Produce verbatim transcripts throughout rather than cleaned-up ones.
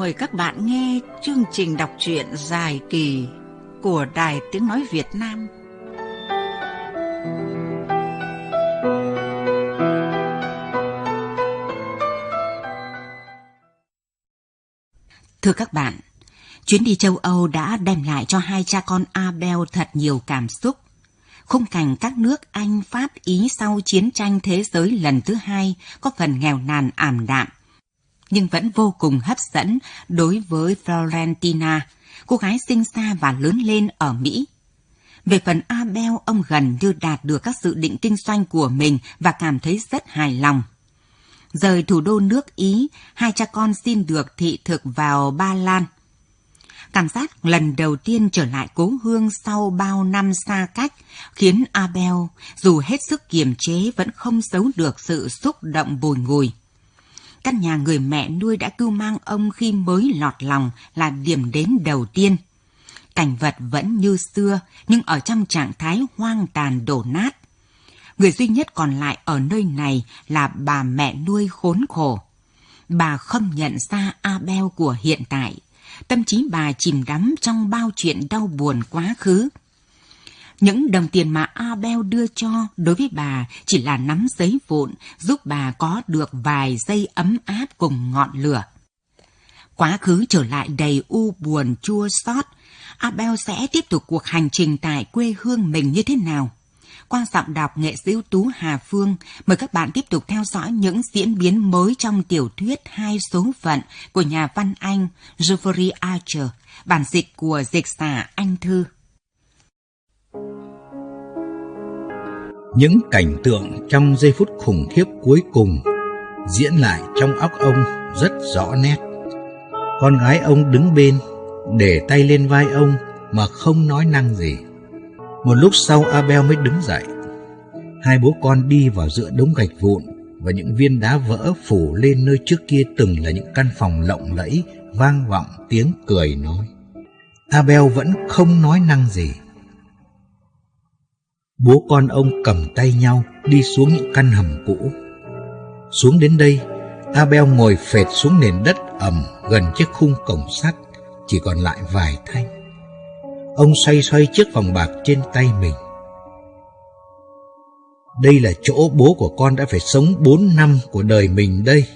mời các bạn nghe chương trình đọc truyện dài kỳ của Đài Tiếng Nói Việt Nam. Thưa các bạn, chuyến đi châu Âu đã đem lại cho hai cha con Abel thật nhiều cảm xúc. Khung cảnh các nước Anh, Pháp, Ý sau chiến tranh thế giới lần thứ hai có phần nghèo nàn ảm đạm, nhưng vẫn vô cùng hấp dẫn đối với Florentina, cô gái sinh ra và lớn lên ở Mỹ. Về phần Abel, ông gần như đạt được các dự định kinh doanh của mình và cảm thấy rất hài lòng. Rời thủ đô nước Ý, hai cha con xin được thị thực vào Ba Lan. Cảm giác lần đầu tiên trở lại cố hương sau bao năm xa cách khiến Abel, dù hết sức kiềm chế, vẫn không giấu được sự xúc động bùi ngùi. Căn nhà người mẹ nuôi đã cưu mang ông khi mới lọt lòng là điểm đến đầu tiên. Cảnh vật vẫn như xưa, nhưng ở trong trạng thái hoang tàn đổ nát. Người duy nhất còn lại ở nơi này là bà mẹ nuôi khốn khổ. Bà không nhận ra Abel của hiện tại. Tâm trí bà chìm đắm trong bao chuyện đau buồn quá khứ. Những đồng tiền mà Abel đưa cho đối với bà chỉ là nắm giấy vụn giúp bà có được vài giây ấm áp cùng ngọn lửa. Quá khứ trở lại đầy u buồn chua xót, Abel sẽ tiếp tục cuộc hành trình tại quê hương mình như thế nào? Qua giọng đọc nghệ sĩ ưu tú Hà Phương, mời các bạn tiếp tục theo dõi những diễn biến mới trong tiểu thuyết Hai số phận của nhà văn Anh Geoffrey Archer, bản dịch của dịch giả Anh Thư. Những cảnh tượng trong giây phút khủng khiếp cuối cùng diễn lại trong óc ông rất rõ nét. Con gái ông đứng bên, để tay lên vai ông mà không nói năng gì. Một lúc sau Abel mới đứng dậy. Hai bố con đi vào giữa đống gạch vụn và những viên đá vỡ phủ lên nơi trước kia từng là những căn phòng lộng lẫy, vang vọng tiếng cười nói. Abel vẫn không nói năng gì. Bố con ông cầm tay nhau đi xuống những căn hầm cũ. Xuống đến đây, Abel ngồi phệt xuống nền đất ẩm gần chiếc khung cổng sắt, chỉ còn lại vài thanh. Ông xoay xoay chiếc vòng bạc trên tay mình. Đây là chỗ bố của con đã phải sống bốn năm của đời mình đây.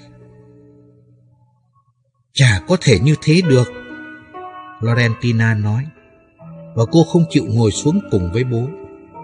Chả có thể như thế được, Florentina nói, và cô không chịu ngồi xuống cùng với bố.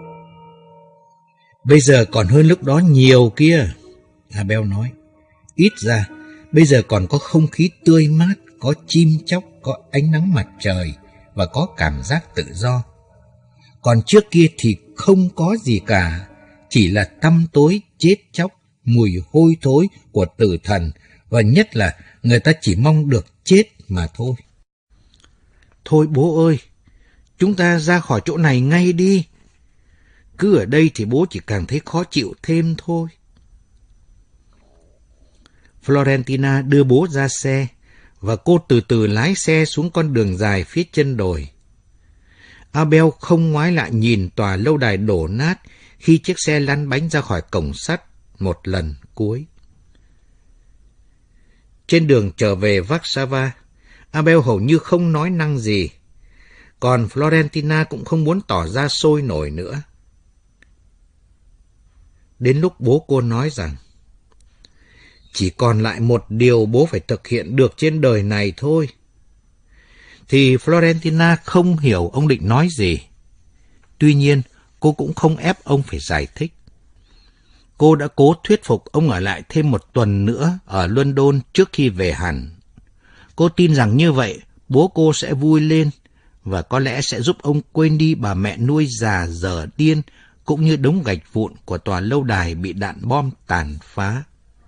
Bây giờ còn hơn lúc đó nhiều kia, Abel nói. Ít ra, bây giờ còn có không khí tươi mát, có chim chóc, có ánh nắng mặt trời và có cảm giác tự do. Còn trước kia thì không có gì cả, chỉ là tăm tối, chết chóc, mùi hôi thối của tử thần, và nhất là người ta chỉ mong được chết mà thôi. Thôi bố ơi, chúng ta ra khỏi chỗ này ngay đi. Cứ ở đây thì bố chỉ càng thấy khó chịu thêm thôi. Florentina đưa bố ra xe, và cô từ từ lái xe xuống con đường dài phía chân đồi. Abel không ngoái lại nhìn tòa lâu đài đổ nát khi chiếc xe lăn bánh ra khỏi cổng sắt một lần cuối. Trên đường trở về Warsaw, Abel hầu như không nói năng gì, còn Florentina cũng không muốn tỏ ra sôi nổi nữa. Đến lúc bố cô nói rằng chỉ còn lại một điều bố phải thực hiện được trên đời này thôi, thì Florentina không hiểu ông định nói gì. Tuy nhiên, cô cũng không ép ông phải giải thích. Cô đã cố thuyết phục ông ở lại thêm một tuần nữa ở London trước khi về hẳn. Cô tin rằng như vậy, bố cô sẽ vui lên và có lẽ sẽ giúp ông quên đi bà mẹ nuôi già dở điên cũng như đống gạch vụn của tòa lâu đài bị đạn bom tàn phá.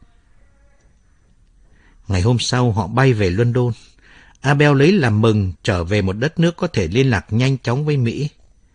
Ngày hôm sau họ bay về London. Abel lấy làm mừng trở về một đất nước có thể liên lạc nhanh chóng với Mỹ.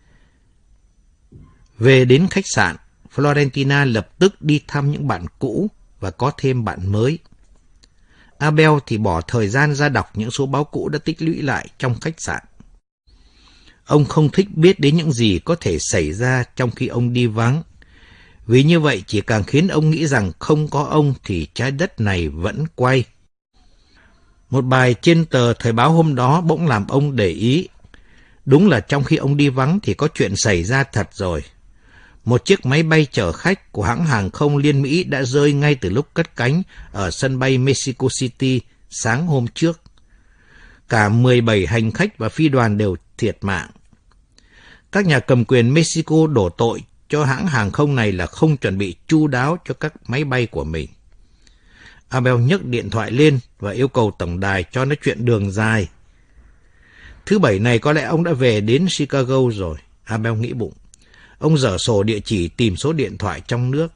Về đến khách sạn, Florentina lập tức đi thăm những bạn cũ và có thêm bạn mới. Abel thì bỏ thời gian ra đọc những số báo cũ đã tích lũy lại trong khách sạn. Ông không thích biết đến những gì có thể xảy ra trong khi ông đi vắng, vì như vậy chỉ càng khiến ông nghĩ rằng không có ông thì trái đất này vẫn quay. Một bài trên tờ Thời báo hôm đó bỗng làm ông để ý. Đúng là trong khi ông đi vắng thì có chuyện xảy ra thật rồi. Một chiếc máy bay chở khách của hãng hàng không Liên Mỹ đã rơi ngay từ lúc cất cánh ở sân bay Mexico City sáng hôm trước. Cả mười bảy hành khách và phi đoàn đều thiệt mạng. Các nhà cầm quyền Mexico đổ tội cho hãng hàng không này là không chuẩn bị chu đáo cho các máy bay của mình. Abel nhấc điện thoại lên và yêu cầu tổng đài cho nói chuyện đường dài. Thứ bảy này có lẽ ông đã về đến Chicago rồi, Abel nghĩ bụng. Ông dở sổ địa chỉ tìm số điện thoại trong nước.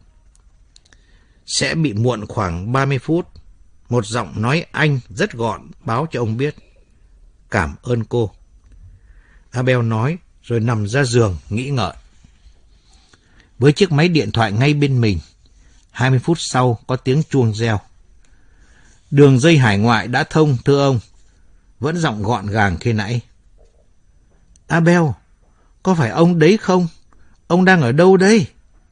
Sẽ bị muộn khoảng ba mươi phút. Một giọng nói Anh rất gọn báo cho ông biết. Cảm ơn cô. Abel nói rồi nằm ra giường nghĩ ngợi. Với chiếc máy điện thoại ngay bên mình, hai mươi phút sau có tiếng chuông reo. Đường dây hải ngoại đã thông, thưa ông. Vẫn giọng gọn gàng khi nãy. Abel, có phải ông đấy không? Ông đang ở đâu đây?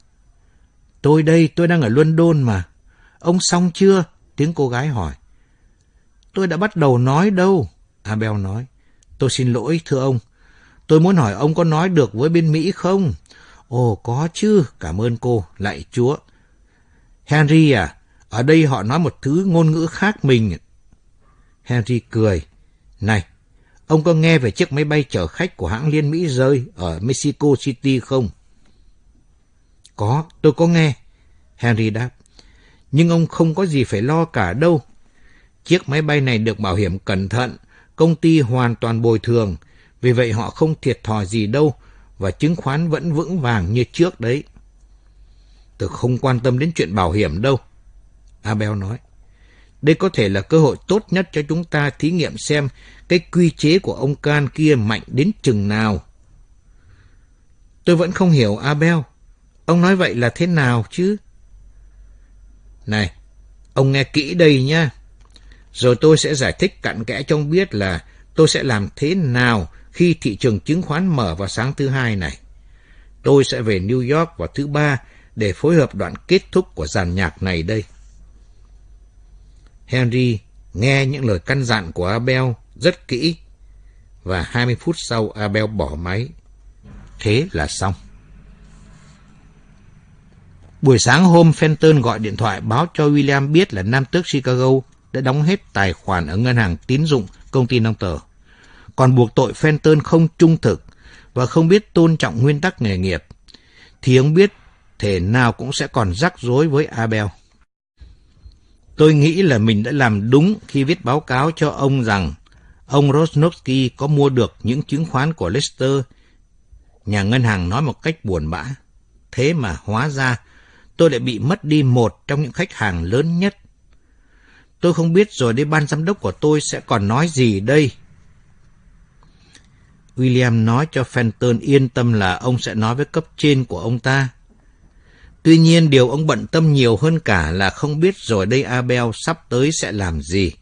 Tôi đây, tôi đang ở London mà. Ông xong chưa? Tiếng cô gái hỏi. Tôi đã bắt đầu nói đâu, Abel nói. Tôi xin lỗi, thưa ông. Tôi muốn hỏi ông có nói được với bên Mỹ không? Ồ, có chứ, cảm ơn cô, lạy Chúa. Henry à, ở đây họ nói một thứ ngôn ngữ khác mình. Henry cười. Này, ông có nghe về chiếc máy bay chở khách của hãng Liên Mỹ rơi ở Mexico City không? Có, tôi có nghe. Henry đáp. Nhưng ông không có gì phải lo cả đâu. Chiếc máy bay này được bảo hiểm cẩn thận, công ty hoàn toàn bồi thường, vì vậy họ không thiệt thòi gì đâu, và chứng khoán vẫn vững vàng như trước đấy. Tôi không quan tâm đến chuyện bảo hiểm đâu, Abel nói. Đây có thể là cơ hội tốt nhất cho chúng ta thí nghiệm xem cái quy chế của ông Can kia mạnh đến chừng nào. Tôi vẫn không hiểu, Abel. Ông nói vậy là thế nào chứ? Này, ông nghe kỹ đây nha. Rồi tôi sẽ giải thích cặn kẽ cho ông biết là tôi sẽ làm thế nào khi thị trường chứng khoán mở vào sáng thứ hai này. Tôi sẽ về New York vào thứ ba để phối hợp đoạn kết thúc của dàn nhạc này đây. Henry nghe những lời căn dặn của Abel rất kỹ, và hai mươi phút sau Abel bỏ máy. Thế là xong. Buổi sáng hôm, Fenton gọi điện thoại báo cho William biết là nam tước Chicago đã đóng hết tài khoản ở ngân hàng tín dụng công ty nông tờ, còn buộc tội Fenton không trung thực và không biết tôn trọng nguyên tắc nghề nghiệp, thì ông biết thể nào cũng sẽ còn rắc rối với Abel. Tôi nghĩ là mình đã làm đúng khi viết báo cáo cho ông rằng ông Rosnowski có mua được những chứng khoán của Lester. Nhà ngân hàng nói một cách buồn bã. Thế mà hóa ra tôi lại bị mất đi một trong những khách hàng lớn nhất. Tôi không biết rồi đây ban giám đốc của tôi sẽ còn nói gì đây. William nói cho Fenton yên tâm là ông sẽ nói với cấp trên của ông ta. Tuy nhiên điều ông bận tâm nhiều hơn cả là không biết rồi đây Abel sắp tới sẽ làm gì.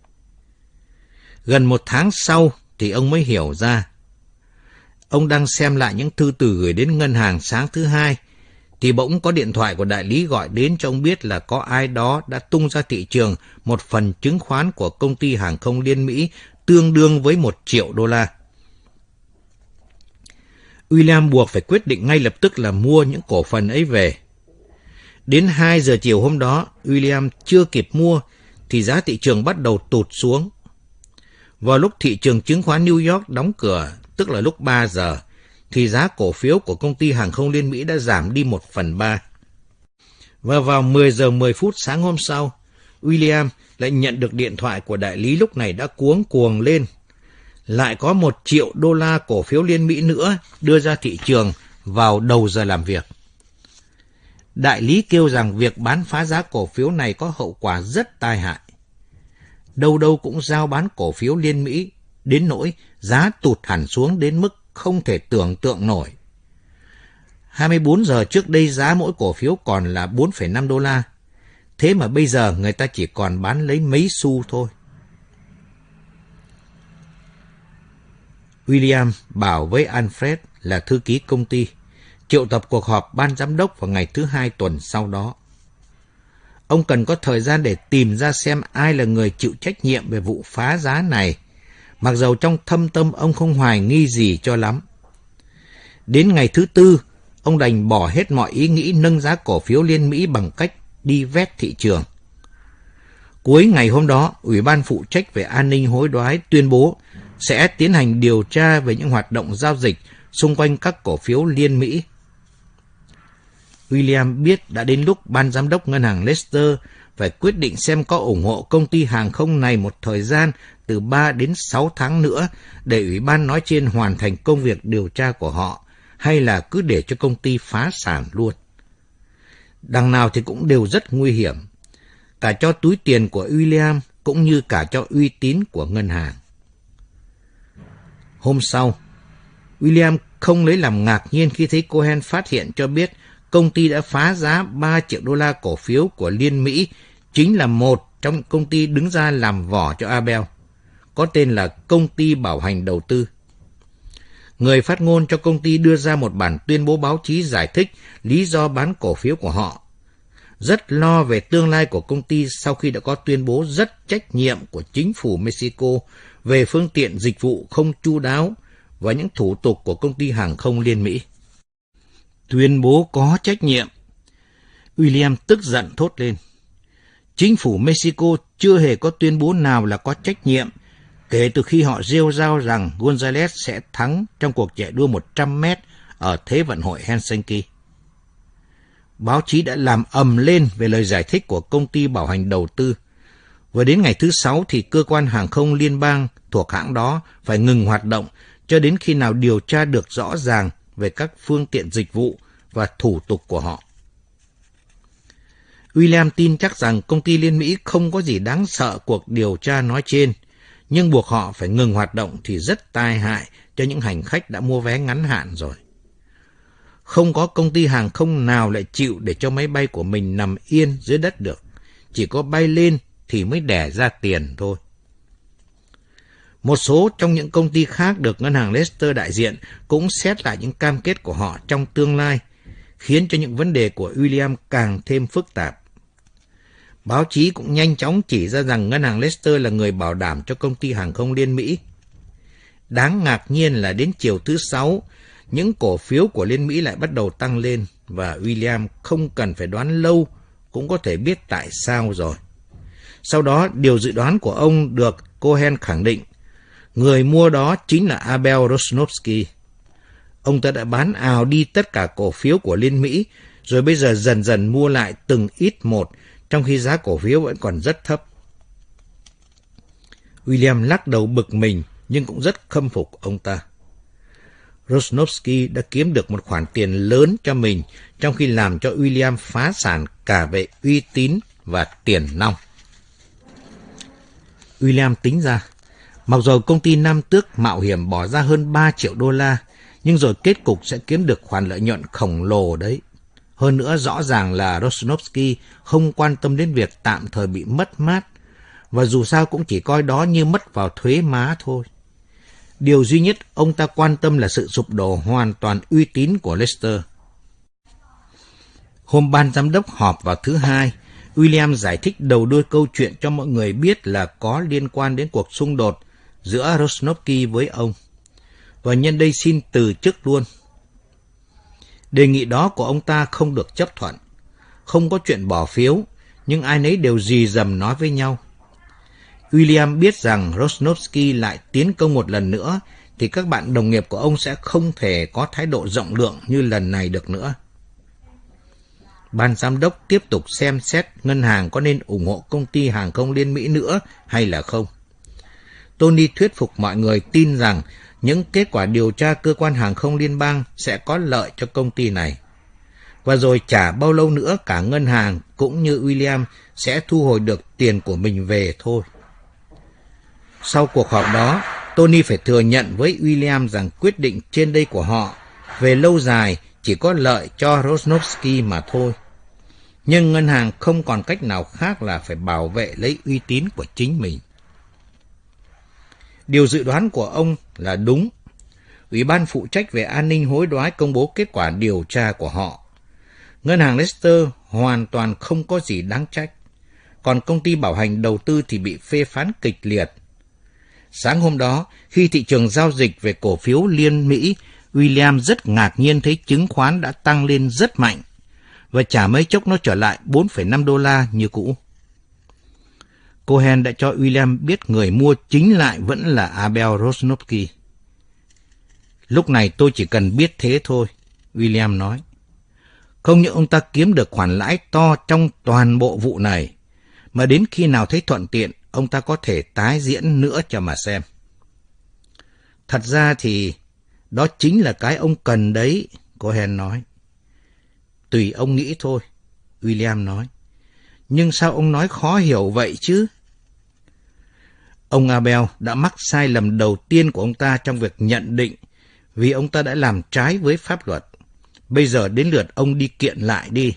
Gần một tháng sau thì ông mới hiểu ra. Ông đang xem lại những thư từ gửi đến ngân hàng sáng thứ hai, thì bỗng có điện thoại của đại lý gọi đến cho ông biết là có ai đó đã tung ra thị trường một phần chứng khoán của công ty hàng không Liên Mỹ tương đương với một triệu đô la. William buộc phải quyết định ngay lập tức là mua những cổ phần ấy về. Đến hai giờ chiều hôm đó, William chưa kịp mua thì giá thị trường bắt đầu tụt xuống. Vào lúc thị trường chứng khoán New York đóng cửa, tức là lúc ba giờ, thì giá cổ phiếu của công ty hàng không Liên Mỹ đã giảm đi một phần ba. Và vào mười giờ mười phút sáng hôm sau, William lại nhận được điện thoại của đại lý lúc này đã cuống cuồng lên. Lại có một triệu đô la cổ phiếu Liên Mỹ nữa đưa ra thị trường vào đầu giờ làm việc. Đại lý kêu rằng việc bán phá giá cổ phiếu này có hậu quả rất tai hại. Đâu đâu cũng giao bán cổ phiếu Liên Mỹ, đến nỗi giá tụt hẳn xuống đến mức không thể tưởng tượng nổi. hai mươi bốn giờ trước đây giá mỗi cổ phiếu còn là bốn phẩy năm đô la. Thế mà bây giờ người ta chỉ còn bán lấy mấy xu thôi. William bảo với Alfred là thư ký công ty triệu tập cuộc họp ban giám đốc vào ngày thứ hai tuần sau đó. ông cần có thời gian để tìm ra xem ai là người chịu trách nhiệm về vụ phá giá này, mặc dầu trong thâm tâm ông không hoài nghi gì cho lắm. Đến ngày thứ tư, ông đành bỏ hết mọi ý nghĩ nâng giá cổ phiếu Liên Mỹ bằng cách đi vét thị trường. Cuối ngày hôm đó, Ủy ban phụ trách về an ninh hối đoái tuyên bố sẽ tiến hành điều tra về những hoạt động giao dịch xung quanh các cổ phiếu Liên Mỹ. William biết đã đến lúc ban giám đốc ngân hàng Leicester phải quyết định xem có ủng hộ công ty hàng không này một thời gian từ ba đến sáu tháng nữa để Ủy ban nói trên hoàn thành công việc điều tra của họ, hay là cứ để cho công ty phá sản luôn. Đằng nào thì cũng đều rất nguy hiểm, cả cho túi tiền của William cũng như cả cho uy tín của ngân hàng. Hôm sau, William không lấy làm ngạc nhiên khi thấy Cohen phát hiện cho biết công ty đã phá giá ba triệu đô la cổ phiếu của Liên Mỹ, chính là một trong những công ty đứng ra làm vỏ cho Abel, có tên là Công ty Bảo hành Đầu tư. Người phát ngôn cho công ty đưa ra một bản tuyên bố báo chí giải thích lý do bán cổ phiếu của họ, rất lo về tương lai của công ty sau khi đã có tuyên bố rất trách nhiệm của chính phủ Mexico về phương tiện dịch vụ không chu đáo và những thủ tục của công ty hàng không Liên Mỹ. Tuyên bố có trách nhiệm. William tức giận thốt lên. Chính phủ Mexico chưa hề có tuyên bố nào là có trách nhiệm kể từ khi họ rêu rao rằng González sẽ thắng trong cuộc chạy đua một trăm mét ở Thế vận hội Helsinki. Báo chí đã làm ầm lên về lời giải thích của công ty bảo hành đầu tư. Và đến ngày thứ sáu thì cơ quan hàng không liên bang thuộc hãng đó phải ngừng hoạt động cho đến khi nào điều tra được rõ ràng về các phương tiện dịch vụ và thủ tục của họ. William tin chắc rằng công ty Liên Mỹ không có gì đáng sợ cuộc điều tra nói trên, nhưng buộc họ phải ngừng hoạt động thì rất tai hại cho những hành khách đã mua vé ngắn hạn rồi. Không có công ty hàng không nào lại chịu để cho máy bay của mình nằm yên dưới đất được. Chỉ có bay lên thì mới đẻ ra tiền thôi. Một số trong những công ty khác được ngân hàng Leicester đại diện cũng xét lại những cam kết của họ trong tương lai, khiến cho những vấn đề của William càng thêm phức tạp. Báo chí cũng nhanh chóng chỉ ra rằng ngân hàng Leicester là người bảo đảm cho công ty hàng không Liên Mỹ. Đáng ngạc nhiên là đến chiều thứ Sáu, những cổ phiếu của Liên Mỹ lại bắt đầu tăng lên và William không cần phải đoán lâu cũng có thể biết tại sao rồi. Sau đó, điều dự đoán của ông được Cohen khẳng định. Người mua đó chính là Abel Rosnovsky. Ông ta đã bán ào đi tất cả cổ phiếu của Liên Mỹ, rồi bây giờ dần dần mua lại từng ít một, trong khi giá cổ phiếu vẫn còn rất thấp. William lắc đầu bực mình, nhưng cũng rất khâm phục ông ta. Rosnovsky đã kiếm được một khoản tiền lớn cho mình, trong khi làm cho William phá sản cả về uy tín và tiền nong. William tính ra, mặc dù công ty Nam Tước mạo hiểm bỏ ra hơn ba triệu đô la, nhưng rồi kết cục sẽ kiếm được khoản lợi nhuận khổng lồ đấy. Hơn nữa rõ ràng là Rosnovsky không quan tâm đến việc tạm thời bị mất mát, và dù sao cũng chỉ coi đó như mất vào thuế má thôi. Điều duy nhất ông ta quan tâm là sự sụp đổ hoàn toàn uy tín của Leicester. Hôm ban giám đốc họp vào thứ Hai, William giải thích đầu đuôi câu chuyện cho mọi người biết là có liên quan đến cuộc xung đột giữa Rosnovsky với ông, và nhân đây xin từ chức luôn. Đề nghị đó của ông ta không được chấp thuận. Không có chuyện bỏ phiếu, nhưng ai nấy đều rì rầm nói với nhau. William biết rằng Rosnovsky lại tiến công một lần nữa, thì các bạn đồng nghiệp của ông sẽ không thể có thái độ rộng lượng như lần này được nữa. Ban giám đốc tiếp tục xem xét ngân hàng có nên ủng hộ công ty hàng không Liên Mỹ nữa hay là không. Tony thuyết phục mọi người tin rằng những kết quả điều tra cơ quan hàng không liên bang sẽ có lợi cho công ty này. Và rồi chả bao lâu nữa cả ngân hàng cũng như William sẽ thu hồi được tiền của mình về thôi. Sau cuộc họp đó, Tony phải thừa nhận với William rằng quyết định trên đây của họ về lâu dài chỉ có lợi cho Rosnovsky mà thôi. Nhưng ngân hàng không còn cách nào khác là phải bảo vệ lấy uy tín của chính mình. Điều dự đoán của ông là đúng. Ủy ban phụ trách về an ninh hối đoái công bố kết quả điều tra của họ. Ngân hàng Leicester hoàn toàn không có gì đáng trách. còn công ty bảo hành đầu tư thì bị phê phán kịch liệt. Sáng hôm đó, khi thị trường giao dịch về cổ phiếu Liên Mỹ, William rất ngạc nhiên thấy chứng khoán đã tăng lên rất mạnh, và chả mấy chốc nó trở lại bốn phẩy năm đô la như cũ. Cohen đã cho William biết người mua chính lại vẫn là Abel Rosnowski. Lúc này tôi chỉ cần biết thế thôi, William nói. Không những ông ta kiếm được khoản lãi to trong toàn bộ vụ này, mà đến khi nào thấy thuận tiện, ông ta có thể tái diễn nữa cho mà xem. Thật ra thì đó chính là cái ông cần đấy, Cohen nói. Tùy ông nghĩ thôi, William nói. Nhưng sao ông nói khó hiểu vậy chứ? Ông Abel đã mắc sai lầm đầu tiên của ông ta trong việc nhận định vì ông ta đã làm trái với pháp luật. Bây giờ đến lượt ông đi kiện lại đi.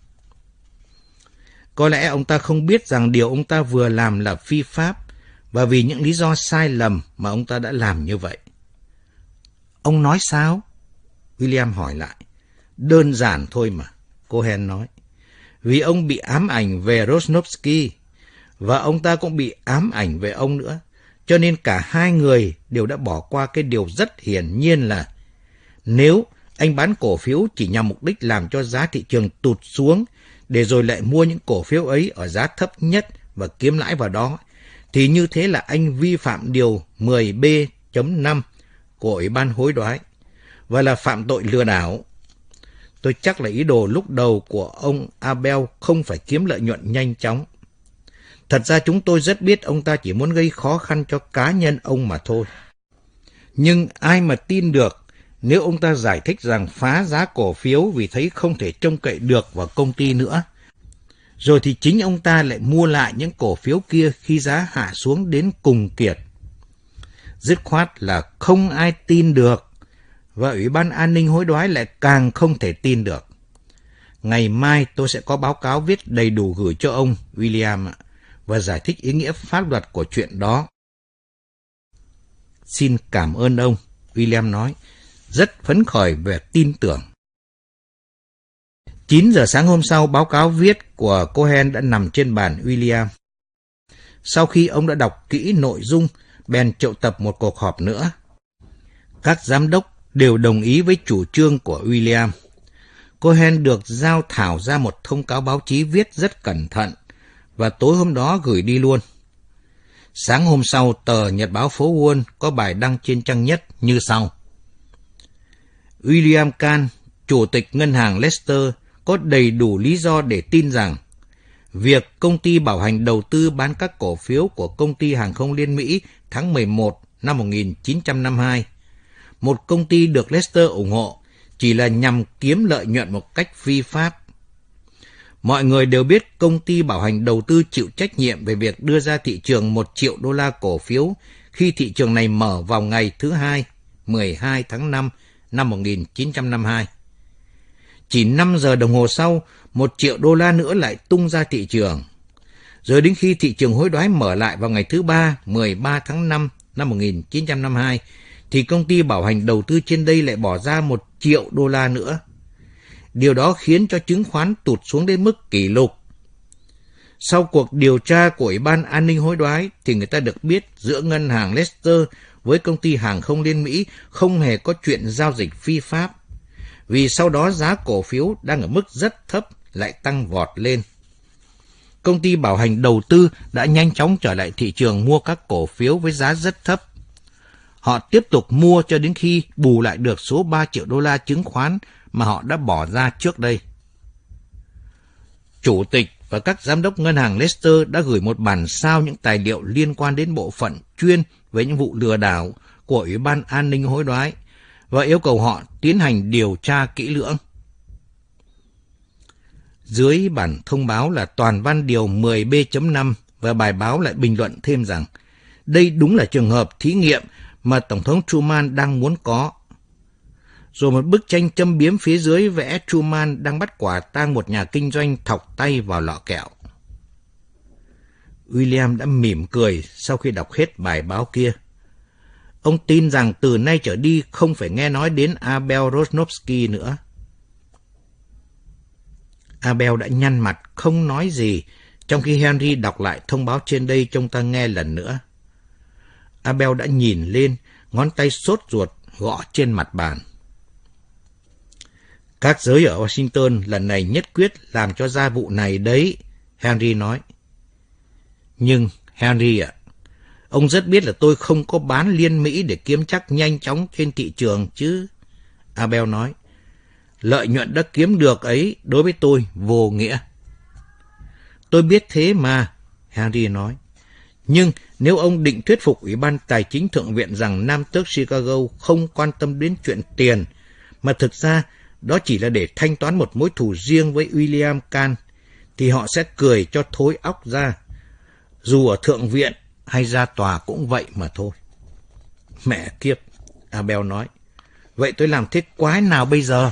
Có lẽ ông ta không biết rằng điều ông ta vừa làm là phi pháp, và vì những lý do sai lầm mà ông ta đã làm như vậy. Ông nói sao? William hỏi lại. Đơn giản thôi mà, Cohen nói. Vì ông bị ám ảnh về Rosnowski, và ông ta cũng bị ám ảnh về ông nữa. Cho nên cả hai người đều đã bỏ qua cái điều rất hiển nhiên là nếu anh bán cổ phiếu chỉ nhằm mục đích làm cho giá thị trường tụt xuống, để rồi lại mua những cổ phiếu ấy ở giá thấp nhất và kiếm lãi vào đó, thì như thế là anh vi phạm điều mười B chấm năm của Ủy ban hối đoái, và là phạm tội lừa đảo. Tôi chắc là ý đồ lúc đầu của ông Abel không phải kiếm lợi nhuận nhanh chóng. Thật ra chúng tôi rất biết ông ta chỉ muốn gây khó khăn cho cá nhân ông mà thôi. Nhưng ai mà tin được nếu ông ta giải thích rằng phá giá cổ phiếu vì thấy không thể trông cậy được vào công ty nữa. Rồi thì chính ông ta lại mua lại những cổ phiếu kia khi giá hạ xuống đến cùng kiệt. Dứt khoát là không ai tin được, và Ủy ban An ninh hối đoái lại càng không thể tin được. Ngày mai tôi sẽ có báo cáo viết đầy đủ gửi cho ông, William ạ, và giải thích ý nghĩa pháp luật của chuyện đó. Xin cảm ơn ông, William nói, rất phấn khởi về tin tưởng. chín giờ sáng hôm sau, báo cáo viết của Cohen đã nằm trên bàn William. Sau khi ông đã đọc kỹ nội dung, bèn triệu tập một cuộc họp nữa. Các giám đốc đều đồng ý với chủ trương của William. Cohen được giao thảo ra một thông cáo báo chí viết rất cẩn thận, và tối hôm đó gửi đi luôn. Sáng hôm sau, tờ Nhật báo phố Wall có bài đăng trên trang nhất như sau. William Kahn, chủ tịch ngân hàng Leicester, có đầy đủ lý do để tin rằng việc công ty bảo hành đầu tư bán các cổ phiếu của công ty hàng không Liên Mỹ tháng mười một năm một nghìn chín trăm năm mươi hai, một công ty được Leicester ủng hộ, chỉ là nhằm kiếm lợi nhuận một cách phi pháp. Mọi người đều biết công ty bảo hành đầu tư chịu trách nhiệm về việc đưa ra thị trường một triệu đô la cổ phiếu khi thị trường này mở vào ngày thứ hai, mười hai tháng năm năm một nghìn chín trăm năm mươi hai. Chỉ năm giờ đồng hồ sau, một triệu đô la nữa lại tung ra thị trường. Rồi đến khi thị trường hối đoái mở lại vào ngày thứ ba, mười ba tháng năm năm một nghìn chín trăm năm mươi hai, thì công ty bảo hành đầu tư trên đây lại bỏ ra một triệu đô la nữa. Điều đó khiến cho chứng khoán tụt xuống đến mức kỷ lục. Sau cuộc điều tra của Ủy ban An ninh hối đoái thì người ta được biết giữa ngân hàng Leicester với công ty hàng không Liên Mỹ không hề có chuyện giao dịch phi pháp. Vì sau đó giá cổ phiếu đang ở mức rất thấp lại tăng vọt lên. Công ty bảo hành đầu tư đã nhanh chóng trở lại thị trường mua các cổ phiếu với giá rất thấp. Họ tiếp tục mua cho đến khi bù lại được số ba triệu đô la chứng khoán mà họ đã bỏ ra trước đây. Chủ tịch và các giám đốc ngân hàng Leicester đã gửi một bản sao những tài liệu liên quan đến bộ phận chuyên về những vụ lừa đảo của Ủy ban An ninh hối đoái và yêu cầu họ tiến hành điều tra kỹ lưỡng. Dưới bản thông báo là toàn văn điều mười B chấm năm và bài báo lại bình luận thêm rằng đây đúng là trường hợp thí nghiệm mà Tổng thống Truman đang muốn có. Rồi một bức tranh châm biếm phía dưới vẽ Truman đang bắt quả tang một nhà kinh doanh thọc tay vào lọ kẹo. William đã mỉm cười sau khi đọc hết bài báo kia. Ông tin rằng từ nay trở đi không phải nghe nói đến Abel Rosnowski nữa. Abel đã nhăn mặt không nói gì, Trong khi Henry đọc lại thông báo trên đây cho ông ta nghe lần nữa, Abel đã nhìn lên, ngón tay sốt ruột gõ trên mặt bàn. Các giới ở Washington lần này nhất quyết làm cho ra vụ này đấy, Henry nói. Nhưng, Henry ạ, ông rất biết là tôi không có bán liên Mỹ để kiếm chắc nhanh chóng trên thị trường chứ, Abel nói. Lợi nhuận đã kiếm được ấy đối với tôi vô nghĩa. Tôi biết thế mà, Henry nói. Nhưng nếu ông định thuyết phục Ủy ban Tài chính Thượng viện rằng Nam tước Chicago không quan tâm đến chuyện tiền, mà thực ra đó chỉ là để thanh toán một mối thù riêng với William Kahn, thì họ sẽ cười cho thối óc ra. Dù ở Thượng viện hay ra tòa cũng vậy mà thôi. Mẹ kiếp, Abel nói. Vậy tôi làm thế quái nào bây giờ?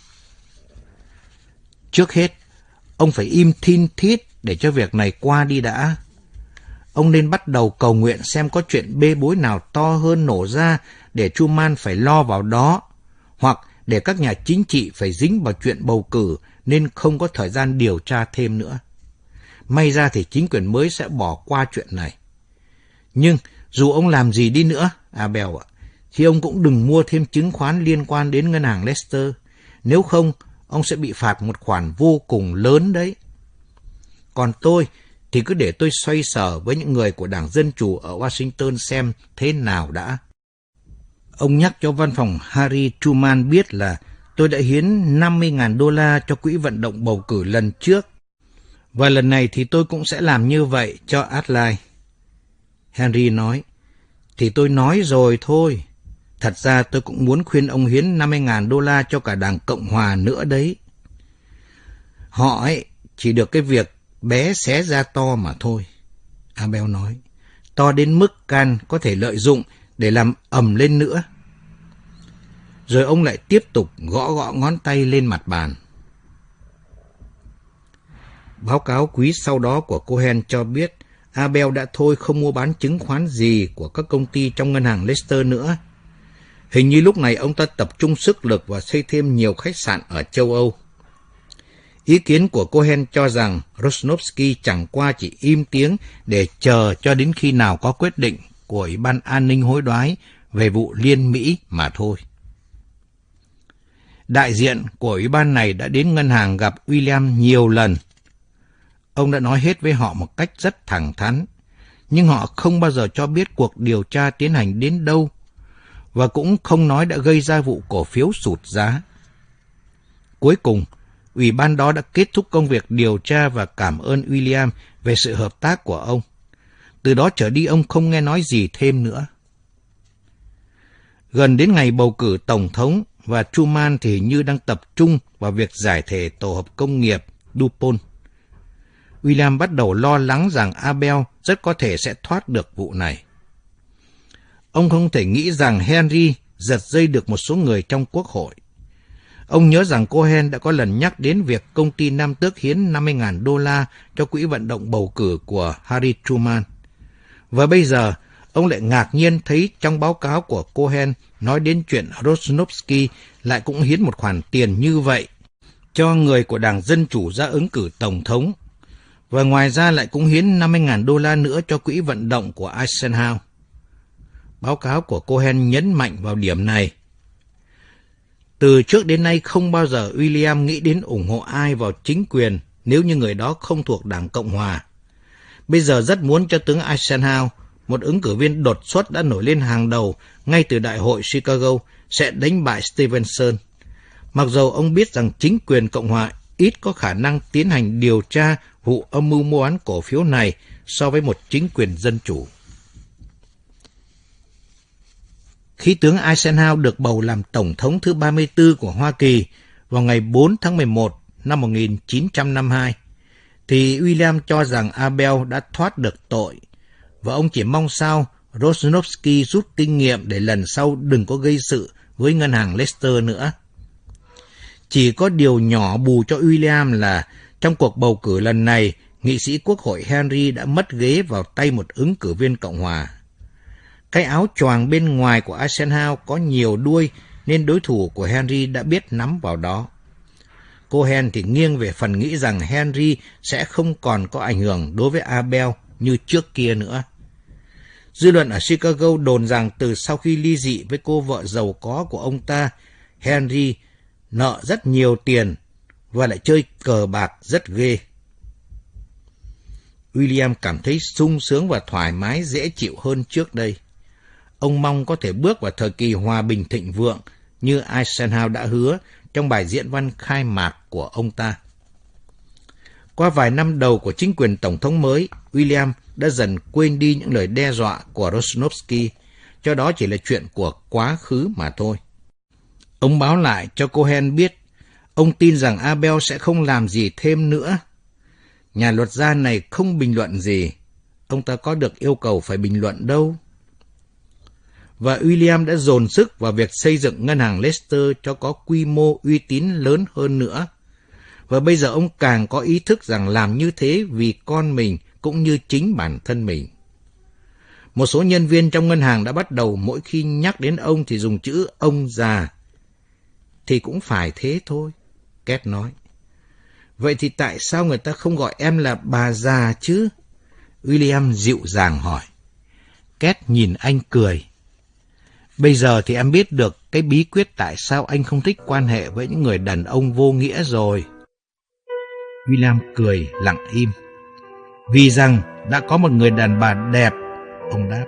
Trước hết, ông phải im thin thít để cho việc này qua đi đã. Ông nên bắt đầu cầu nguyện xem có chuyện bê bối nào to hơn nổ ra để Truman phải lo vào đó, hoặc để các nhà chính trị phải dính vào chuyện bầu cử nên không có thời gian điều tra thêm nữa. May ra thì chính quyền mới sẽ bỏ qua chuyện này. Nhưng dù ông làm gì đi nữa, Abel ạ, thì ông cũng đừng mua thêm chứng khoán liên quan đến ngân hàng Lester. Nếu không, ông sẽ bị phạt một khoản vô cùng lớn đấy. Còn tôi thì cứ để tôi xoay sở với những người của Đảng Dân Chủ ở Washington xem thế nào đã. Ông nhắc cho văn phòng Harry Truman biết là tôi đã hiến năm mươi nghìn đô la cho quỹ vận động bầu cử lần trước. Và lần này thì tôi cũng sẽ làm như vậy cho Adlai. Henry nói, thì tôi nói rồi thôi. Thật ra tôi cũng muốn khuyên ông hiến năm mươi nghìn đô la cho cả Đảng Cộng Hòa nữa đấy. Họ ấy chỉ được cái việc bé xé ra to mà thôi, Abel nói. To đến mức Kahn có thể lợi dụng để làm ầm lên nữa. Rồi ông lại tiếp tục gõ gõ ngón tay lên mặt bàn. Báo cáo quý sau đó của Cohen cho biết Abel đã thôi không mua bán chứng khoán gì của các công ty trong ngân hàng Lester nữa. Hình như lúc này ông ta tập trung sức lực và xây thêm nhiều khách sạn ở châu Âu. Ý kiến của Cohen cho rằng Rosnovsky chẳng qua chỉ im tiếng để chờ cho đến khi nào có quyết định của Ủy ban An ninh hối đoái về vụ liên Mỹ mà thôi. Đại diện của Ủy ban này đã đến ngân hàng gặp William nhiều lần. Ông đã nói hết với họ một cách rất thẳng thắn, nhưng họ không bao giờ cho biết cuộc điều tra tiến hành đến đâu, và cũng không nói đã gây ra vụ cổ phiếu sụt giá. Cuối cùng, Ủy ban đó đã kết thúc công việc điều tra và cảm ơn William về sự hợp tác của ông. Từ đó trở đi ông không nghe nói gì thêm nữa. Gần đến ngày bầu cử Tổng thống, và Truman thì như đang tập trung vào việc giải thể tổ hợp công nghiệp DuPont. William bắt đầu lo lắng rằng Abel rất có thể sẽ thoát được vụ này. Ông không thể nghĩ rằng Henry giật dây được một số người trong quốc hội. Ông nhớ rằng Cohen đã có lần nhắc đến việc công ty Nam tước hiến năm mươi nghìn đô la cho quỹ vận động bầu cử của Harry Truman. Và bây giờ, ông lại ngạc nhiên thấy trong báo cáo của Cohen nói đến chuyện Rosnovsky lại cũng hiến một khoản tiền như vậy cho người của Đảng Dân Chủ ra ứng cử Tổng thống. Và ngoài ra lại cũng hiến năm mươi nghìn đô la nữa cho quỹ vận động của Eisenhower. Báo cáo của Cohen nhấn mạnh vào điểm này. Từ trước đến nay không bao giờ William nghĩ đến ủng hộ ai vào chính quyền nếu như người đó không thuộc Đảng Cộng Hòa. Bây giờ rất muốn cho tướng Eisenhower, một ứng cử viên đột xuất đã nổi lên hàng đầu ngay từ Đại hội Chicago, sẽ đánh bại Stevenson. Mặc dù ông biết rằng chính quyền Cộng Hòa ít có khả năng tiến hành điều tra vụ âm mưu mua bán cổ phiếu này so với một chính quyền dân chủ. Khi tướng Eisenhower được bầu làm Tổng thống thứ ba mươi tư của Hoa Kỳ vào ngày bốn tháng mười một năm một nghìn chín trăm năm mươi hai, thì William cho rằng Abel đã thoát được tội, và ông chỉ mong sao Rosnovsky rút kinh nghiệm để lần sau đừng có gây sự với ngân hàng Lester nữa. Chỉ có điều nhỏ bù cho William là trong cuộc bầu cử lần này, nghị sĩ Quốc hội Henry đã mất ghế vào tay một ứng cử viên Cộng Hòa. Cái áo choàng bên ngoài của Eisenhower có nhiều đuôi nên đối thủ của Henry đã biết nắm vào đó. Cohen thì nghiêng về phần nghĩ rằng Henry sẽ không còn có ảnh hưởng đối với Abel như trước kia nữa. Dư luận ở Chicago đồn rằng từ sau khi ly dị với cô vợ giàu có của ông ta, Henry nợ rất nhiều tiền và lại chơi cờ bạc rất ghê. William cảm thấy sung sướng và thoải mái dễ chịu hơn trước đây. Ông mong có thể bước vào thời kỳ hòa bình thịnh vượng như Eisenhower đã hứa trong bài diễn văn khai mạc của ông ta. Qua vài năm đầu của chính quyền Tổng thống mới, William đã dần quên đi những lời đe dọa của Rosanovsky, cho đó chỉ là chuyện của quá khứ mà thôi. Ông báo lại cho Cohen biết, ông tin rằng Abel sẽ không làm gì thêm nữa. Nhà luật gia này không bình luận gì, ông ta có được yêu cầu phải bình luận đâu. Và William đã dồn sức vào việc xây dựng ngân hàng Leicester cho có quy mô uy tín lớn hơn nữa. Và bây giờ ông càng có ý thức rằng làm như thế vì con mình cũng như chính bản thân mình. Một số nhân viên trong ngân hàng đã bắt đầu mỗi khi nhắc đến ông thì dùng chữ ông già. Thì cũng phải thế thôi, Két nói. Vậy thì tại sao người ta không gọi em là bà già chứ? William dịu dàng hỏi. Két nhìn anh cười. Bây giờ thì em biết được cái bí quyết tại sao anh không thích quan hệ với những người đàn ông vô nghĩa rồi. William cười lặng im. Vì rằng đã có một người đàn bà đẹp, ông đáp.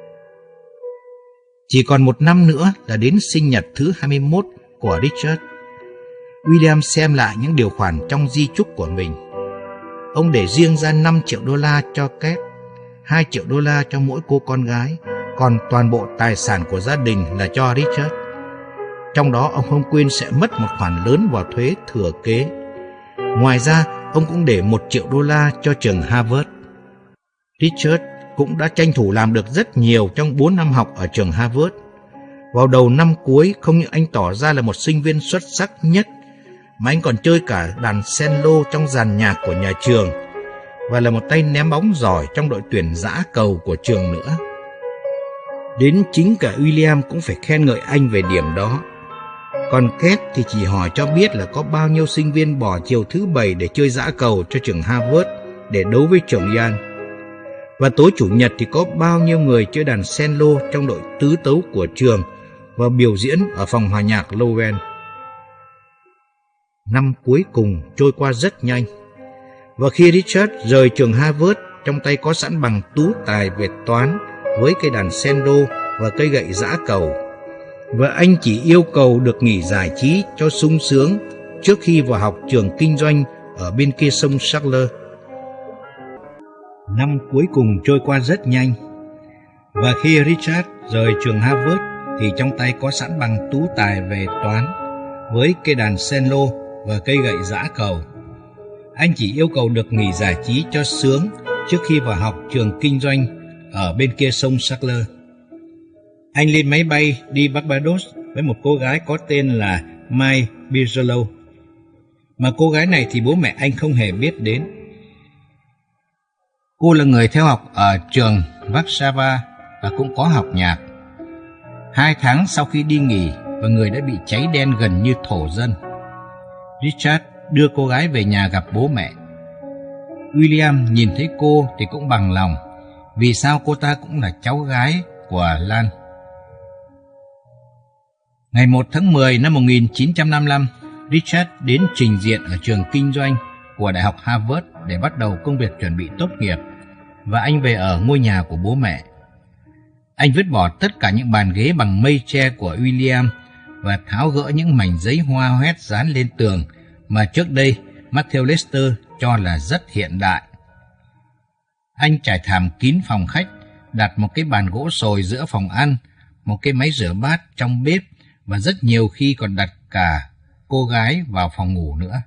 Chỉ còn một năm nữa là đến sinh nhật thứ hai mươi mốt của Richard. William xem lại những điều khoản trong di chúc của mình. Ông để riêng ra năm triệu đô la cho Két, hai triệu đô la cho mỗi cô con gái, còn toàn bộ tài sản của gia đình là cho Richard. Trong đó ông không quên sẽ mất một khoản lớn vào thuế thừa kế. Ngoài ra, ông cũng để một triệu đô la cho trường Harvard. Richard cũng đã tranh thủ làm được rất nhiều trong bốn năm học ở trường Harvard. Vào đầu năm cuối, không những anh tỏ ra là một sinh viên xuất sắc nhất, mà anh còn chơi cả đàn cello trong dàn nhạc của nhà trường, và là một tay ném bóng giỏi trong đội tuyển dã cầu của trường nữa. Đến chính cả William cũng phải khen ngợi anh về điểm đó. Còn Két thì chỉ hỏi cho biết là có bao nhiêu sinh viên bỏ chiều thứ bảy để chơi dã cầu cho trường Harvard để đấu với trường Yale. Và tối chủ nhật thì có bao nhiêu người chơi đàn cello trong đội tứ tấu của trường và biểu diễn ở phòng hòa nhạc Lowell. Năm cuối cùng trôi qua rất nhanh. Và khi Richard rời trường Harvard, trong tay có sẵn bằng tú tài về toán với cây đàn cello và cây gậy dã cầu. Và anh chỉ yêu cầu được nghỉ giải trí cho sung sướng trước khi vào học trường kinh doanh ở bên kia sông Charles. Năm cuối cùng trôi qua rất nhanh. Và khi Richard rời trường Harvard thì trong tay có sẵn bằng tú tài về toán với cây đàn cello và cây gậy dã cầu. Anh chỉ yêu cầu được nghỉ giải trí cho sướng trước khi vào học trường kinh doanh ở bên kia sông Charles. Anh lên máy bay đi Barbados với một cô gái có tên là Mai Bigelow, mà cô gái này thì bố mẹ anh không hề biết đến. Cô là người theo học ở trường Warsaw và cũng có học nhạc. Hai tháng sau khi đi nghỉ và người đã bị cháy đen gần như thổ dân, Richard đưa cô gái về nhà gặp bố mẹ. William nhìn thấy cô thì cũng bằng lòng, vì sao cô ta cũng là cháu gái của Lan. Ngày một tháng mười năm một nghìn chín trăm năm mươi lăm, Richard đến trình diện ở trường kinh doanh của Đại học Harvard để bắt đầu công việc chuẩn bị tốt nghiệp, và anh về ở ngôi nhà của bố mẹ. Anh vứt bỏ tất cả những bàn ghế bằng mây tre của William và tháo gỡ những mảnh giấy hoa hoét dán lên tường mà trước đây Matthew Lester cho là rất hiện đại. Anh trải thảm kín phòng khách, đặt một cái bàn gỗ sồi giữa phòng ăn, một cái máy rửa bát trong bếp và rất nhiều khi còn đặt cả cô gái vào phòng ngủ nữa.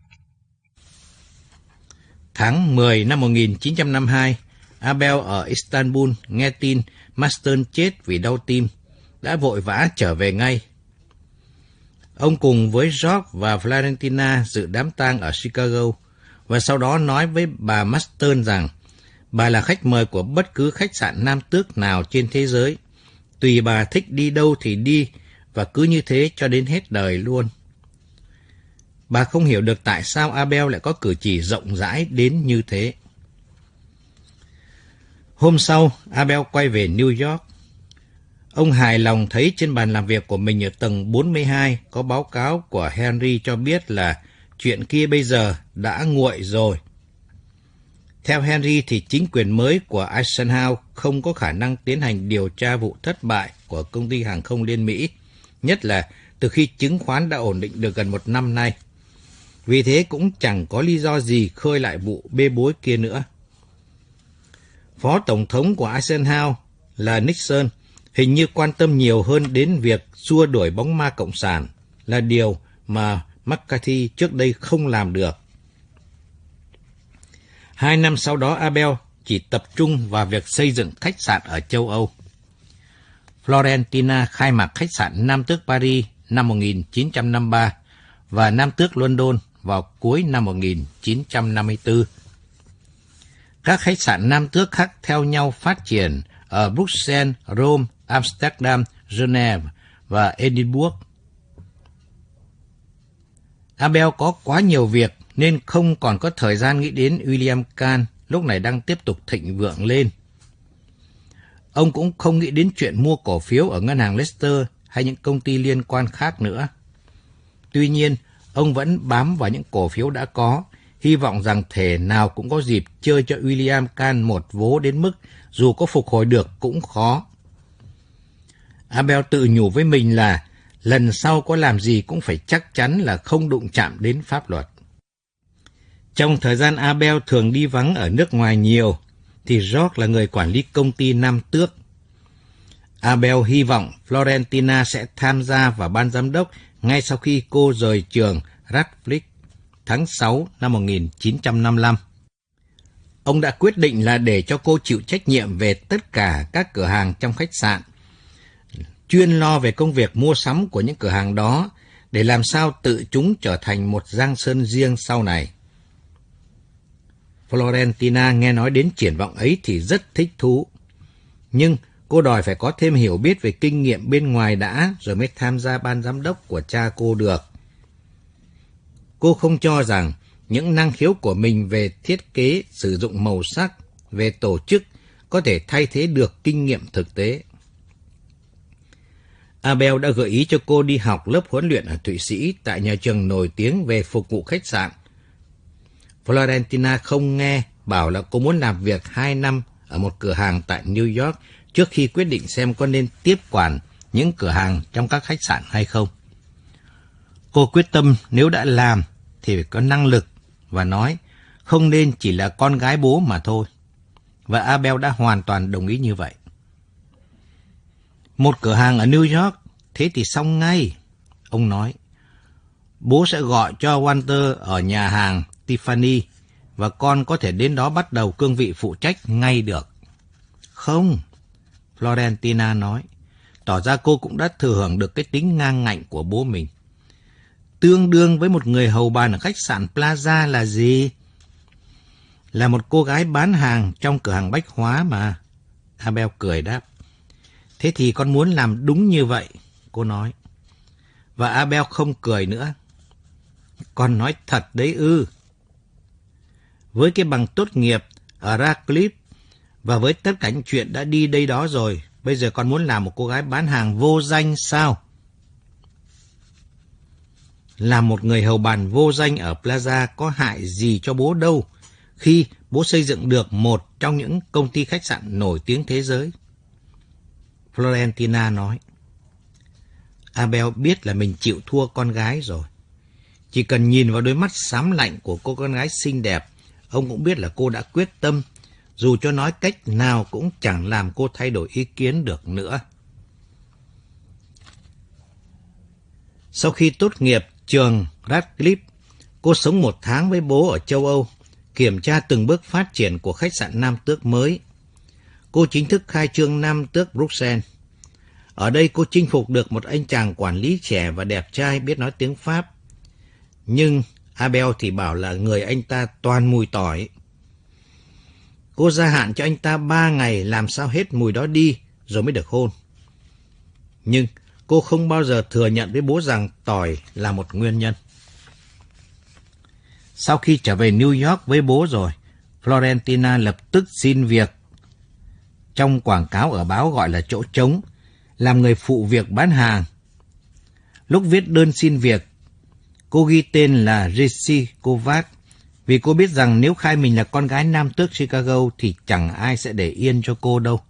Tháng mười năm một nghìn chín trăm năm mươi hai, Abel ở Istanbul nghe tin Marston chết vì đau tim, đã vội vã trở về ngay. Ông cùng với George và Valentina dự đám tang ở Chicago, và sau đó nói với bà Marston rằng bà là khách mời của bất cứ khách sạn nam tước nào trên thế giới. Tùy bà thích đi đâu thì đi, và cứ như thế cho đến hết đời luôn. Bà không hiểu được tại sao Abel lại có cử chỉ rộng rãi đến như thế. Hôm sau, Abel quay về New York. Ông hài lòng thấy trên bàn làm việc của mình ở tầng bốn mươi hai có báo cáo của Henry cho biết là chuyện kia bây giờ đã nguội rồi. Theo Henry thì chính quyền mới của Eisenhower không có khả năng tiến hành điều tra vụ thất bại của công ty hàng không Liên Mỹ, nhất là từ khi chứng khoán đã ổn định được gần một năm nay. Vì thế cũng chẳng có lý do gì khơi lại vụ bê bối kia nữa. Phó Tổng thống của Eisenhower là Nixon hình như quan tâm nhiều hơn đến việc xua đuổi bóng ma cộng sản, là điều mà McCarthy trước đây không làm được. Hai năm sau đó, Abel chỉ tập trung vào việc xây dựng khách sạn ở châu Âu. Florentina khai mạc khách sạn Nam Tước Paris năm một nghìn chín trăm năm mươi ba và Nam Tước London vào cuối năm một nghìn chín trăm năm mươi tư. Các khách sạn Nam Tước khác theo nhau phát triển ở Bruxelles, Rome, Amsterdam, Geneva và Edinburgh. Abel có quá nhiều việc nên không còn có thời gian nghĩ đến William Kahn, lúc này đang tiếp tục thịnh vượng lên. Ông cũng không nghĩ đến chuyện mua cổ phiếu ở ngân hàng Leicester hay những công ty liên quan khác nữa. Tuy nhiên, ông vẫn bám vào những cổ phiếu đã có, hy vọng rằng thể nào cũng có dịp chơi cho William Kahn một vố đến mức dù có phục hồi được cũng khó. Abel tự nhủ với mình là lần sau có làm gì cũng phải chắc chắn là không đụng chạm đến pháp luật. Trong thời gian Abel thường đi vắng ở nước ngoài nhiều, thì George là người quản lý công ty Nam Tước. Abel hy vọng Florentina sẽ tham gia vào ban giám đốc ngay sau khi cô rời trường Radcliffe tháng sáu năm một nghìn chín trăm năm mươi lăm. Ông đã quyết định là để cho cô chịu trách nhiệm về tất cả các cửa hàng trong khách sạn, chuyên lo về công việc mua sắm của những cửa hàng đó để làm sao tự chúng trở thành một giang sơn riêng sau này. Florentina nghe nói đến triển vọng ấy thì rất thích thú. Nhưng cô đòi phải có thêm hiểu biết về kinh nghiệm bên ngoài đã rồi mới tham gia ban giám đốc của cha cô được. Cô không cho rằng những năng khiếu của mình về thiết kế, sử dụng màu sắc, về tổ chức có thể thay thế được kinh nghiệm thực tế. Abel đã gợi ý cho cô đi học lớp huấn luyện ở Thụy Sĩ tại nhà trường nổi tiếng về phục vụ khách sạn. Florentina không nghe, bảo là cô muốn làm việc hai năm ở một cửa hàng tại New York trước khi quyết định xem có nên tiếp quản những cửa hàng trong các khách sạn hay không. Cô quyết tâm nếu đã làm thì phải có năng lực và nói không nên chỉ là con gái bố mà thôi. Và Abel đã hoàn toàn đồng ý như vậy. Một cửa hàng ở New York, thế thì xong ngay. Ông nói, bố sẽ gọi cho Walter ở nhà hàng Tiffany và con có thể đến đó bắt đầu cương vị phụ trách ngay được. Không, Florentina nói, tỏ ra cô cũng đã thừa hưởng được cái tính ngang ngạnh của bố mình. Tương đương với một người hầu bàn ở khách sạn Plaza là gì? Là một cô gái bán hàng trong cửa hàng bách hóa mà. Abel cười đáp. Thế thì con muốn làm đúng như vậy, cô nói. Và Abel không cười nữa. Con nói thật đấy ư. Với cái bằng tốt nghiệp ở Radcliffe và với tất cả những chuyện đã đi đây đó rồi, bây giờ con muốn làm một cô gái bán hàng vô danh sao? Làm một người hầu bàn vô danh ở Plaza có hại gì cho bố đâu, khi bố xây dựng được một trong những công ty khách sạn nổi tiếng thế giới. Florentina nói. Abel biết là mình chịu thua con gái rồi. Chỉ cần nhìn vào đôi mắt xám lạnh của cô con gái xinh đẹp, ông cũng biết là cô đã quyết tâm, dù cho nói cách nào cũng chẳng làm cô thay đổi ý kiến được nữa. Sau khi tốt nghiệp trường Radcliffe, cô sống một tháng với bố ở châu Âu, kiểm tra từng bước phát triển của khách sạn Nam Tước mới. Cô chính thức khai trương Nam Tước Bruxelles. Ở đây cô chinh phục được một anh chàng quản lý trẻ và đẹp trai biết nói tiếng Pháp. Nhưng Abel thì bảo là người anh ta toàn mùi tỏi. Cô gia hạn cho anh ta ba ngày làm sao hết mùi đó đi rồi mới được hôn. Nhưng cô không bao giờ thừa nhận với bố rằng tỏi là một nguyên nhân. Sau khi trở về New York với bố rồi, Florentina lập tức xin việc trong quảng cáo ở báo gọi là chỗ trống, làm người phụ việc bán hàng. Lúc viết đơn xin việc, cô ghi tên là Jessie Kovacs vì cô biết rằng nếu khai mình là con gái nam tước Chicago thì chẳng ai sẽ để yên cho cô đâu.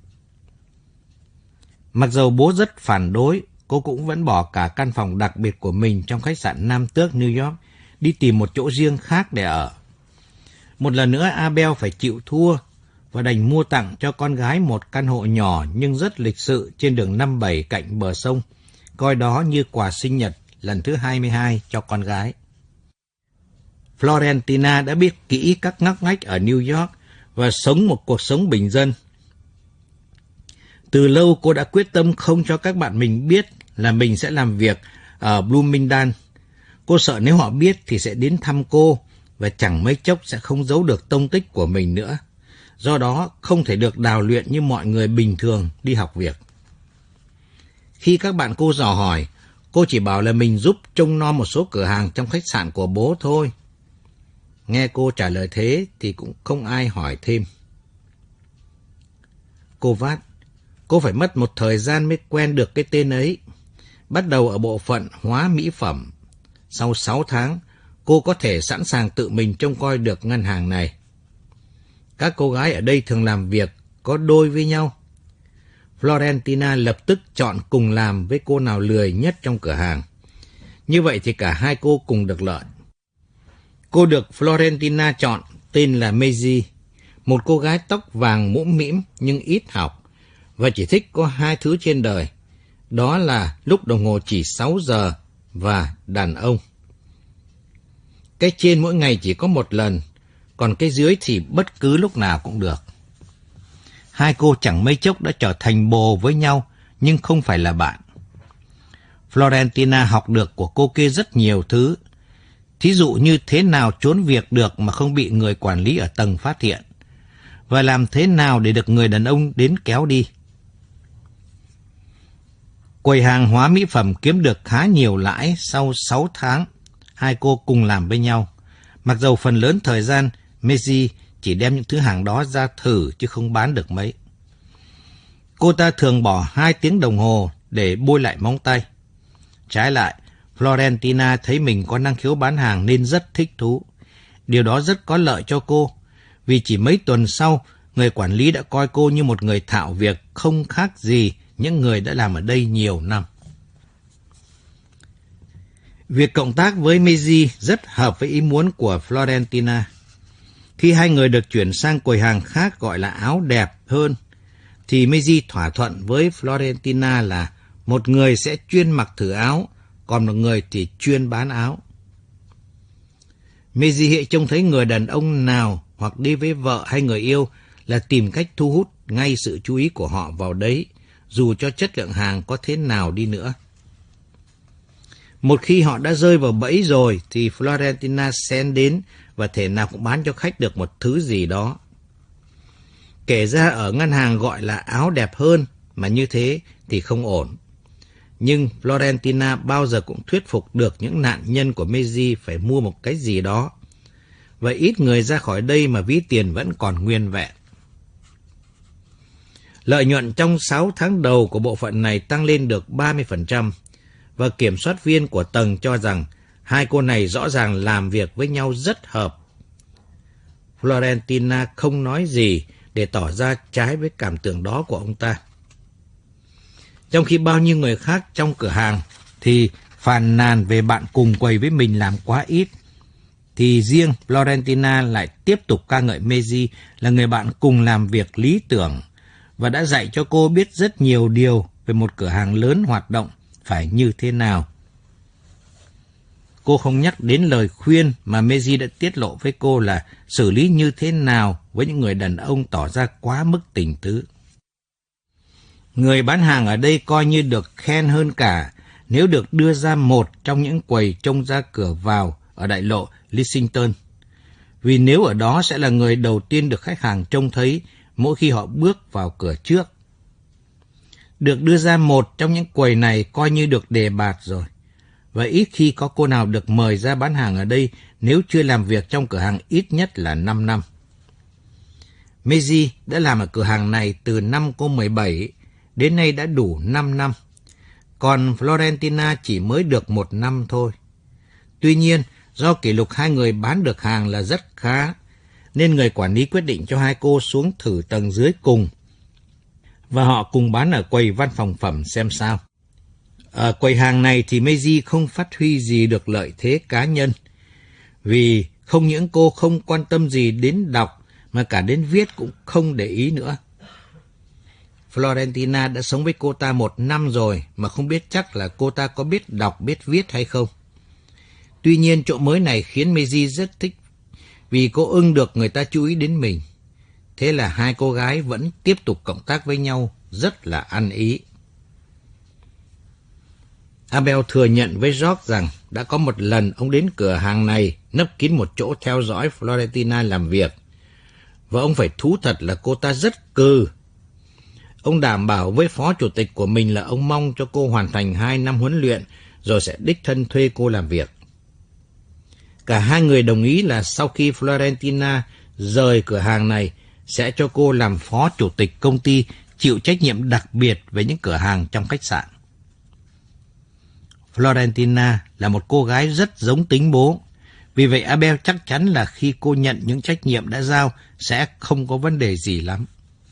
Mặc dầu bố rất phản đối, cô cũng vẫn bỏ cả căn phòng đặc biệt của mình trong khách sạn nam tước New York, đi tìm một chỗ riêng khác để ở. Một lần nữa Abel phải chịu thua và đành mua tặng cho con gái một căn hộ nhỏ nhưng rất lịch sự trên đường năm bảy cạnh bờ sông, coi đó như quà sinh nhật lần thứ hai mươi hai cho con gái. Florentina đã biết kỹ các ngóc ngách ở New York và sống một cuộc sống bình dân. Từ lâu cô đã quyết tâm không cho các bạn mình biết là mình sẽ làm việc ở Bloomingdale. Cô sợ nếu họ biết thì sẽ đến thăm cô và chẳng mấy chốc sẽ không giấu được tông tích của mình nữa. Do đó không thể được đào luyện như mọi người bình thường đi học việc. Khi các bạn cô dò hỏi, cô chỉ bảo là mình giúp trông nom một số cửa hàng trong khách sạn của bố thôi. Nghe cô trả lời thế thì cũng không ai hỏi thêm. Kovacs, cô phải mất một thời gian mới quen được cái tên ấy. Bắt đầu ở bộ phận hóa mỹ phẩm. Sau sáu tháng, cô có thể sẵn sàng tự mình trông coi được ngân hàng này. Các cô gái ở đây thường làm việc có đôi với nhau. Florentina lập tức chọn cùng làm với cô nào lười nhất trong cửa hàng. Như vậy thì cả hai cô cùng được lợi. Cô được Florentina chọn tên là Maisie, một cô gái tóc vàng mũm mĩm nhưng ít học và chỉ thích có hai thứ trên đời. Đó là lúc đồng hồ chỉ sáu giờ và đàn ông. Cái trên mỗi ngày chỉ có một lần, còn cái dưới thì bất cứ lúc nào cũng được. Hai cô chẳng mấy chốc đã trở thành bồ với nhau, nhưng không phải là bạn. Florentina học được của cô kia rất nhiều thứ. Thí dụ như thế nào trốn việc được mà không bị người quản lý ở tầng phát hiện, và làm thế nào để được người đàn ông đến kéo đi. Quầy hàng hóa mỹ phẩm kiếm được khá nhiều lãi sau sáu tháng. Hai cô cùng làm với nhau. Mặc dầu phần lớn thời gian, Maisie chỉ đem những thứ hàng đó ra thử chứ không bán được mấy. Cô ta thường bỏ hai tiếng đồng hồ để bôi lại móng tay. Trái lại, Florentina thấy mình có năng khiếu bán hàng nên rất thích thú. Điều đó rất có lợi cho cô, vì chỉ mấy tuần sau, người quản lý đã coi cô như một người thạo việc không khác gì những người đã làm ở đây nhiều năm. Việc cộng tác với Maisie rất hợp với ý muốn của Florentina. Khi hai người được chuyển sang quầy hàng khác gọi là áo đẹp hơn, thì Maisie thỏa thuận với Florentina là một người sẽ chuyên mặc thử áo, còn một người thì chuyên bán áo. Maisie hiện trông thấy người đàn ông nào hoặc đi với vợ hay người yêu là tìm cách thu hút ngay sự chú ý của họ vào đấy, dù cho chất lượng hàng có thế nào đi nữa. Một khi họ đã rơi vào bẫy rồi thì Florentina xen đến và thể nào cũng bán cho khách được một thứ gì đó. Kể ra ở ngân hàng gọi là áo đẹp hơn, mà như thế thì không ổn. Nhưng Florentina bao giờ cũng thuyết phục được những nạn nhân của Maisie phải mua một cái gì đó. Và ít người ra khỏi đây mà ví tiền vẫn còn nguyên vẹn. Lợi nhuận trong sáu tháng đầu của bộ phận này tăng lên được ba mươi phần trăm. Và kiểm soát viên của tầng cho rằng hai cô này rõ ràng làm việc với nhau rất hợp. Florentina không nói gì để tỏ ra trái với cảm tưởng đó của ông ta. Trong khi bao nhiêu người khác trong cửa hàng thì phàn nàn về bạn cùng quầy với mình làm quá ít, thì riêng Florentina lại tiếp tục ca ngợi Maisie là người bạn cùng làm việc lý tưởng và đã dạy cho cô biết rất nhiều điều về một cửa hàng lớn hoạt động phải như thế nào. Cô không nhắc đến lời khuyên mà Maisie đã tiết lộ với cô là xử lý như thế nào với những người đàn ông tỏ ra quá mức tình tứ. Người bán hàng ở đây coi như được khen hơn cả nếu được đưa ra một trong những quầy trông ra cửa vào ở đại lộ Lexington. Vì nếu ở đó sẽ là người đầu tiên được khách hàng trông thấy mỗi khi họ bước vào cửa trước. Được đưa ra một trong những quầy này coi như được đề bạt rồi. và ít khi có cô nào được mời ra bán hàng ở đây nếu chưa làm việc trong cửa hàng ít nhất là năm năm. Maisie đã làm ở cửa hàng này từ năm cô mười bảy, đến nay đã đủ năm năm. Còn Florentina chỉ mới được một năm thôi. Tuy nhiên, do kỷ lục hai người bán được hàng là rất khá, nên người quản lý quyết định cho hai cô xuống thử tầng dưới cùng, và họ cùng bán ở quầy văn phòng phẩm xem sao. Ở quầy hàng này thì Maisie không phát huy gì được lợi thế cá nhân, vì không những cô không quan tâm gì đến đọc, mà cả đến viết cũng không để ý nữa. Florentina đã sống với cô ta một năm rồi mà không biết chắc là cô ta có biết đọc, biết viết hay không. Tuy nhiên chỗ mới này khiến Maisie rất thích, vì cô ưng được người ta chú ý đến mình. Thế là hai cô gái vẫn tiếp tục cộng tác với nhau rất là ăn ý. Abel thừa nhận với George rằng đã có một lần ông đến cửa hàng này nấp kín một chỗ theo dõi Florentina làm việc, và ông phải thú thật là cô ta rất cừ. Ông đảm bảo với phó chủ tịch của mình là ông mong cho cô hoàn thành hai năm huấn luyện rồi sẽ đích thân thuê cô làm việc. Cả hai người đồng ý là sau khi Florentina rời cửa hàng này sẽ cho cô làm phó chủ tịch công ty chịu trách nhiệm đặc biệt về những cửa hàng trong khách sạn. Florentina là một cô gái rất giống tính bố, vì vậy Abel chắc chắn là khi cô nhận những trách nhiệm đã giao sẽ không có vấn đề gì lắm.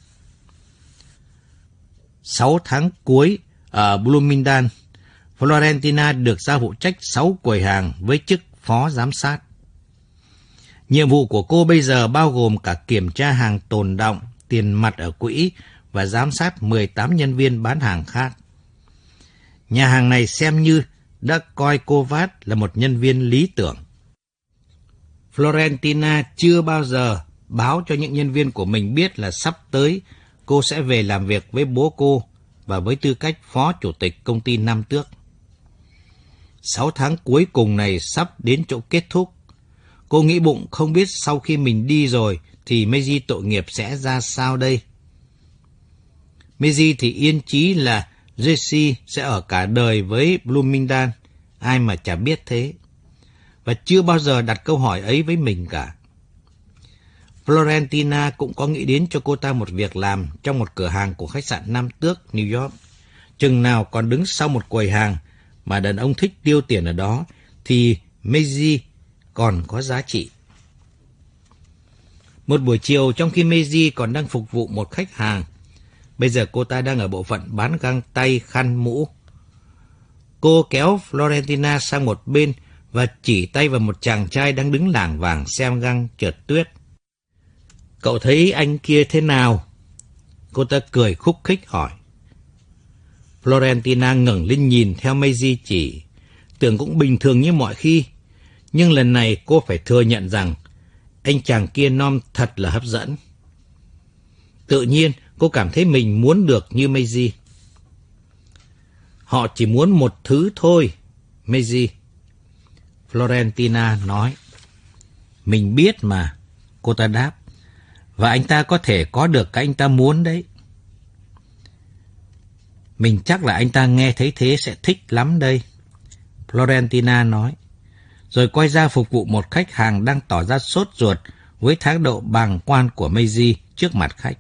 Sáu tháng cuối ở Bloomingdale, Florentina được giao phụ trách sáu quầy hàng với chức phó giám sát. Nhiệm vụ của cô bây giờ bao gồm cả kiểm tra hàng tồn đọng, tiền mặt ở quỹ và giám sát mười tám nhân viên bán hàng khác. Nhà hàng này xem như đã coi cô Vát là một nhân viên lý tưởng. Florentina chưa bao giờ báo cho những nhân viên của mình biết là sắp tới cô sẽ về làm việc với bố cô và với tư cách phó chủ tịch công ty Nam Tước. Sáu tháng cuối cùng này sắp đến chỗ kết thúc. Cô nghĩ bụng không biết sau khi mình đi rồi thì Maisie tội nghiệp sẽ ra sao đây. Maisie thì yên chí là Jesse sẽ ở cả đời với Bloomingdale, ai mà chả biết thế, và chưa bao giờ đặt câu hỏi ấy với mình cả. Florentina cũng có nghĩ đến cho cô ta một việc làm trong một cửa hàng của khách sạn Nam Tước, New York. Chừng nào còn đứng sau một quầy hàng mà đàn ông thích tiêu tiền ở đó, thì Maisie còn có giá trị. Một buổi chiều, trong khi Maisie còn đang phục vụ một khách hàng, bây giờ cô ta đang ở bộ phận bán găng tay, khăn, mũ. Cô kéo Florentina sang một bên và chỉ tay vào một chàng trai đang đứng lảng vảng xem găng trượt tuyết. Cậu thấy anh kia thế nào? Cô ta cười khúc khích hỏi. Florentina ngẩng lên nhìn theo Maisie chỉ, tưởng cũng bình thường như mọi khi. Nhưng lần này cô phải thừa nhận rằng anh chàng kia nom thật là hấp dẫn. Tự nhiên cô cảm thấy mình muốn được như Maisie. Họ chỉ muốn một thứ thôi, Maisie. Florentina nói. Mình biết mà, cô ta đáp. Và anh ta có thể có được cái anh ta muốn đấy. Mình chắc là anh ta nghe thấy thế sẽ thích lắm đây, Florentina nói. Rồi quay ra phục vụ một khách hàng đang tỏ ra sốt ruột với thái độ bàng quan của Maisie trước mặt khách.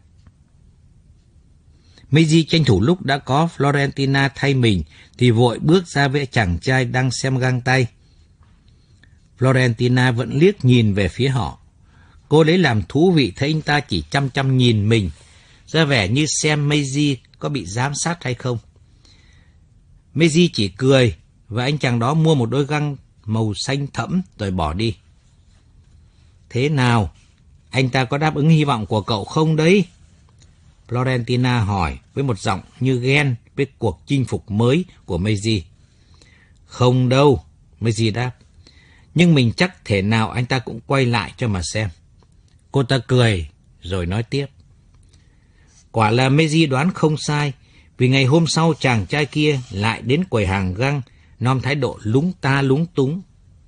Maisie tranh thủ lúc đã có Florentina thay mình thì vội bước ra với chàng trai đang xem găng tay. Florentina vẫn liếc nhìn về phía họ. Cô lấy làm thú vị thấy anh ta chỉ chăm chăm nhìn mình, ra vẻ như xem Maisie có bị giám sát hay không. Maisie chỉ cười và anh chàng đó mua một đôi găng màu xanh thẫm rồi bỏ đi. Thế nào? Anh ta có đáp ứng hy vọng của cậu không đấy? Florentina hỏi với một giọng như ghen với cuộc chinh phục mới của Maisie. Không đâu, Maisie đáp. Nhưng mình chắc thể nào anh ta cũng quay lại cho mà xem. Cô ta cười rồi nói tiếp. Quả là Maisie đoán không sai, vì ngày hôm sau chàng trai kia lại đến quầy hàng găng, nom thái độ lúng ta lúng túng.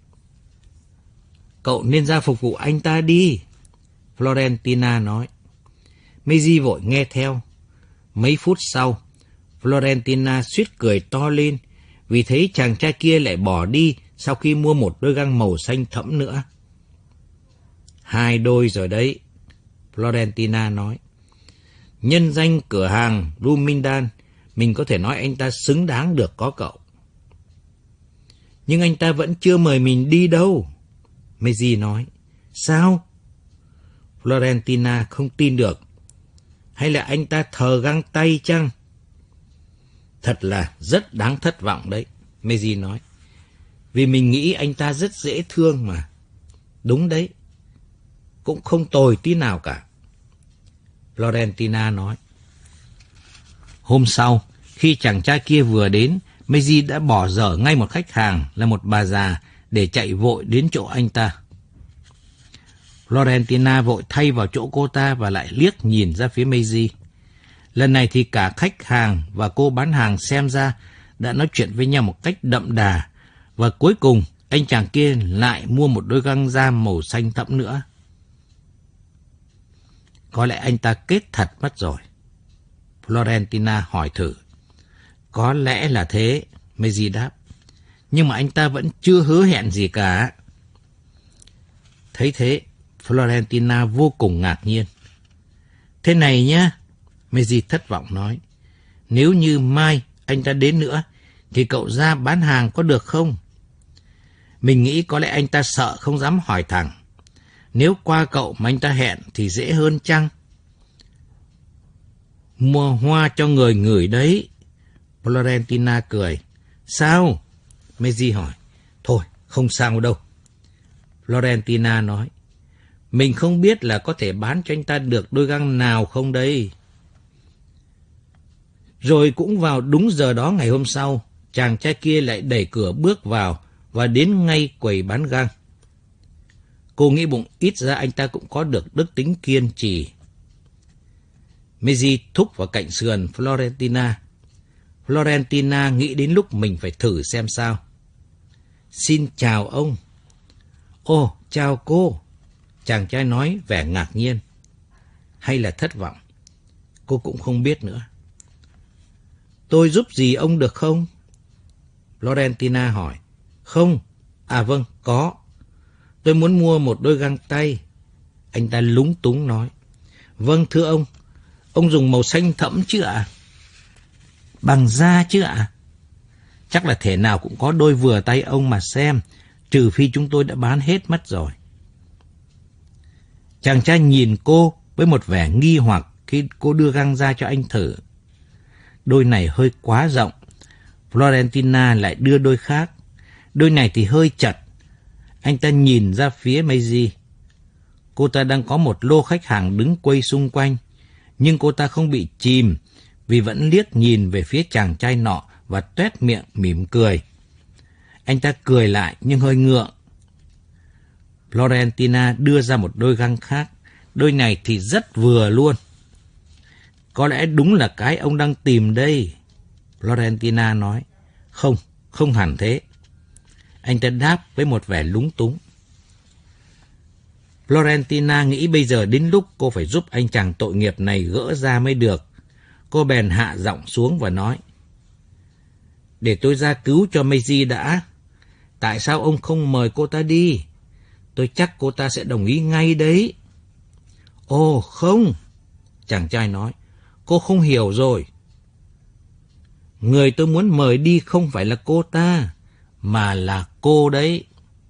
Cậu nên ra phục vụ anh ta đi, Florentina nói. Maisie vội nghe theo. Mấy phút sau, Florentina suýt cười to lên vì thế chàng trai kia lại bỏ đi sau khi mua một đôi găng màu xanh thẫm nữa. Hai đôi rồi đấy, Florentina nói. Nhân danh cửa hàng Bloomingdale, mình có thể nói anh ta xứng đáng được có cậu. Nhưng anh ta vẫn chưa mời mình đi đâu, Maisie nói. Sao? Florentina không tin được. Hay là anh ta thờ găng tay chăng? Thật là rất đáng thất vọng đấy, Maisie nói. Vì mình nghĩ anh ta rất dễ thương mà. Đúng đấy, cũng không tồi tí nào cả, Florentina nói. Hôm sau, khi chàng trai kia vừa đến, Maisie đã bỏ dở ngay một khách hàng là một bà già để chạy vội đến chỗ anh ta. Florentina vội thay vào chỗ cô ta và lại liếc nhìn ra phía Maisie. Lần này thì cả khách hàng và cô bán hàng xem ra đã nói chuyện với nhau một cách đậm đà, và cuối cùng anh chàng kia lại mua một đôi găng da màu xanh thẫm nữa. Có lẽ anh ta kết thật mất rồi, Florentina hỏi thử. Có lẽ là thế, Maisie đáp. Nhưng mà anh ta vẫn chưa hứa hẹn gì cả. Thấy thế, Florentina vô cùng ngạc nhiên. Thế này nhá, Maisie thất vọng nói. Nếu như mai anh ta đến nữa, thì cậu ra bán hàng có được không? Mình nghĩ có lẽ anh ta sợ không dám hỏi thẳng. Nếu qua cậu mà anh ta hẹn thì dễ hơn chăng? Mua hoa cho người ngửi đấy, Florentina cười. Sao? Maisie hỏi. Thôi, không sao đâu, Florentina nói. Mình không biết là có thể bán cho anh ta được đôi găng nào không đây. Rồi cũng vào đúng giờ đó ngày hôm sau, chàng trai kia lại đẩy cửa bước vào và đến ngay quầy bán găng. Cô nghĩ bụng ít ra anh ta cũng có được đức tính kiên trì. Maisie thúc vào cạnh sườn Florentina. Florentina nghĩ đến lúc mình phải thử xem sao. Xin chào ông. Ồ, chào cô, chàng trai nói vẻ ngạc nhiên. Hay là thất vọng? Cô cũng không biết nữa. Tôi giúp gì ông được không? Florentina hỏi. Không, à vâng, có. Tôi muốn mua một đôi găng tay. Anh ta lúng túng nói. Vâng thưa ông, ông dùng màu xanh thẫm chứ ạ? À? Bằng da chứ ạ? À? Chắc là thể nào cũng có đôi vừa tay ông mà xem, trừ phi chúng tôi đã bán hết mất rồi. Chàng trai nhìn cô với một vẻ nghi hoặc khi cô đưa găng ra cho anh thử. Đôi này hơi quá rộng. Florentina lại đưa đôi khác. Đôi này thì hơi chật. Anh ta nhìn ra phía Maisie. Cô ta đang có một lô khách hàng đứng quay xung quanh, nhưng cô ta không bị chìm vì vẫn liếc nhìn về phía chàng trai nọ và tuét miệng mỉm cười. Anh ta cười lại nhưng hơi ngượng. Florentina đưa ra một đôi găng khác. Đôi này thì rất vừa luôn. Có lẽ đúng là cái ông đang tìm đây, Florentina nói. Không, không hẳn thế. Anh ta đáp với một vẻ lúng túng. Florentina nghĩ bây giờ đến lúc cô phải giúp anh chàng tội nghiệp này gỡ ra mới được. Cô bèn hạ giọng xuống và nói. Để tôi ra cứu cho Maisie đã. Tại sao ông không mời cô ta đi? Tôi chắc cô ta sẽ đồng ý ngay đấy. Ồ không, chàng trai nói. Cô không hiểu rồi. Người tôi muốn mời đi không phải là cô ta, mà là cô đấy.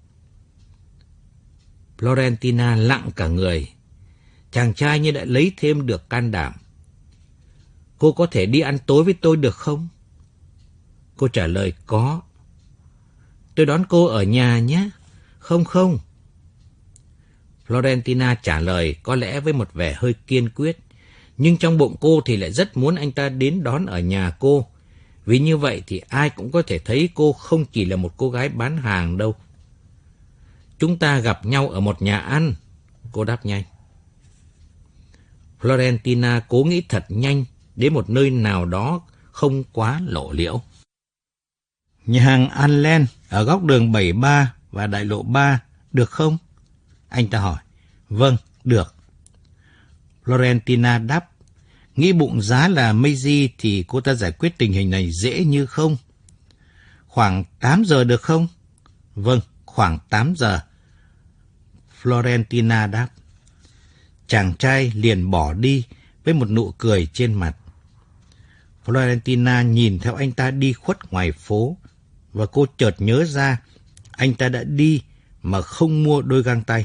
Florentina lặng cả người. Chàng trai như đã lấy thêm được can đảm. Cô có thể đi ăn tối với tôi được không? Cô trả lời có. Tôi đón cô ở nhà nhé. Không không. Florentina trả lời có lẽ với một vẻ hơi kiên quyết. Nhưng trong bụng cô thì lại rất muốn anh ta đến đón ở nhà cô. Vì như vậy thì ai cũng có thể thấy cô không chỉ là một cô gái bán hàng đâu. Chúng ta gặp nhau ở một nhà ăn, cô đáp nhanh. Florentina cố nghĩ thật nhanh đến một nơi nào đó không quá lộ liễu. Nhà hàng Allen ở góc đường bảy mươi ba và đại lộ ba, được không? Anh ta hỏi. Vâng, được. Florentina đáp. Nghĩ bụng giá là Maisie thì cô ta giải quyết tình hình này dễ như không. Khoảng tám giờ được không? Vâng, khoảng tám giờ. Florentina đáp. Chàng trai liền bỏ đi với một nụ cười trên mặt. Florentina nhìn theo anh ta đi khuất ngoài phố, và cô chợt nhớ ra anh ta đã đi mà không mua đôi găng tay.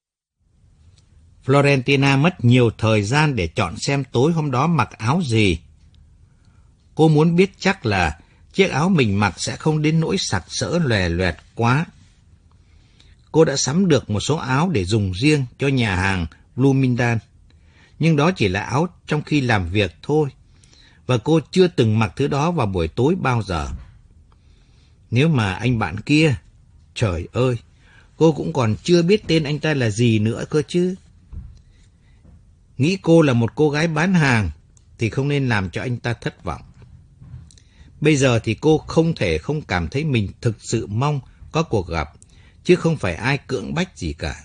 Florentina mất nhiều thời gian để chọn xem tối hôm đó mặc áo gì. Cô muốn biết chắc là chiếc áo mình mặc sẽ không đến nỗi sặc sỡ lòe loẹt quá. Cô đã sắm được một số áo để dùng riêng cho nhà hàng Bloomingdale, nhưng đó chỉ là áo trong khi làm việc thôi, và cô chưa từng mặc thứ đó vào buổi tối bao giờ. Nếu mà anh bạn kia, trời ơi, cô cũng còn chưa biết tên anh ta là gì nữa cơ chứ. Nghĩ cô là một cô gái bán hàng thì không nên làm cho anh ta thất vọng. Bây giờ thì cô không thể không cảm thấy mình thực sự mong có cuộc gặp, chứ không phải ai cưỡng bách gì cả.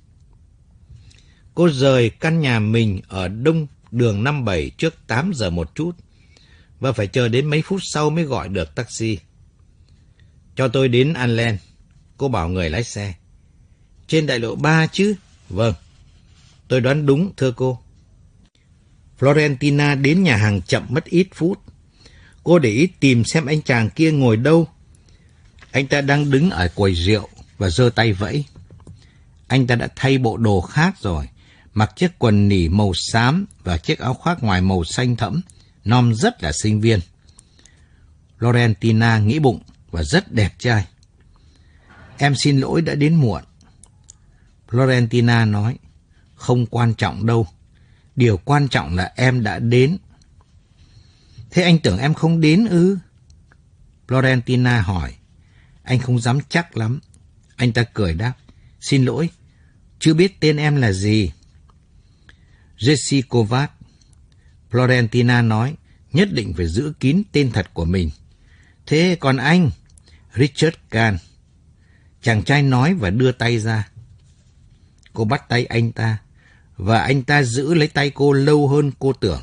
Cô rời căn nhà mình ở đông đường năm bảy trước tám giờ một chút, và phải chờ đến mấy phút sau mới gọi được taxi. Cho tôi đến Allen, cô bảo người lái xe. Trên đại lộ ba chứ? Vâng, tôi đoán đúng thưa cô. Florentina đến nhà hàng chậm mất ít phút. Cô để ý tìm xem anh chàng kia ngồi đâu. Anh ta đang đứng ở quầy rượu và giơ tay vẫy. Anh ta đã thay bộ đồ khác rồi, mặc chiếc quần nỉ màu xám và chiếc áo khoác ngoài màu xanh thẫm, nom rất là sinh viên. Florentina nghĩ bụng và rất đẹp trai. Em xin lỗi đã đến muộn. Florentina nói, không quan trọng đâu. Điều quan trọng là em đã đến. Thế anh tưởng em không đến ư? Florentina hỏi. Anh không dám chắc lắm. Anh ta cười đáp, xin lỗi, chưa biết tên em là gì. Jessie Kovac. Florentina nói, nhất định phải giữ kín tên thật của mình. Thế còn anh? Richard Kahn. Chàng trai nói và đưa tay ra. Cô bắt tay anh ta, và anh ta giữ lấy tay cô lâu hơn cô tưởng.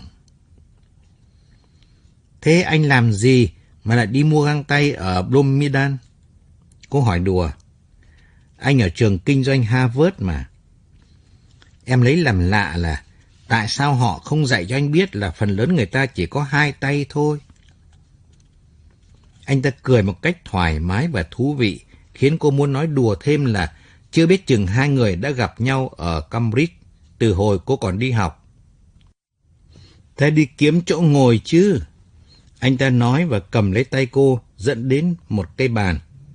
Thế anh làm gì mà lại đi mua găng tay ở Bloomingdale? Cô hỏi đùa. Anh ở trường kinh doanh Harvard mà. Em lấy làm lạ là tại sao họ không dạy cho anh biết là phần lớn người ta chỉ có hai tay thôi. Anh ta cười một cách thoải mái và thú vị, khiến cô muốn nói đùa thêm là chưa biết chừng hai người đã gặp nhau ở Cambridge từ hồi cô còn đi học. Thế đi kiếm chỗ ngồi chứ? Anh ta nói và cầm lấy tay cô dẫn đến một cây bàn.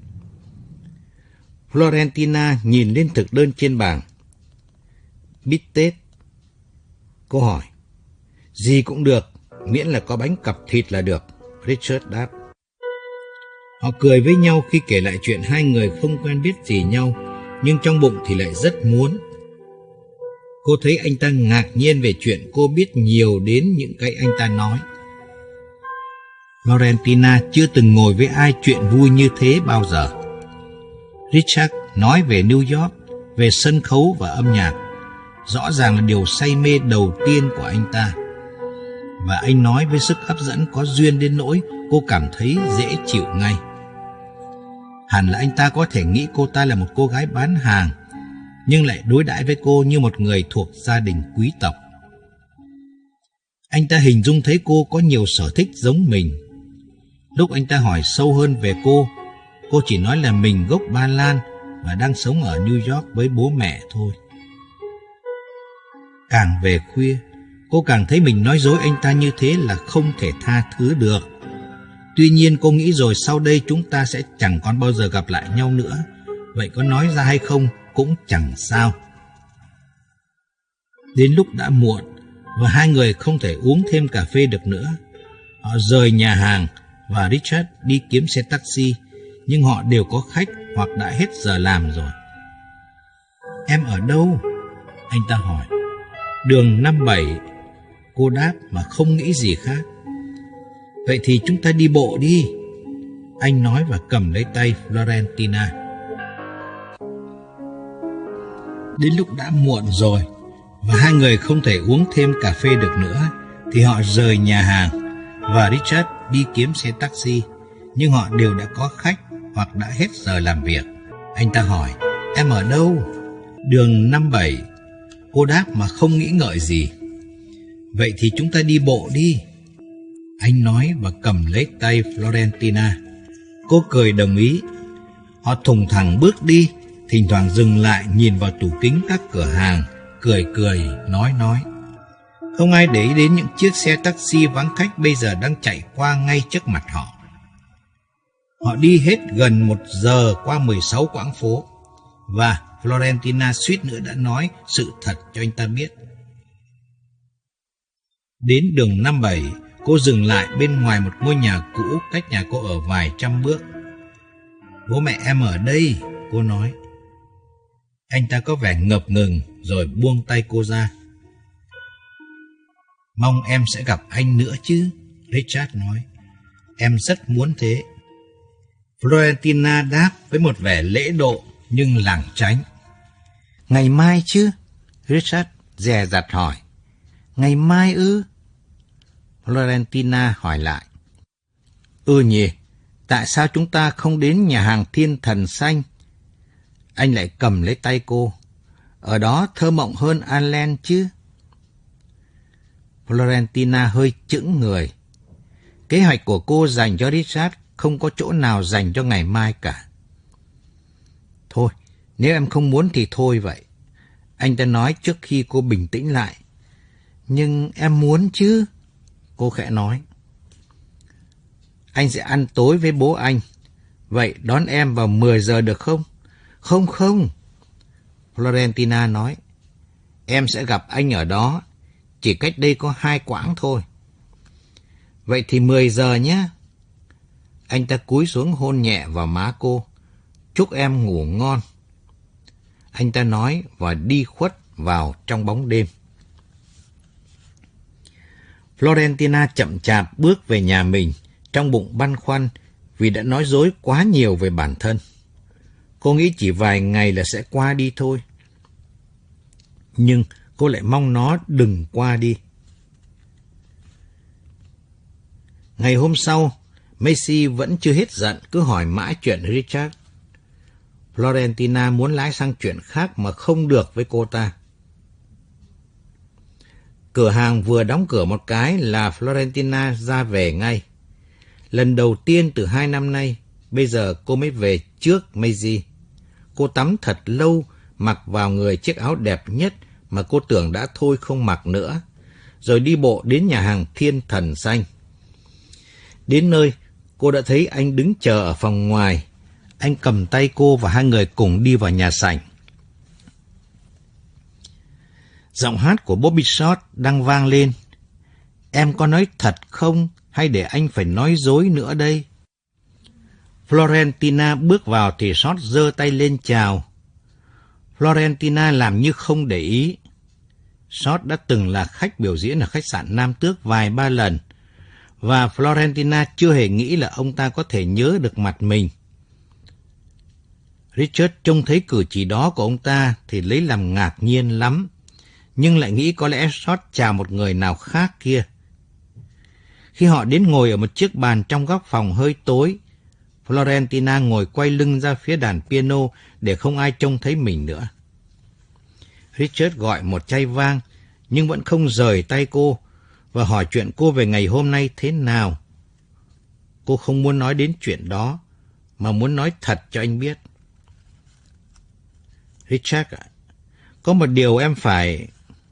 Florentina nhìn lên thực đơn trên bảng. Bít tết. Cô hỏi. Gì cũng được, miễn là có bánh cặp thịt là được, Richard đáp. Họ cười với nhau khi kể lại chuyện hai người không quen biết gì nhau, nhưng trong bụng thì lại rất muốn. Cô thấy anh ta ngạc nhiên về chuyện cô biết nhiều đến những cái anh ta nói. Florentina chưa từng ngồi với ai chuyện vui như thế bao giờ. Richard nói về New York, về sân khấu và âm nhạc. Rõ ràng là điều say mê đầu tiên của anh ta. Và anh nói với sức hấp dẫn có duyên đến nỗi cô cảm thấy dễ chịu ngay. Hẳn là anh ta có thể nghĩ cô ta là một cô gái bán hàng, nhưng lại đối đãi với cô như một người thuộc gia đình quý tộc. Anh ta hình dung thấy cô có nhiều sở thích giống mình. Lúc anh ta hỏi sâu hơn về cô, cô chỉ nói là mình gốc Ba Lan và đang sống ở New York với bố mẹ thôi. Càng về khuya, cô càng thấy mình nói dối anh ta như thế là không thể tha thứ được. Tuy nhiên cô nghĩ rồi sau đây chúng ta sẽ chẳng còn bao giờ gặp lại nhau nữa. Vậy có nói ra hay không cũng chẳng sao. Đến lúc đã muộn và hai người không thể uống thêm cà phê được nữa. Họ rời nhà hàng và Richard đi kiếm xe taxi, nhưng họ đều có khách hoặc đã hết giờ làm rồi. Em ở đâu? Anh ta hỏi. Đường năm bảy. Cô đáp mà không nghĩ gì khác. Vậy thì chúng ta đi bộ đi. Anh nói và cầm lấy tay Florentina. Đến lúc đã muộn rồi và hai người không thể uống thêm cà phê được nữa thì họ rời nhà hàng và Richard đi kiếm xe taxi, nhưng họ đều đã có khách hoặc đã hết giờ làm việc. Anh ta hỏi, em ở đâu? Đường năm bảy. Cô đáp mà không nghĩ ngợi gì. Vậy thì chúng ta đi bộ đi. Anh nói và cầm lấy tay Florentina. Cô cười đồng ý. Họ thùng thẳng bước đi, thỉnh thoảng dừng lại nhìn vào tủ kính các cửa hàng, cười cười, nói nói. Không ai để ý đến những chiếc xe taxi vắng khách bây giờ đang chạy qua ngay trước mặt họ. Họ đi hết gần một giờ qua mười sáu quãng phố, và Florentina suýt nữa đã nói sự thật cho anh ta biết. Đến đường năm bảy, cô dừng lại bên ngoài một ngôi nhà cũ cách nhà cô ở vài trăm bước. Bố mẹ em ở đây, cô nói. Anh ta có vẻ ngập ngừng rồi buông tay cô ra. Mong em sẽ gặp anh nữa chứ, Richard nói. Em rất muốn thế. Florentina đáp với một vẻ lễ độ nhưng lảng tránh. Ngày mai chứ? Richard dè dặt hỏi. Ngày mai ư? Florentina hỏi lại. Ừ nhỉ, tại sao chúng ta không đến nhà hàng Thiên Thần Xanh? Anh lại cầm lấy tay cô. Ở đó thơ mộng hơn Ireland chứ? Florentina hơi chững người. Kế hoạch của cô dành cho Richard không có chỗ nào dành cho ngày mai cả. Thôi, nếu em không muốn thì thôi vậy. Anh ta nói trước khi cô bình tĩnh lại. Nhưng em muốn chứ, cô khẽ nói. Anh sẽ ăn tối với bố anh. Vậy đón em vào mười giờ được không? Không không, Florentina nói. Em sẽ gặp anh ở đó, chỉ cách đây có hai quãng thôi. Vậy thì mười giờ nhé. Anh ta cúi xuống hôn nhẹ vào má cô. Chúc em ngủ ngon. Anh ta nói và đi khuất vào trong bóng đêm. Florentina chậm chạp bước về nhà mình, trong bụng băn khoăn vì đã nói dối quá nhiều về bản thân. Cô nghĩ chỉ vài ngày là sẽ qua đi thôi. Nhưng cô lại mong nó đừng qua đi. Ngày hôm sau, Macy vẫn chưa hết giận, cứ hỏi mãi chuyện Richard. Florentina muốn lái sang chuyện khác mà không được với cô ta. Cửa hàng vừa đóng cửa một cái là Florentina ra về ngay. Lần đầu tiên từ hai năm nay, bây giờ cô mới về trước Macy. Cô tắm thật lâu, mặc vào người chiếc áo đẹp nhất mà cô tưởng đã thôi không mặc nữa, rồi đi bộ đến nhà hàng Thiên Thần Xanh. Đến nơi, cô đã thấy anh đứng chờ ở phòng ngoài. Anh cầm tay cô và hai người cùng đi vào nhà sảnh. Giọng hát của Bobby Short đang vang lên. Em có nói thật không, hay để anh phải nói dối nữa đây? Florentina bước vào thì Short giơ tay lên chào. Florentina làm như không để ý. Short đã từng là khách biểu diễn ở khách sạn Nam Tước vài ba lần, và Florentina chưa hề nghĩ là ông ta có thể nhớ được mặt mình. Richard trông thấy cử chỉ đó của ông ta thì lấy làm ngạc nhiên lắm, nhưng lại nghĩ có lẽ Short chào một người nào khác kia. Khi họ đến ngồi ở một chiếc bàn trong góc phòng hơi tối, Florentina ngồi quay lưng ra phía đàn piano để không ai trông thấy mình nữa. Richard gọi một chai vang, nhưng vẫn không rời tay cô, và hỏi chuyện cô về ngày hôm nay thế nào. Cô không muốn nói đến chuyện đó, mà muốn nói thật cho anh biết. Richard ạ, có một điều em phải...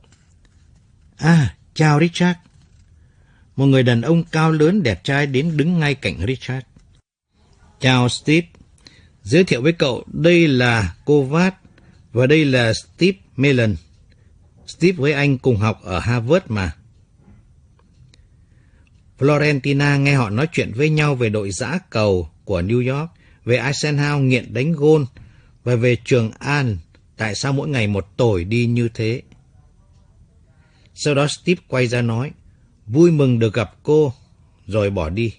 À, chào Richard. Một người đàn ông cao lớn đẹp trai đến đứng ngay cạnh Richard. Chào Steve, giới thiệu với cậu, đây là cô Vát và đây là Steve Mellon. Steve với anh cùng học ở Harvard mà. Florentina nghe họ nói chuyện với nhau về đội giã cầu của New York, về Eisenhower nghiện đánh gôn và về Trường An, tại sao mỗi ngày một tồi đi như thế. Sau đó Steve quay ra nói, vui mừng được gặp cô, rồi bỏ đi.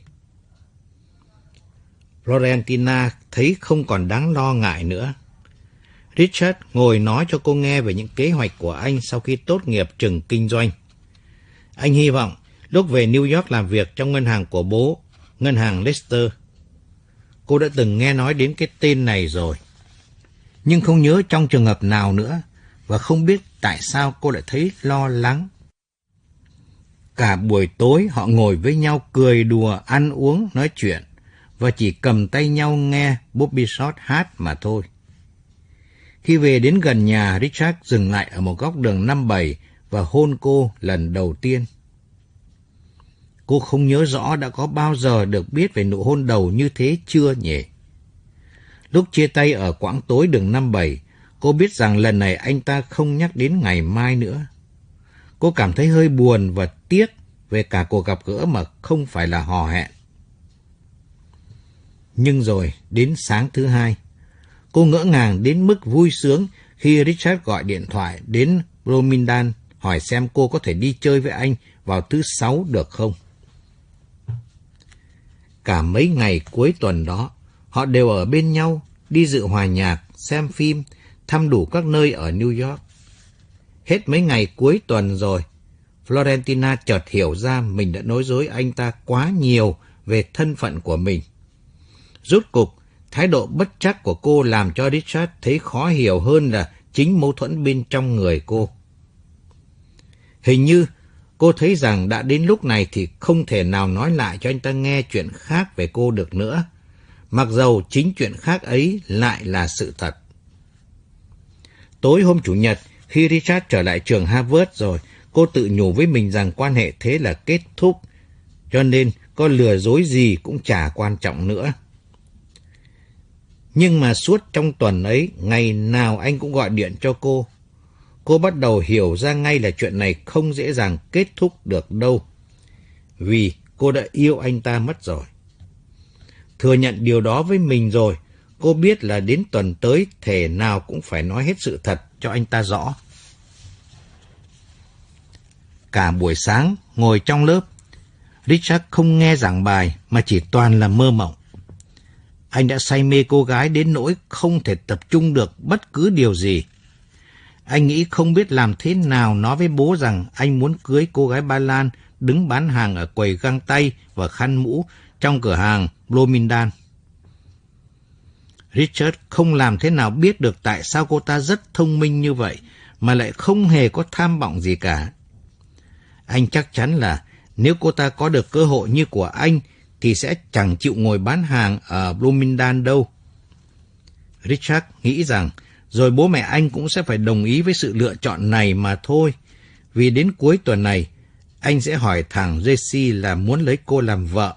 Florentina thấy không còn đáng lo ngại nữa. Richard ngồi nói cho cô nghe về những kế hoạch của anh sau khi tốt nghiệp trường kinh doanh. Anh hy vọng lúc về New York làm việc trong ngân hàng của bố, ngân hàng Leicester. cô đã từng nghe nói đến cái tên này rồi. Nhưng không nhớ trong trường hợp nào nữa, và không biết tại sao cô lại thấy lo lắng. Cả buổi tối họ ngồi với nhau cười đùa, ăn uống, nói chuyện, và chỉ cầm tay nhau nghe Bobby Short hát mà thôi. Khi về đến gần nhà, Richard dừng lại ở một góc đường năm bảy và hôn cô lần đầu tiên. Cô không nhớ rõ đã có bao giờ được biết về nụ hôn đầu như thế chưa nhỉ? Lúc chia tay ở quãng tối đường năm bảy, cô biết rằng lần này anh ta không nhắc đến ngày mai nữa. Cô cảm thấy hơi buồn và tiếc về cả cuộc gặp gỡ mà không phải là hò hẹn. Nhưng rồi, đến sáng thứ hai, cô ngỡ ngàng đến mức vui sướng khi Richard gọi điện thoại đến Bloomingdale hỏi xem cô có thể đi chơi với anh vào thứ Sáu được không. Cả mấy ngày cuối tuần đó, họ đều ở bên nhau, đi dự hòa nhạc, xem phim, thăm đủ các nơi ở New York. Hết mấy ngày cuối tuần rồi, Florentina chợt hiểu ra mình đã nói dối anh ta quá nhiều về thân phận của mình. Rốt cục, thái độ bất trắc của cô làm cho Richard thấy khó hiểu hơn là chính mâu thuẫn bên trong người cô. Hình như cô thấy rằng đã đến lúc này thì không thể nào nói lại cho anh ta nghe chuyện khác về cô được nữa, mặc dầu chính chuyện khác ấy lại là sự thật. Tối hôm Chủ nhật, khi Richard trở lại trường Harvard rồi, cô tự nhủ với mình rằng quan hệ thế là kết thúc, cho nên có lừa dối gì cũng chả quan trọng nữa. Nhưng mà suốt trong tuần ấy, ngày nào anh cũng gọi điện cho cô. Cô bắt đầu hiểu ra ngay là chuyện này không dễ dàng kết thúc được đâu, vì cô đã yêu anh ta mất rồi. Thừa nhận điều đó với mình rồi, cô biết là đến tuần tới thể nào cũng phải nói hết sự thật cho anh ta rõ. Cả buổi sáng, ngồi trong lớp, Richard không nghe giảng bài mà chỉ toàn là mơ mộng. Anh đã say mê cô gái đến nỗi không thể tập trung được bất cứ điều gì. Anh nghĩ không biết làm thế nào nói với bố rằng anh muốn cưới cô gái Ba Lan đứng bán hàng ở quầy găng tay và khăn mũ trong cửa hàng Bloomingdale. Richard không làm thế nào biết được tại sao cô ta rất thông minh như vậy mà lại không hề có tham vọng gì cả. Anh chắc chắn là nếu cô ta có được cơ hội như của anh thì sẽ chẳng chịu ngồi bán hàng ở Bloomingdale đâu. Richard nghĩ rằng rồi bố mẹ anh cũng sẽ phải đồng ý với sự lựa chọn này mà thôi, vì đến cuối tuần này, anh sẽ hỏi thằng Jesse là muốn lấy cô làm vợ.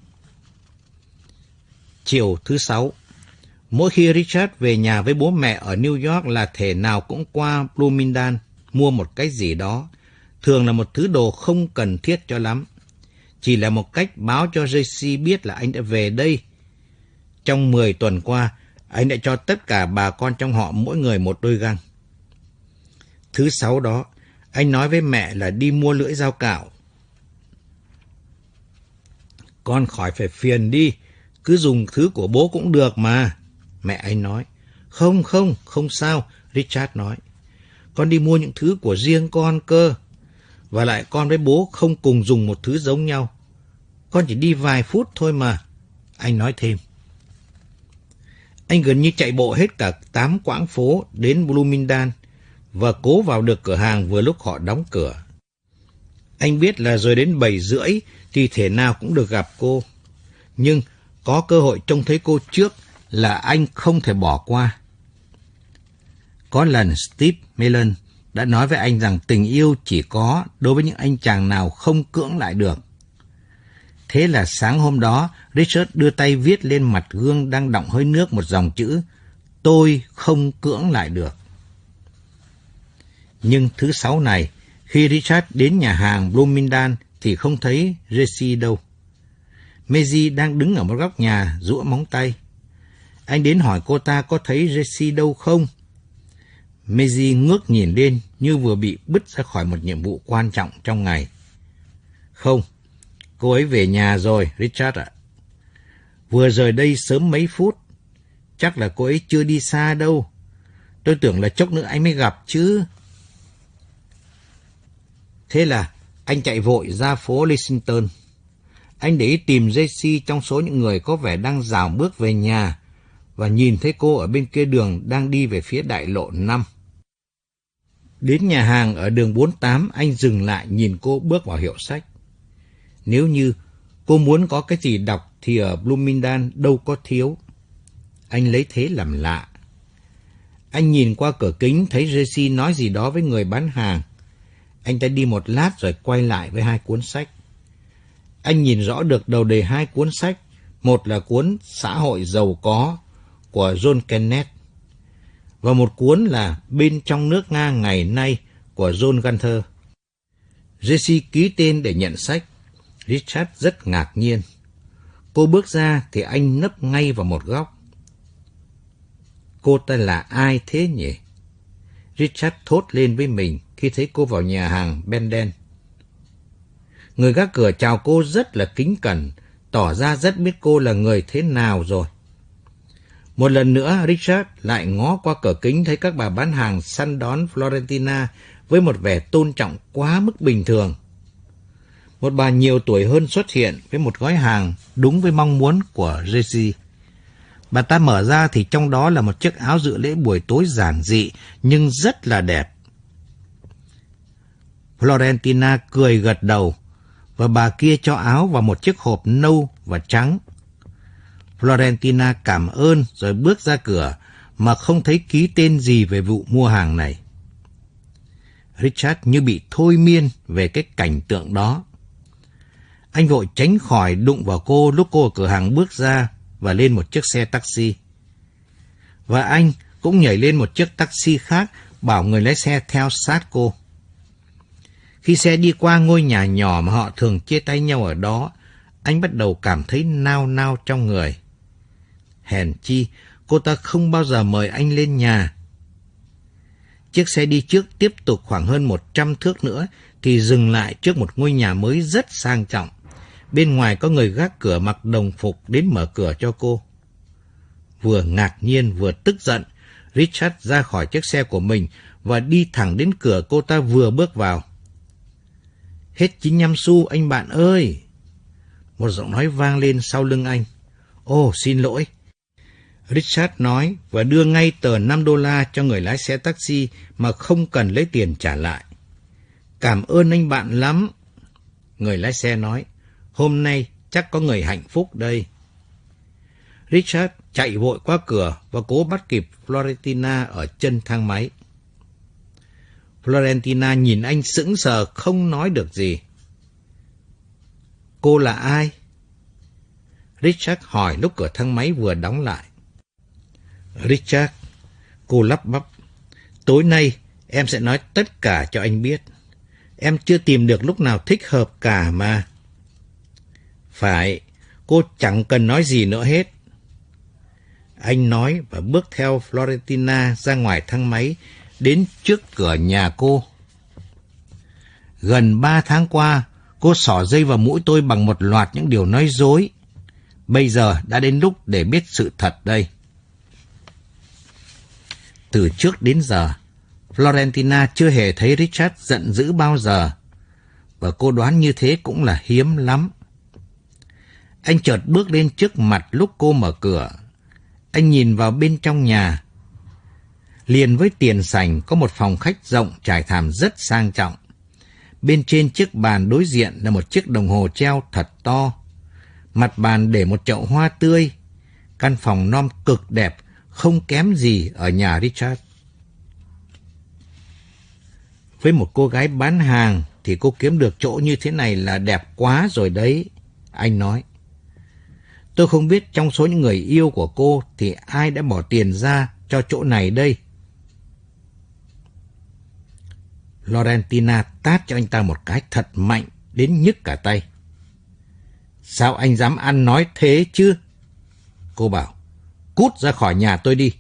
Chiều thứ Sáu, mỗi khi Richard về nhà với bố mẹ ở New York là thể nào cũng qua Bloomingdale mua một cái gì đó, thường là một thứ đồ không cần thiết cho lắm. Chỉ là một cách báo cho Jesse biết là anh đã về đây. Trong mười tuần qua, anh đã cho tất cả bà con trong họ mỗi người một đôi găng. Thứ Sáu đó, anh nói với mẹ là đi mua lưỡi dao cạo. Con khỏi phải phiền đi, cứ dùng thứ của bố cũng được mà. Mẹ anh nói. Không, không, không sao, Richard nói. Con đi mua những thứ của riêng con cơ. Và lại con với bố không cùng dùng một thứ giống nhau. Con chỉ đi vài phút thôi mà. Anh nói thêm. Anh gần như chạy bộ hết cả tám quãng phố đến Bloomingdale và cố vào được cửa hàng vừa lúc họ đóng cửa. Anh biết là rồi đến bảy rưỡi thì thể nào cũng được gặp cô. Nhưng có cơ hội trông thấy cô trước là anh không thể bỏ qua. Có lần Steve Mellon đã nói với anh rằng tình yêu chỉ có đối với những anh chàng nào không cưỡng lại được. Thế là sáng hôm đó, Richard đưa tay viết lên mặt gương đang đọng hơi nước một dòng chữ: tôi không cưỡng lại được. Nhưng thứ Sáu này, khi Richard đến nhà hàng Bloomingdale thì không thấy Jesse đâu. Maisie đang đứng ở một góc nhà, giũa móng tay. Anh đến hỏi cô ta có thấy Jesse đâu không? Maisie ngước nhìn lên như vừa bị bứt ra khỏi một nhiệm vụ quan trọng trong ngày. Không, cô ấy về nhà rồi, Richard ạ. Vừa rời đây sớm mấy phút. Chắc là cô ấy chưa đi xa đâu. Tôi tưởng là chốc nữa anh mới gặp chứ. Thế là anh chạy vội ra phố Lexington. Anh để ý tìm Jessie trong số những người có vẻ đang rảo bước về nhà và nhìn thấy cô ở bên kia đường đang đi về phía đại lộ năm. Đến nhà hàng ở đường bốn mươi tám, anh dừng lại nhìn cô bước vào hiệu sách. Nếu như cô muốn có cái gì đọc thì ở Bloomingdale đâu có thiếu. Anh lấy thế làm lạ. Anh nhìn qua cửa kính thấy Jessie nói gì đó với người bán hàng. Anh ta đi một lát rồi quay lại với hai cuốn sách. Anh nhìn rõ được đầu đề hai cuốn sách. Một là cuốn Xã hội giàu có của John Kenneth và một cuốn là Bên trong nước Nga ngày nay của John Gunther. Jessie ký tên để nhận sách. Richard rất ngạc nhiên. Cô bước ra thì anh nấp ngay vào một góc. Cô ta là ai thế nhỉ? Richard thốt lên với mình khi thấy cô vào nhà hàng Benden. Người gác cửa chào cô rất là kính cẩn, tỏ ra rất biết cô là người thế nào rồi. Một lần nữa, Richard lại ngó qua cửa kính thấy các bà bán hàng săn đón Florentina với một vẻ tôn trọng quá mức bình thường. Một bà nhiều tuổi hơn xuất hiện với một gói hàng đúng với mong muốn của Jessie. Bà ta mở ra thì trong đó là một chiếc áo dự lễ buổi tối giản dị nhưng rất là đẹp. Florentina cười gật đầu và bà kia cho áo vào một chiếc hộp nâu và trắng. Florentina cảm ơn rồi bước ra cửa mà không thấy ký tên gì về vụ mua hàng này. Richard như bị thôi miên về cái cảnh tượng đó. Anh vội tránh khỏi đụng vào cô lúc cô ở cửa hàng bước ra và lên một chiếc xe taxi. Và anh cũng nhảy lên một chiếc taxi khác, bảo người lái xe theo sát cô. Khi xe đi qua ngôi nhà nhỏ mà họ thường chia tay nhau ở đó, anh bắt đầu cảm thấy nao nao trong người. Hèn chi, cô ta không bao giờ mời anh lên nhà. Chiếc xe đi trước tiếp tục khoảng hơn một trăm thước nữa thì dừng lại trước một ngôi nhà mới rất sang trọng. Bên ngoài có người gác cửa mặc đồng phục đến mở cửa cho cô. Vừa ngạc nhiên vừa tức giận, Richard ra khỏi chiếc xe của mình và đi thẳng đến cửa cô ta vừa bước vào. Hết chín mươi lăm xu anh bạn ơi! Một giọng nói vang lên sau lưng anh. Ồ, xin lỗi. Richard nói và đưa ngay tờ năm đô la cho người lái xe taxi mà không cần lấy tiền trả lại. Cảm ơn anh bạn lắm. Người lái xe nói, hôm nay chắc có người hạnh phúc đây. Richard chạy vội qua cửa và cố bắt kịp Florentina ở chân thang máy. Florentina nhìn anh sững sờ không nói được gì. Cô là ai? Richard hỏi lúc cửa thang máy vừa đóng lại. Richard, cô lắp bắp. Tối nay em sẽ nói tất cả cho anh biết. Em chưa tìm được lúc nào thích hợp cả mà. Phải, cô chẳng cần nói gì nữa hết. Anh nói và bước theo Florentina ra ngoài thang máy, đến trước cửa nhà cô. Gần ba tháng qua, cô xỏ dây vào mũi tôi bằng một loạt những điều nói dối. Bây giờ đã đến lúc để biết sự thật đây. Từ trước đến giờ, Florentina chưa hề thấy Richard giận dữ bao giờ, và cô đoán như thế cũng là hiếm lắm. Anh chợt bước lên trước mặt lúc cô mở cửa. Anh nhìn vào bên trong nhà. Liền với tiền sảnh có một phòng khách rộng trải thảm rất sang trọng. Bên trên chiếc bàn đối diện là một chiếc đồng hồ treo thật to. Mặt bàn để một chậu hoa tươi. Căn phòng non cực đẹp, không kém gì ở nhà Richard. Với một cô gái bán hàng thì cô kiếm được chỗ như thế này là đẹp quá rồi đấy, anh nói. Tôi không biết trong số những người yêu của cô thì ai đã bỏ tiền ra cho chỗ này đây. Florentina tát cho anh ta một cái thật mạnh đến nhức cả tay. Sao anh dám ăn nói thế chứ? Cô bảo, cút ra khỏi nhà tôi đi.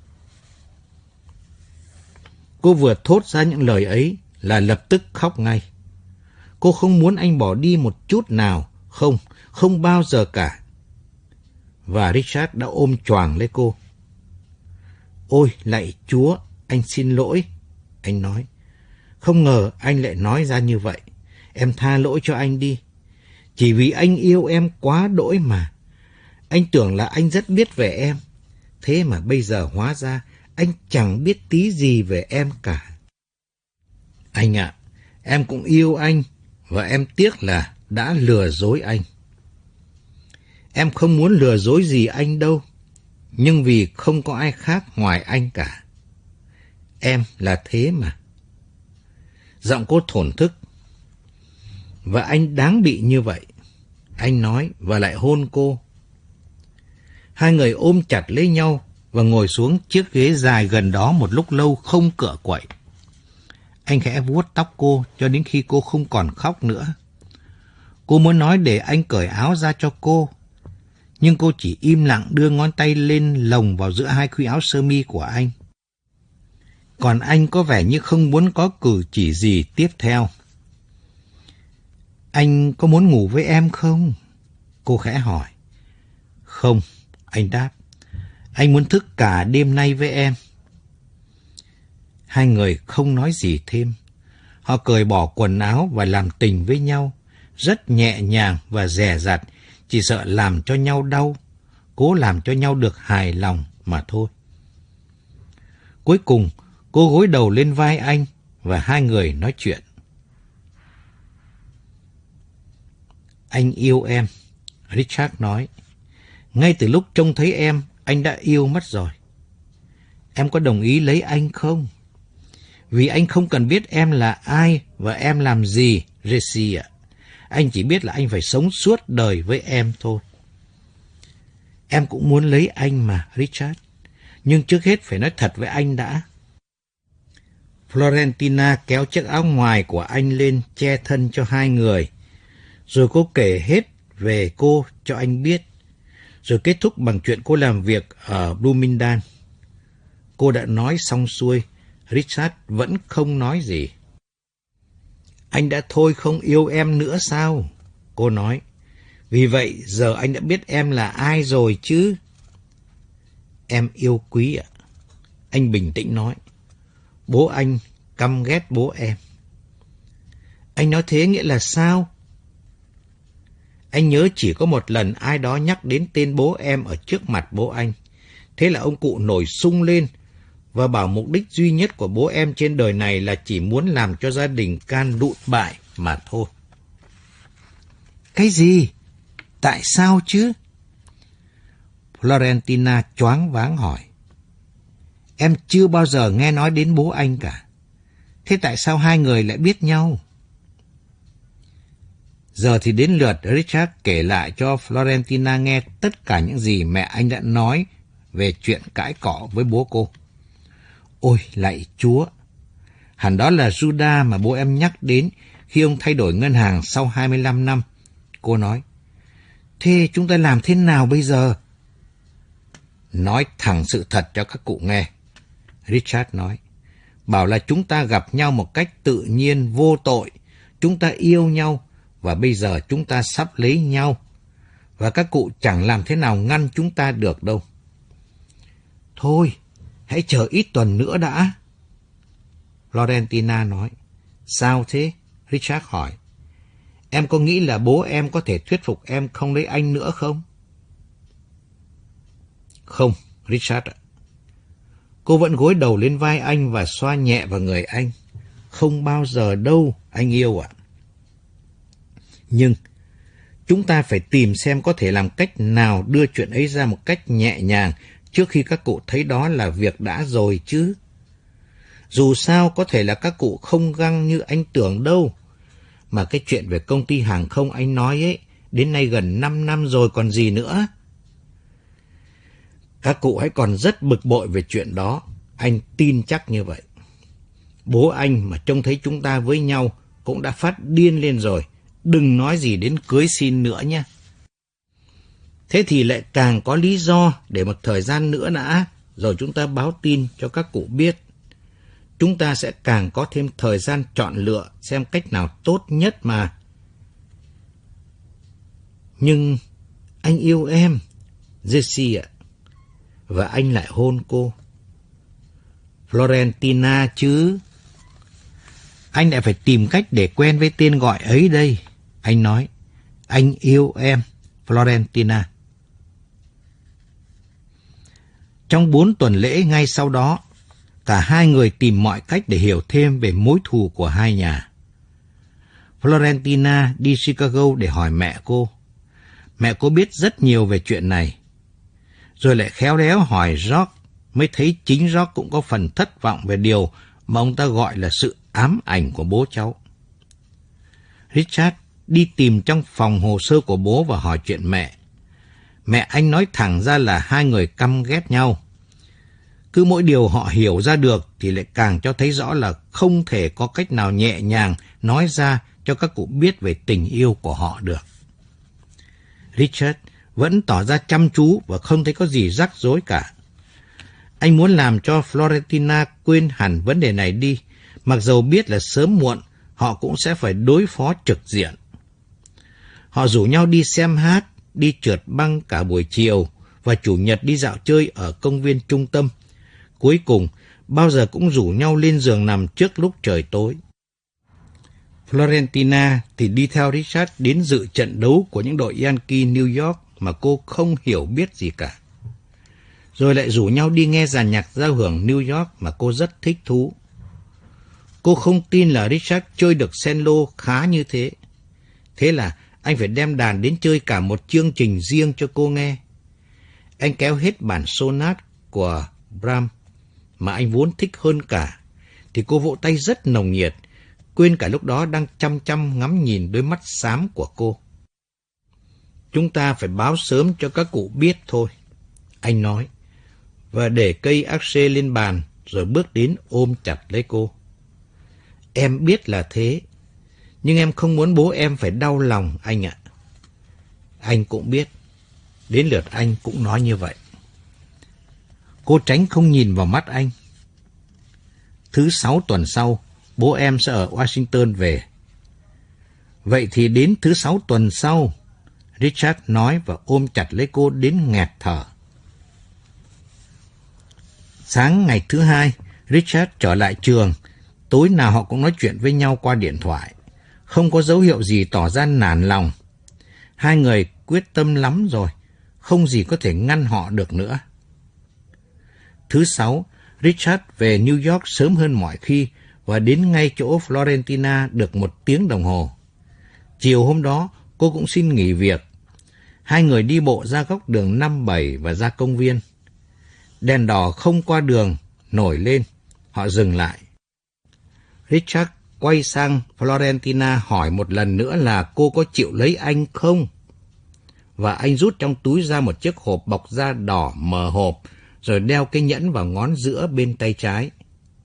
Cô vừa thốt ra những lời ấy là lập tức khóc ngay. Cô không muốn anh bỏ đi một chút nào, không, không bao giờ cả. Và Richard đã ôm choàng lấy cô. Ôi, lạy Chúa, anh xin lỗi, anh nói. Không ngờ anh lại nói ra như vậy. Em tha lỗi cho anh đi. Chỉ vì anh yêu em quá đỗi mà. Anh tưởng là anh rất biết về em. Thế mà bây giờ hóa ra anh chẳng biết tí gì về em cả. Anh ạ, à, em cũng yêu anh và em tiếc là đã lừa dối anh. Em không muốn lừa dối gì anh đâu, nhưng vì không có ai khác ngoài anh cả. Em là thế mà. Giọng cô thổn thức. Và anh đáng bị như vậy, anh nói và lại hôn cô. Hai người ôm chặt lấy nhau và ngồi xuống chiếc ghế dài gần đó một lúc lâu không cựa quậy. Anh khẽ vuốt tóc cô cho đến khi cô không còn khóc nữa. Cô muốn nói để anh cởi áo ra cho cô, nhưng cô chỉ im lặng đưa ngón tay lên lồng vào giữa hai khuy áo sơ mi của anh. Còn anh có vẻ như không muốn có cử chỉ gì tiếp theo. Anh có muốn ngủ với em không? Cô khẽ hỏi. Không, anh đáp. Anh muốn thức cả đêm nay với em. Hai người không nói gì thêm. Họ cởi bỏ quần áo và làm tình với nhau, rất nhẹ nhàng và dè dặt, chỉ sợ làm cho nhau đau, cố làm cho nhau được hài lòng mà thôi. Cuối cùng, cô gối đầu lên vai anh và hai người nói chuyện. Anh yêu em, Richard nói. Ngay từ lúc trông thấy em, anh đã yêu mất rồi. Em có đồng ý lấy anh không? Vì anh không cần biết em là ai và em làm gì, Jessie ạ. Anh chỉ biết là anh phải sống suốt đời với em thôi. Em cũng muốn lấy anh mà, Richard. Nhưng trước hết phải nói thật với anh đã. Florentina kéo chiếc áo ngoài của anh lên che thân cho hai người. Rồi cô kể hết về cô cho anh biết. Rồi kết thúc bằng chuyện cô làm việc ở Bloomingdale. Cô đã nói xong xuôi, Richard vẫn không nói gì. Anh đã thôi không yêu em nữa sao? Cô nói. Vì vậy giờ anh đã biết em là ai rồi chứ? Em yêu Quý ạ. Anh bình tĩnh nói. Bố anh căm ghét bố em. Anh nói thế nghĩa là sao? Anh nhớ chỉ có một lần ai đó nhắc đến tên bố em ở trước mặt bố anh. Thế là ông cụ nổi sung lên và bảo mục đích duy nhất của bố em trên đời này là chỉ muốn làm cho gia đình can đụn bại mà thôi. Cái gì? Tại sao chứ? Florentina choáng váng hỏi. Em chưa bao giờ nghe nói đến bố anh cả. Thế tại sao hai người lại biết nhau? Giờ thì đến lượt Richard kể lại cho Florentina nghe tất cả những gì mẹ anh đã nói về chuyện cãi cọ với bố cô. Ôi, lạy Chúa! Hẳn đó là Judas mà bố em nhắc đến khi ông thay đổi ngân hàng sau hai mươi lăm năm. Cô nói, thế chúng ta làm thế nào bây giờ? Nói thẳng sự thật cho các cụ nghe. Richard nói, bảo là chúng ta gặp nhau một cách tự nhiên, vô tội. Chúng ta yêu nhau và bây giờ chúng ta sắp lấy nhau. Và các cụ chẳng làm thế nào ngăn chúng ta được đâu. Thôi, hãy chờ ít tuần nữa đã. Florentina nói. Sao thế? Richard hỏi. Em có nghĩ là bố em có thể thuyết phục em không lấy anh nữa không? Không, Richard ạ. Cô vẫn gối đầu lên vai anh và xoa nhẹ vào người anh. Không bao giờ đâu, anh yêu ạ. Nhưng chúng ta phải tìm xem có thể làm cách nào đưa chuyện ấy ra một cách nhẹ nhàng trước khi các cụ thấy đó là việc đã rồi chứ. Dù sao có thể là các cụ không găng như anh tưởng đâu. Mà cái chuyện về công ty hàng không anh nói ấy, đến nay gần năm năm rồi còn gì nữa. Các cụ hãy còn rất bực bội về chuyện đó, anh tin chắc như vậy. Bố anh mà trông thấy chúng ta với nhau cũng đã phát điên lên rồi, đừng nói gì đến cưới xin nữa nhé. Thế thì lại càng có lý do để một thời gian nữa đã, rồi chúng ta báo tin cho các cụ biết. Chúng ta sẽ càng có thêm thời gian chọn lựa xem cách nào tốt nhất mà. Nhưng anh yêu em, Jessie ạ. Và anh lại hôn cô. Florentina chứ. Anh lại phải tìm cách để quen với tên gọi ấy đây. Anh nói, Anh yêu em, Florentina. Trong bốn tuần lễ ngay sau đó, cả hai người tìm mọi cách để hiểu thêm về mối thù của hai nhà. Florentina đi Chicago để hỏi mẹ cô. Mẹ cô biết rất nhiều về chuyện này. Rồi lại khéo léo hỏi George, mới thấy chính George cũng có phần thất vọng về điều mà ông ta gọi là sự ám ảnh của bố cháu. Richard đi tìm trong phòng hồ sơ của bố và hỏi chuyện mẹ. Mẹ anh nói thẳng ra là hai người căm ghét nhau. Cứ mỗi điều họ hiểu ra được thì lại càng cho thấy rõ là không thể có cách nào nhẹ nhàng nói ra cho các cụ biết về tình yêu của họ được. Richard vẫn tỏ ra chăm chú và không thấy có gì rắc rối cả. Anh muốn làm cho Florentina quên hẳn vấn đề này đi, mặc dầu biết là sớm muộn họ cũng sẽ phải đối phó trực diện. Họ rủ nhau đi xem hát, đi trượt băng cả buổi chiều và chủ nhật đi dạo chơi ở công viên trung tâm. Cuối cùng, bao giờ cũng rủ nhau lên giường nằm trước lúc trời tối. Florentina thì đi theo Richard đến dự trận đấu của những đội Yankee New York mà cô không hiểu biết gì cả. Rồi lại rủ nhau đi nghe dàn nhạc giao hưởng New York mà cô rất thích thú. Cô không tin là Richard chơi được cello khá như thế. Thế là anh phải đem đàn đến chơi cả một chương trình riêng cho cô nghe. Anh kéo hết bản sonat của Brahms mà anh vốn thích hơn cả, thì cô vỗ tay rất nồng nhiệt, quên cả lúc đó đang chăm chăm ngắm nhìn đôi mắt xám của cô. Chúng ta phải báo sớm cho các cụ biết thôi, anh nói, và để cây arche lên bàn rồi bước đến ôm chặt lấy cô. Em biết là thế, nhưng em không muốn bố em phải đau lòng anh ạ. Anh cũng biết, đến lượt anh cũng nói như vậy. Cô tránh không nhìn vào mắt anh. Thứ sáu tuần sau, bố em sẽ ở Washington về. Vậy thì đến thứ sáu tuần sau, Richard nói và ôm chặt lấy cô đến nghẹt thở. Sáng ngày thứ hai, Richard trở lại trường. Tối nào họ cũng nói chuyện với nhau qua điện thoại. Không có dấu hiệu gì tỏ ra nản lòng. Hai người quyết tâm lắm rồi, không gì có thể ngăn họ được nữa. Thứ sáu, Richard về New York sớm hơn mọi khi và đến ngay chỗ Florentina được một tiếng đồng hồ. Chiều hôm đó, cô cũng xin nghỉ việc. Hai người đi bộ ra góc đường năm bảy và ra công viên. Đèn đỏ không qua đường, nổi lên. Họ dừng lại. Richard quay sang Florentina hỏi một lần nữa là cô có chịu lấy anh không? Và anh rút trong túi ra một chiếc hộp bọc da đỏ mờ hộp, rồi đeo cái nhẫn vào ngón giữa bên tay trái.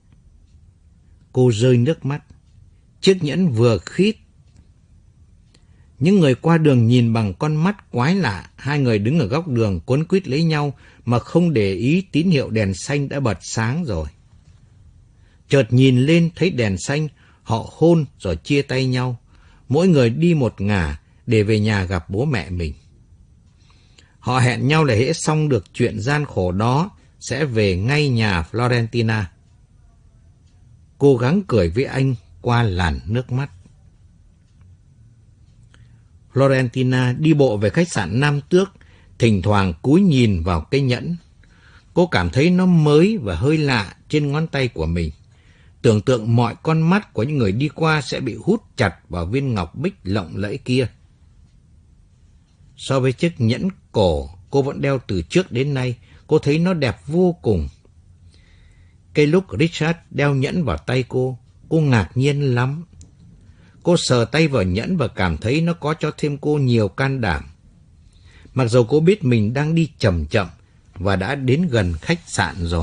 Cô rơi nước mắt. Chiếc nhẫn vừa khít. Những người qua đường nhìn bằng con mắt quái lạ, hai người đứng ở góc đường quấn quýt lấy nhau mà không để ý tín hiệu đèn xanh đã bật sáng rồi. Chợt nhìn lên thấy đèn xanh, họ hôn rồi chia tay nhau, mỗi người đi một ngả để về nhà gặp bố mẹ mình. Họ hẹn nhau là hễ xong được chuyện gian khổ đó, sẽ về ngay nhà Florentina. Cố gắng cười với anh qua làn nước mắt. Florentina đi bộ về khách sạn Nam Tước, thỉnh thoảng cúi nhìn vào cây nhẫn. Cô cảm thấy nó mới và hơi lạ trên ngón tay của mình. Tưởng tượng mọi con mắt của những người đi qua sẽ bị hút chặt vào viên ngọc bích lộng lẫy kia. So với chiếc nhẫn cổ cô vẫn đeo từ trước đến nay, cô thấy nó đẹp vô cùng. Cái lúc Richard đeo nhẫn vào tay cô, cô ngạc nhiên lắm. Cô sờ tay vào nhẫn và cảm thấy nó có cho thêm cô nhiều can đảm. Mặc dù cô biết mình đang đi chậm chậm và đã đến gần khách sạn rồi.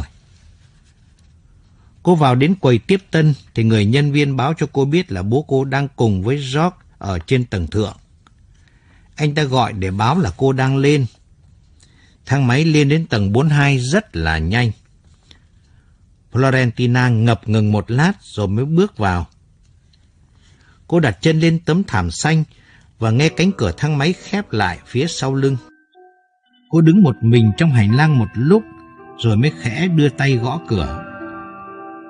Cô vào đến quầy tiếp tân thì người nhân viên báo cho cô biết là bố cô đang cùng với George ở trên tầng thượng. Anh ta gọi để báo là cô đang lên. Thang máy lên đến tầng bốn mươi hai rất là nhanh. Florentina ngập ngừng một lát rồi mới bước vào. Cô đặt chân lên tấm thảm xanh và nghe cánh cửa thang máy khép lại phía sau lưng. Cô đứng một mình trong hành lang một lúc rồi mới khẽ đưa tay gõ cửa.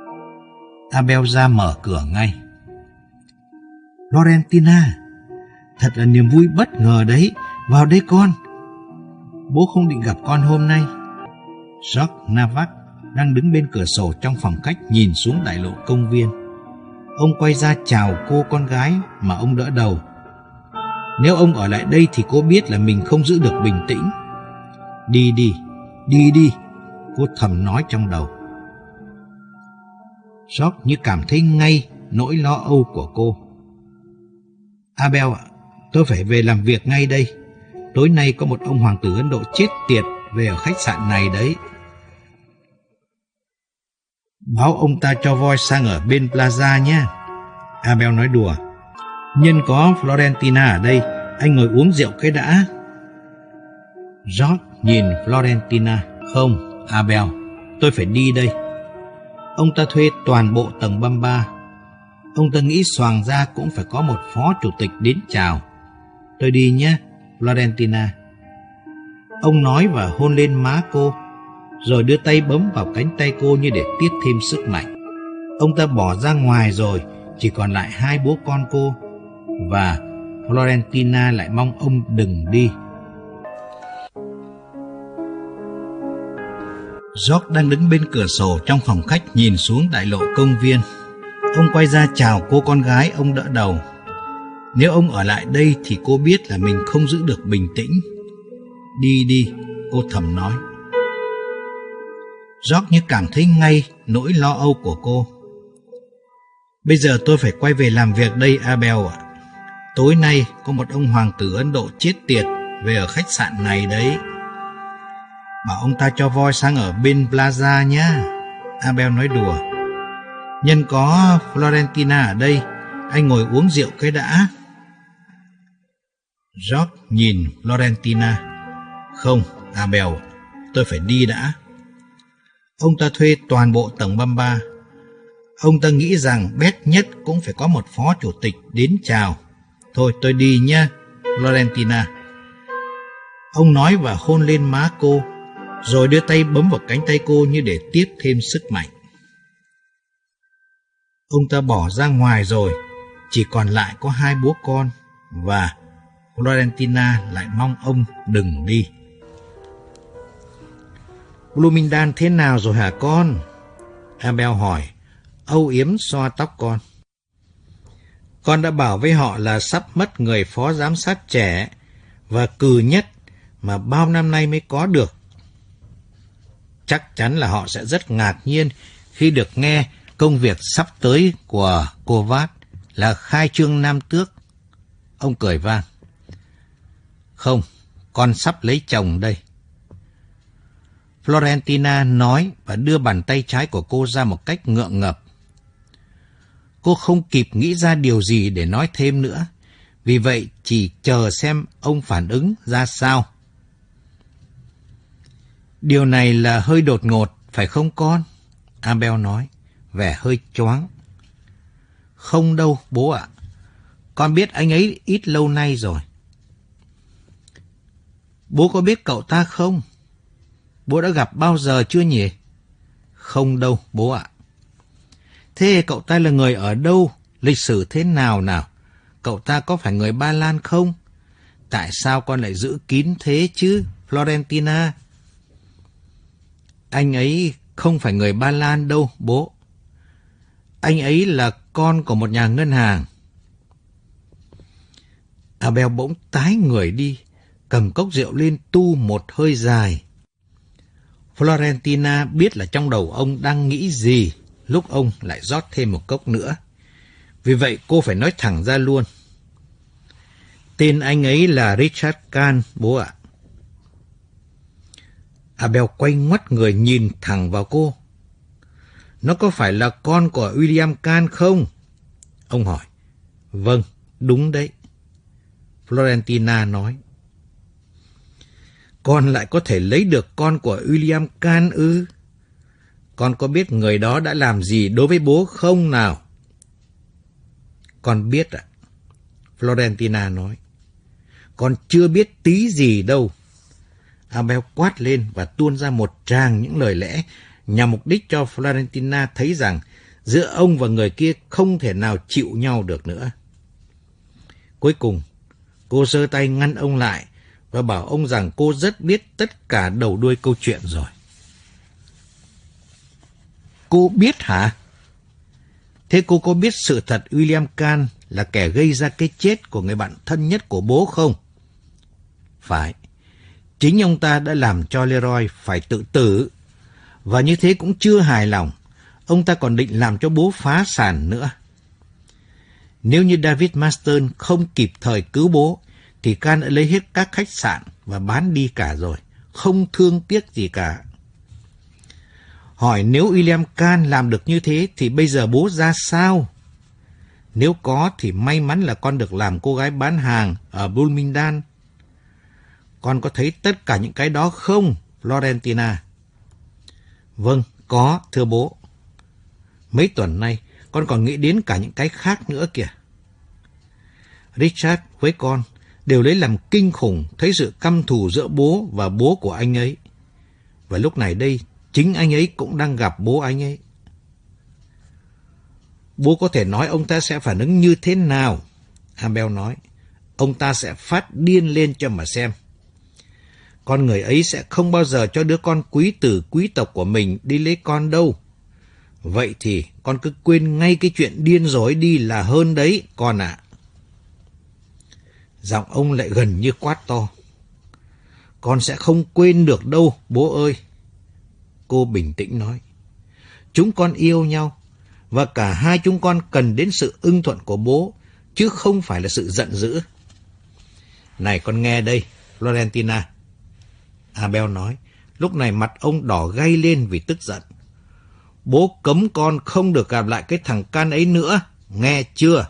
Abel ra mở cửa ngay. Florentina, Thật là niềm vui bất ngờ đấy. Vào đây con. Bố không định gặp con hôm nay. George Navac đang đứng bên cửa sổ trong phòng khách nhìn xuống đại lộ công viên. Ông quay ra chào cô con gái mà ông đỡ đầu. Nếu ông ở lại đây thì cô biết là mình không giữ được bình tĩnh. Đi đi, đi đi, cô thầm nói trong đầu. George như cảm thấy ngay nỗi lo âu của cô. Abel ạ, tôi phải về làm việc ngay đây. Tối nay có một ông hoàng tử Ấn Độ chết tiệt về ở khách sạn này đấy. Báo ông ta cho voi sang ở bên Plaza nhé. Abel nói đùa. Nhân có Florentina ở đây, anh ngồi uống rượu cái đã. George nhìn Florentina. Không, Abel, tôi phải đi đây. Ông ta thuê toàn bộ tầng băm ba. Ông ta nghĩ xoàng ra cũng phải có một phó chủ tịch đến chào. Tôi đi nhé, Florentina. Ông nói và hôn lên má cô, rồi đưa tay bấm vào cánh tay cô như để tiếp thêm sức mạnh. Ông ta bỏ ra ngoài rồi, chỉ còn lại hai bố con cô, và Florentina lại mong ông đừng đi. George đang đứng bên cửa sổ trong phòng khách nhìn xuống đại lộ công viên. Ông quay ra chào cô con gái ông đỡ đầu. Nếu ông ở lại đây thì cô biết là mình không giữ được bình tĩnh. Đi đi, cô thầm nói. George như cảm thấy ngay nỗi lo âu của cô. Bây giờ tôi phải quay về làm việc đây, Abel ạ. Tối nay có một ông hoàng tử Ấn Độ chết tiệt về ở khách sạn này đấy. Bảo ông ta cho voi sang ở bên Plaza nhá. Abel nói đùa. Nhân có Florentina ở đây, anh ngồi uống rượu cái đã. George nhìn Florentina. Không, Abel, tôi phải đi đã. Ông ta thuê toàn bộ tầng băm ba. Ông ta nghĩ rằng bét nhất cũng phải có một phó chủ tịch đến chào. Thôi tôi đi nhé, Florentina. Ông nói và hôn lên má cô, rồi đưa tay bấm vào cánh tay cô như để tiếp thêm sức mạnh. Ông ta bỏ ra ngoài rồi, chỉ còn lại có hai bố con, và Florentina lại mong ông đừng đi. Bloomingdale thế nào rồi hả con? Abel hỏi, âu yếm xoa tóc con. Con đã bảo với họ là sắp mất người phó giám sát trẻ và cừ nhất mà bao năm nay mới có được. Chắc chắn là họ sẽ rất ngạc nhiên khi được nghe công việc sắp tới của cô Vát là khai trương nam tước. Ông cười vang. Không, con sắp lấy chồng đây. Florentina nói và đưa bàn tay trái của cô ra một cách ngượng ngập. Cô không kịp nghĩ ra điều gì để nói thêm nữa, vì vậy chỉ chờ xem ông phản ứng ra sao. Điều này là hơi đột ngột, phải không con? Abel nói, vẻ hơi choáng. Không đâu, bố ạ. Con biết anh ấy ít lâu nay rồi. Bố có biết cậu ta không? Bố đã gặp bao giờ chưa nhỉ? Không đâu, bố ạ. Thế cậu ta là người ở đâu? Lịch sử thế nào nào? Cậu ta có phải người Ba Lan không? Tại sao con lại giữ kín thế chứ, Florentina? Anh ấy không phải người Ba Lan đâu, bố. Anh ấy là con của một nhà ngân hàng. Abel bỗng tái người đi, cầm cốc rượu lên tu một hơi dài. Florentina biết là trong đầu ông đang nghĩ gì lúc ông lại rót thêm một cốc nữa. Vì vậy cô phải nói thẳng ra luôn. Tên anh ấy là Richard Kahn, bố ạ. Abel quay ngoắt người nhìn thẳng vào cô. Nó có phải là con của William Kahn không? Ông hỏi. Vâng, đúng đấy. Florentina nói. Con lại có thể lấy được con của William Kahn ư? Con có biết người đó đã làm gì đối với bố không nào? Con biết ạ. Florentina nói. Con chưa biết tí gì đâu. Abel quát lên và tuôn ra một tràng những lời lẽ nhằm mục đích cho Florentina thấy rằng giữa ông và người kia không thể nào chịu nhau được nữa. Cuối cùng, Cô giơ tay ngăn ông lại và bảo ông rằng cô rất biết tất cả đầu đuôi câu chuyện rồi. Cô biết hả? Thế cô có biết sự thật William Kahn là kẻ gây ra cái chết của người bạn thân nhất của bố không? Phải. Chính ông ta đã làm cho Leroy phải tự tử. Và như thế cũng chưa hài lòng. Ông ta còn định làm cho bố phá sản nữa. Nếu như David Marston không kịp thời cứu bố, thì Kahn đã lấy hết các khách sạn và bán đi cả rồi. Không thương tiếc gì cả. Hỏi nếu William Kahn làm được như thế thì bây giờ bố ra sao? Nếu có thì may mắn là con được làm cô gái bán hàng ở Bloomingdale. Con có thấy tất cả những cái đó không, Florentina? Vâng, có, thưa bố. Mấy tuần nay, con còn nghĩ đến cả những cái khác nữa kìa. Richard với con đều lấy làm kinh khủng thấy sự căm thù giữa bố và bố của anh ấy. Và lúc này đây, chính anh ấy cũng đang gặp bố anh ấy. Bố có thể nói ông ta sẽ phản ứng như thế nào? Abel nói, ông ta sẽ phát điên lên cho mà xem. Con người ấy sẽ không bao giờ cho đứa con quý tử quý tộc của mình đi lấy con đâu. Vậy thì con cứ quên ngay cái chuyện điên rối đi là hơn đấy, con ạ. À. Giọng ông lại gần như quát to. Con sẽ không quên được đâu, bố ơi. Cô bình tĩnh nói. Chúng con yêu nhau, và cả hai chúng con cần đến sự ưng thuận của bố, chứ không phải là sự giận dữ. Này con nghe đây, Florentina. Abel nói, lúc này mặt ông đỏ gay lên vì tức giận. Bố cấm con không được gặp lại cái thằng Kahn ấy nữa, nghe chưa?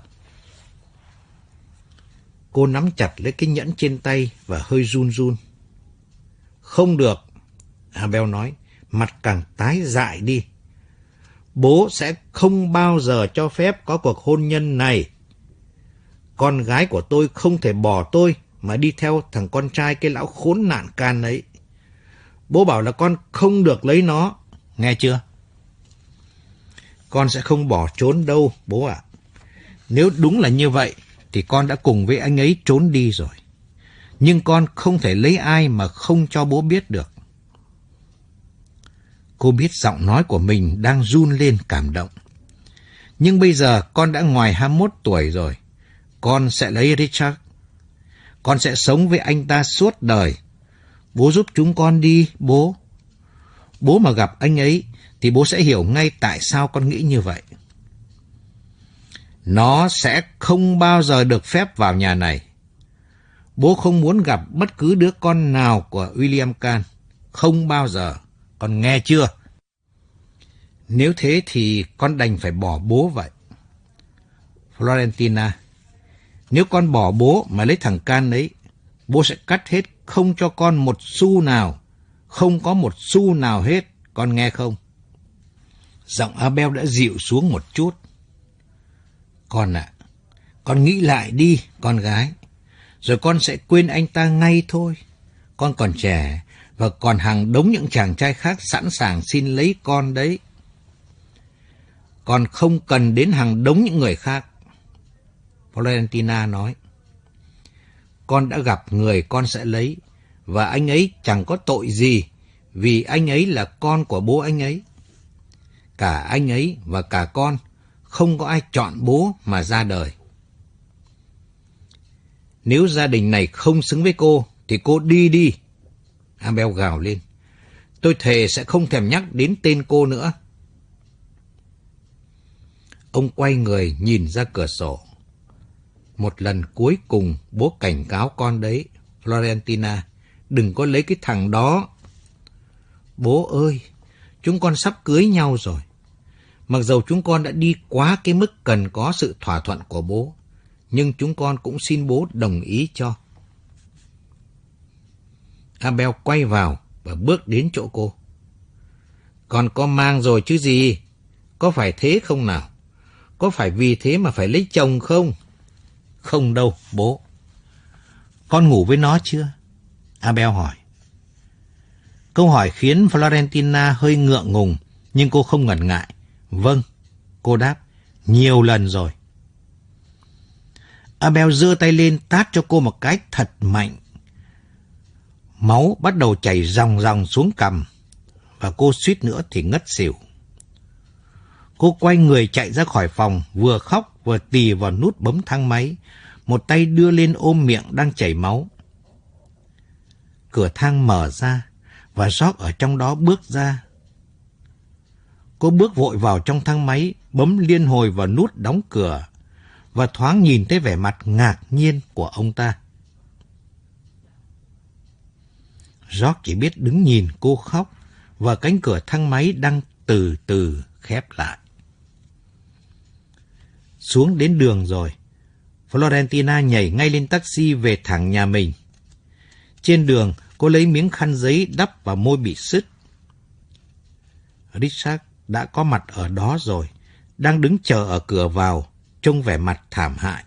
Cô nắm chặt lấy cái nhẫn trên tay và hơi run run. Không được, Abel nói, mặt càng tái dại đi. Bố sẽ không bao giờ cho phép có cuộc hôn nhân này. Con gái của tôi không thể bỏ tôi mà đi theo thằng con trai cái lão khốn nạn Kahn ấy. Bố bảo là con không được lấy nó, nghe chưa? Con sẽ không bỏ trốn đâu, bố ạ. À. Nếu đúng là như vậy, thì con đã cùng với anh ấy trốn đi rồi. Nhưng con không thể lấy ai mà không cho bố biết được. Cô biết giọng nói của mình đang run lên cảm động. Nhưng bây giờ con đã ngoài hai mươi mốt tuổi rồi. Con sẽ lấy Richard. Con sẽ sống với anh ta suốt đời. Bố giúp chúng con đi, bố. Bố mà gặp anh ấy, thì bố sẽ hiểu ngay tại sao con nghĩ như vậy. Nó sẽ không bao giờ được phép vào nhà này. Bố không muốn gặp bất cứ đứa con nào của William Kahn. Không bao giờ. Con nghe chưa? Nếu thế thì con đành phải bỏ bố vậy. Florentina, nếu con bỏ bố mà lấy thằng Kahn ấy, bố sẽ cắt hết không cho con một xu nào. Không có một xu nào hết. Con nghe không? Giọng Abel đã dịu xuống một chút. Con ạ, à, con nghĩ lại đi, con gái. Rồi con sẽ quên anh ta ngay thôi. Con còn trẻ và còn hàng đống những chàng trai khác sẵn sàng xin lấy con đấy. Con không cần đến hàng đống những người khác. Florentina nói. Con đã gặp người con sẽ lấy, và anh ấy chẳng có tội gì, vì anh ấy là con của bố anh ấy. Cả anh ấy và cả con, không có ai chọn bố mà ra đời. Nếu gia đình này không xứng với cô, thì cô đi đi. Abel gào lên. Tôi thề sẽ không thèm nhắc đến tên cô nữa. Ông quay người nhìn ra cửa sổ. Một lần cuối cùng bố cảnh cáo con đấy, Florentina, đừng có lấy cái thằng đó. Bố ơi, chúng con sắp cưới nhau rồi. Mặc dầu chúng con đã đi quá cái mức cần có sự thỏa thuận của bố, nhưng chúng con cũng xin bố đồng ý cho. Abel quay vào và bước đến chỗ cô. Con có mang rồi chứ gì? Có phải thế không nào? Có phải vì thế mà phải lấy chồng không? Không đâu, bố. Con ngủ với nó chưa? Abel hỏi. Câu hỏi khiến Florentina hơi ngượng ngùng, nhưng cô không ngần ngại. Vâng, cô đáp, nhiều lần rồi. Abel giơ tay lên tát cho cô một cái thật mạnh. Máu bắt đầu chảy ròng ròng xuống cằm và cô suýt nữa thì ngất xỉu. Cô quay người chạy ra khỏi phòng, vừa khóc vừa tì vào nút bấm thang máy, một tay đưa lên ôm miệng đang chảy máu. Cửa thang mở ra và George ở trong đó bước ra. Cô bước vội vào trong thang máy, bấm liên hồi vào nút đóng cửa và thoáng nhìn thấy vẻ mặt ngạc nhiên của ông ta. George chỉ biết đứng nhìn cô khóc và cánh cửa thang máy đang từ từ khép lại. Xuống đến đường rồi, Florentina nhảy ngay lên taxi về thẳng nhà mình. Trên đường, cô lấy miếng khăn giấy đắp vào môi bị sứt. Richard đã có mặt ở đó rồi, đang đứng chờ ở cửa vào, trông vẻ mặt thảm hại.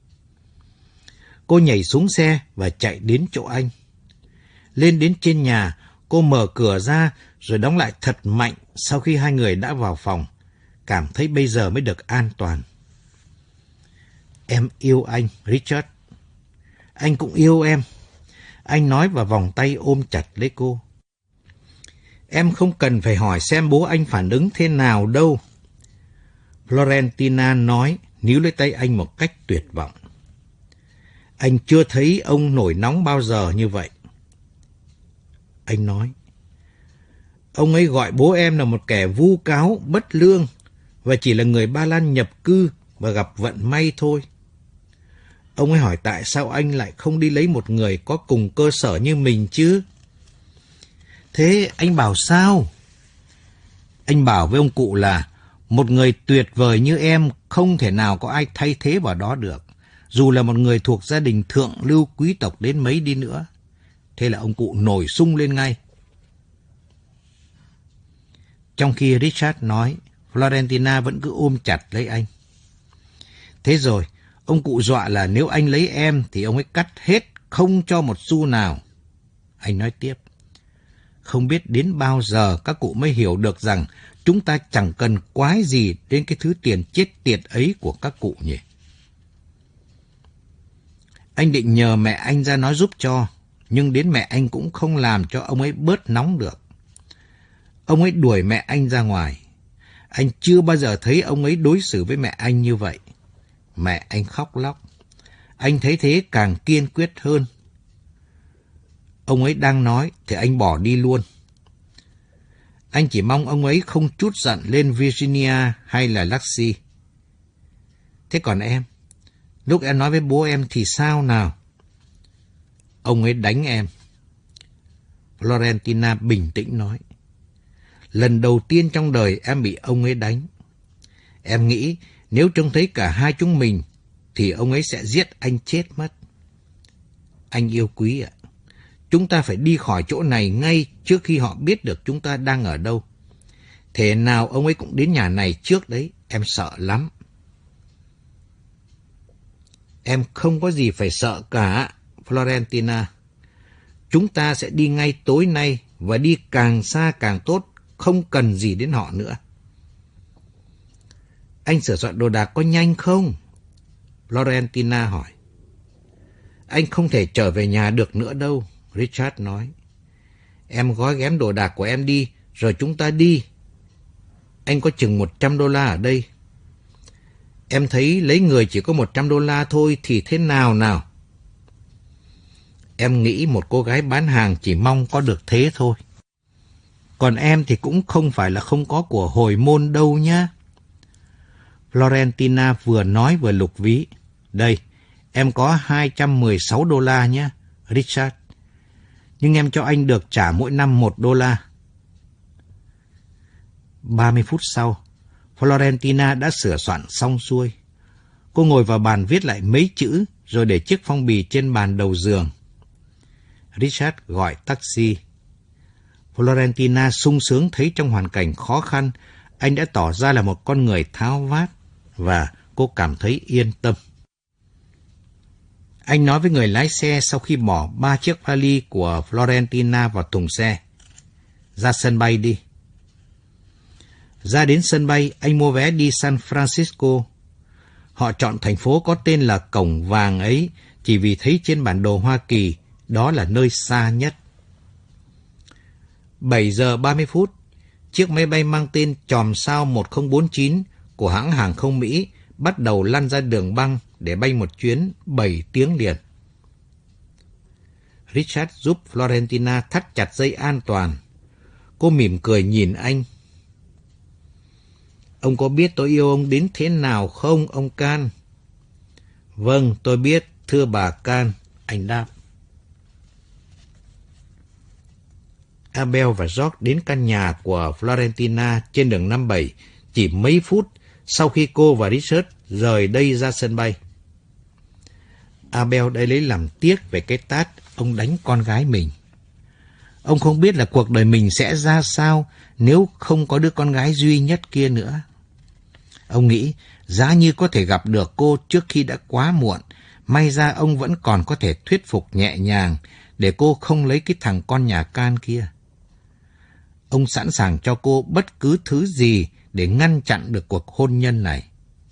Cô nhảy xuống xe và chạy đến chỗ anh. Lên đến trên nhà, cô mở cửa ra rồi đóng lại thật mạnh sau khi hai người đã vào phòng, cảm thấy bây giờ mới được an toàn. Em yêu anh, Richard. Anh cũng yêu em. Anh nói và vòng tay ôm chặt lấy cô. Em không cần phải hỏi xem bố anh phản ứng thế nào đâu. Florentina nói, níu lấy tay anh một cách tuyệt vọng. Anh chưa thấy ông nổi nóng bao giờ như vậy. Anh nói, ông ấy gọi bố em là một kẻ vu cáo, bất lương và chỉ là người Ba Lan nhập cư và gặp vận may thôi. Ông ấy hỏi tại sao anh lại không đi lấy một người có cùng cơ sở như mình chứ? Thế anh bảo sao? Anh bảo với ông cụ là một người tuyệt vời như em không thể nào có ai thay thế vào đó được, dù là một người thuộc gia đình thượng lưu quý tộc đến mấy đi nữa. Thế là ông cụ nổi sung lên ngay. Trong khi Richard nói, Florentina vẫn cứ ôm chặt lấy anh. Thế rồi, ông cụ dọa là nếu anh lấy em thì ông ấy cắt hết, không cho một xu nào. Anh nói tiếp, không biết đến bao giờ các cụ mới hiểu được rằng chúng ta chẳng cần quái gì đến cái thứ tiền chết tiệt ấy của các cụ nhỉ. Anh định nhờ mẹ anh ra nói giúp cho, nhưng đến mẹ anh cũng không làm cho ông ấy bớt nóng được. Ông ấy đuổi mẹ anh ra ngoài. Anh chưa bao giờ thấy ông ấy đối xử với mẹ anh như vậy. Mẹ anh khóc lóc. Anh thấy thế càng kiên quyết hơn. Ông ấy đang nói thì anh bỏ đi luôn. Anh chỉ mong ông ấy không trút giận lên Virginia hay là Lacey. Thế còn em? Lúc em nói với bố em thì sao nào? Ông ấy đánh em. Florentina bình tĩnh nói. Lần đầu tiên trong đời em bị ông ấy đánh. Em nghĩ nếu trông thấy cả hai chúng mình thì ông ấy sẽ giết anh chết mất. Anh yêu quý ạ. Chúng ta phải đi khỏi chỗ này ngay trước khi họ biết được chúng ta đang ở đâu. Thế nào ông ấy cũng đến nhà này trước đấy, em sợ lắm. Em không có gì phải sợ cả, Florentina. Chúng ta sẽ đi ngay tối nay và đi càng xa càng tốt, không cần gì đến họ nữa. Anh sửa soạn đồ đạc có nhanh không? Florentina hỏi. Anh không thể trở về nhà được nữa đâu, Richard nói. Em gói ghém đồ đạc của em đi, rồi chúng ta đi. Anh có chừng một trăm đô la ở đây. Em thấy lấy người chỉ có một trăm đô la thôi thì thế nào nào? Em nghĩ một cô gái bán hàng chỉ mong có được thế thôi. Còn em thì cũng không phải là không có của hồi môn đâu nhá. Florentina vừa nói vừa lục ví. Đây, em có hai trăm mười sáu đô la nhé, Richard. Nhưng em cho anh được trả mỗi năm một đô la. ba mươi phút sau, Florentina đã sửa soạn xong xuôi. Cô ngồi vào bàn viết lại mấy chữ rồi để chiếc phong bì trên bàn đầu giường. Richard gọi taxi. Florentina sung sướng thấy trong hoàn cảnh khó khăn, anh đã tỏ ra là một con người tháo vát và cô cảm thấy yên tâm. Anh nói với người lái xe sau khi bỏ ba chiếc vali của Florentina vào thùng xe. Ra sân bay đi. Ra đến sân bay, anh mua vé đi San Francisco. Họ chọn thành phố có tên là Cổng Vàng ấy chỉ vì thấy trên bản đồ Hoa Kỳ đó là nơi xa nhất. bảy giờ ba mươi phút, chiếc máy bay mang tên Chòm Sao một không bốn chín của hãng hàng không Mỹ bắt đầu lăn ra đường băng để bay một chuyến bảy tiếng liền. Richard giúp Florentina thắt chặt dây an toàn. Cô mỉm cười nhìn anh. Ông có biết tôi yêu ông đến thế nào không, ông Can? Vâng, tôi biết, thưa bà Can, anh đáp. Abel và George đến căn nhà của Florentina trên đường năm bảy chỉ mấy phút sau khi cô và Richard rời đây ra sân bay. Abel đã lấy làm tiếc về cái tát ông đánh con gái mình. Ông không biết là cuộc đời mình sẽ ra sao nếu không có đứa con gái duy nhất kia nữa. Ông nghĩ giá như có thể gặp được cô trước khi đã quá muộn, may ra ông vẫn còn có thể thuyết phục nhẹ nhàng để cô không lấy cái thằng con nhà Can kia. Ông sẵn sàng cho cô bất cứ thứ gì để ngăn chặn được cuộc hôn nhân này.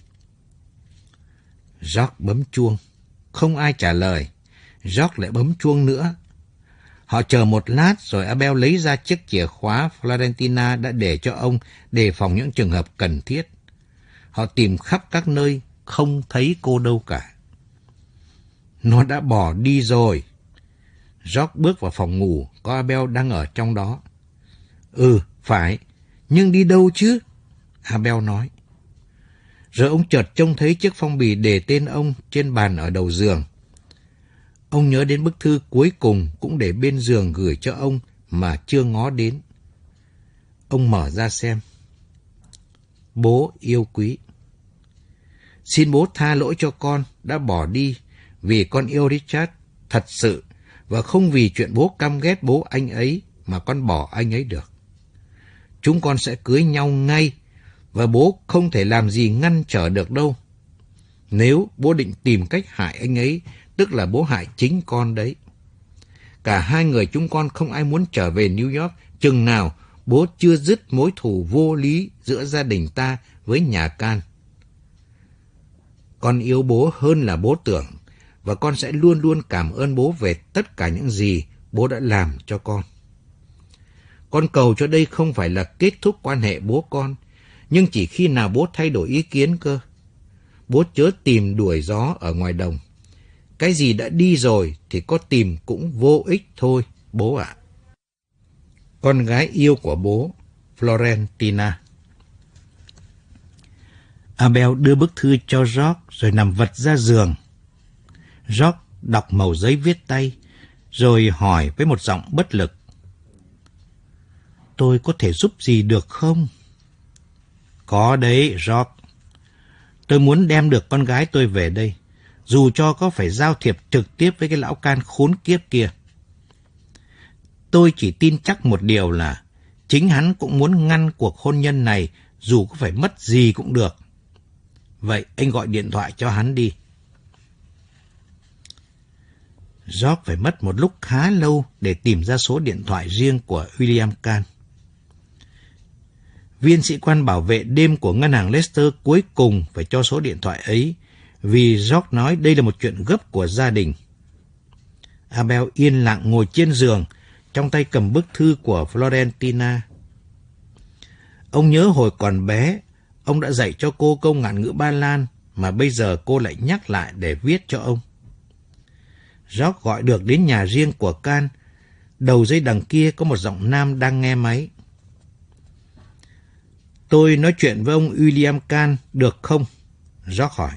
George bấm chuông. Không ai trả lời. George lại bấm chuông nữa. Họ chờ một lát rồi Abel lấy ra chiếc chìa khóa Florentina đã để cho ông đề phòng những trường hợp cần thiết. Họ tìm khắp các nơi, không thấy cô đâu cả. Nó đã bỏ đi rồi. George bước vào phòng ngủ, có Abel đang ở trong đó. Ừ, phải, nhưng đi đâu chứ? Abel nói. Rồi ông chợt trông thấy chiếc phong bì đề tên ông trên bàn ở đầu giường. Ông nhớ đến bức thư cuối cùng cũng để bên giường gửi cho ông mà chưa ngó đến. Ông mở ra xem. Bố yêu quý. Xin bố tha lỗi cho con đã bỏ đi vì con yêu Richard thật sự và không vì chuyện bố căm ghét bố anh ấy mà con bỏ anh ấy được. Chúng con sẽ cưới nhau ngay và bố không thể làm gì ngăn trở được đâu. Nếu bố định tìm cách hại anh ấy, tức là bố hại chính con đấy. Cả hai người chúng con không ai muốn trở về New York chừng nào bố chưa dứt mối thù vô lý giữa gia đình ta với nhà Can. Con yêu bố hơn là bố tưởng và con sẽ luôn luôn cảm ơn bố về tất cả những gì bố đã làm cho con. Con cầu cho đây không phải là kết thúc quan hệ bố con, nhưng chỉ khi nào bố thay đổi ý kiến cơ. Bố chớ tìm đuổi gió ở ngoài đồng. Cái gì đã đi rồi thì có tìm cũng vô ích thôi, bố ạ. Con gái yêu của bố, Florentina. Abel đưa bức thư cho George rồi nằm vật ra giường. George đọc mẩu giấy viết tay, rồi hỏi với một giọng bất lực. Tôi có thể giúp gì được không? Có đấy, George. Tôi muốn đem được con gái tôi về đây, dù cho có phải giao thiệp trực tiếp với cái lão Can khốn kiếp kia. Tôi chỉ tin chắc một điều là chính hắn cũng muốn ngăn cuộc hôn nhân này dù có phải mất gì cũng được. Vậy anh gọi điện thoại cho hắn đi. George phải mất một lúc khá lâu để tìm ra số điện thoại riêng của William Can. Viên sĩ quan bảo vệ đêm của ngân hàng Lester cuối cùng phải cho số điện thoại ấy, vì George nói đây là một chuyện gấp của gia đình. Abel yên lặng ngồi trên giường, trong tay cầm bức thư của Florentina. Ông nhớ hồi còn bé, ông đã dạy cho cô câu ngạn ngữ Ba Lan mà bây giờ cô lại nhắc lại để viết cho ông. George gọi được đến nhà riêng của Can. Đầu dây đằng kia có một giọng nam đang nghe máy. Tôi nói chuyện với ông William Can được không? George hỏi.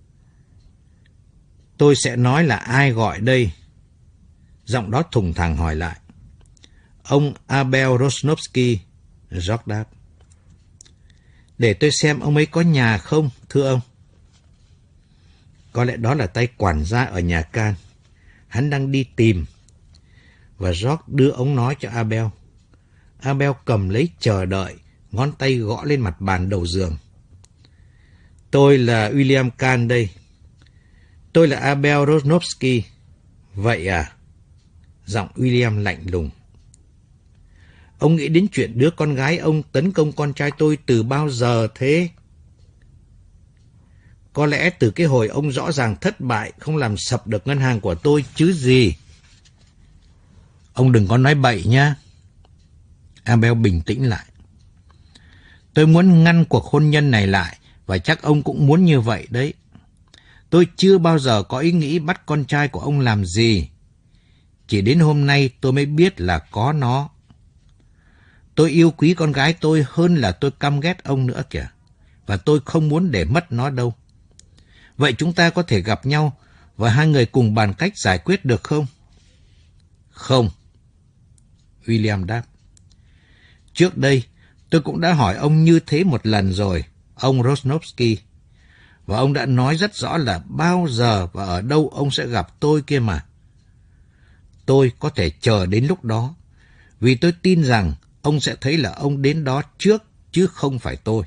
Tôi sẽ nói là ai gọi đây. Giọng đó thùng thẳng hỏi lại. Ông Abel Rosnovsky, George đáp. Để tôi xem ông ấy có nhà không, thưa ông. Có lẽ đó là tay quản gia ở nhà Can. Hắn đang đi tìm. Và George đưa ống nói cho Abel. Abel cầm lấy chờ đợi, ngón tay gõ lên mặt bàn đầu giường. Tôi là William Can đây. Tôi là Abel Rosnovsky. Vậy à? Giọng William lạnh lùng. Ông nghĩ đến chuyện đứa con gái ông tấn công con trai tôi từ bao giờ thế? Có lẽ từ cái hồi ông rõ ràng thất bại không làm sập được ngân hàng của tôi chứ gì. Ông đừng có nói bậy nhá. Abel bình tĩnh lại. Tôi muốn ngăn cuộc hôn nhân này lại, và chắc ông cũng muốn như vậy đấy. Tôi chưa bao giờ có ý nghĩ bắt con trai của ông làm gì. Chỉ đến hôm nay tôi mới biết là có nó. Tôi yêu quý con gái tôi hơn là tôi căm ghét ông nữa kìa. Và tôi không muốn để mất nó đâu. Vậy chúng ta có thể gặp nhau và hai người cùng bàn cách giải quyết được không? Không. William đáp. Trước đây, tôi cũng đã hỏi ông như thế một lần rồi, ông Rosnovsky. Và ông đã nói rất rõ là bao giờ và ở đâu ông sẽ gặp tôi kia mà. Tôi có thể chờ đến lúc đó, vì tôi tin rằng ông sẽ thấy là ông đến đó trước, chứ không phải tôi.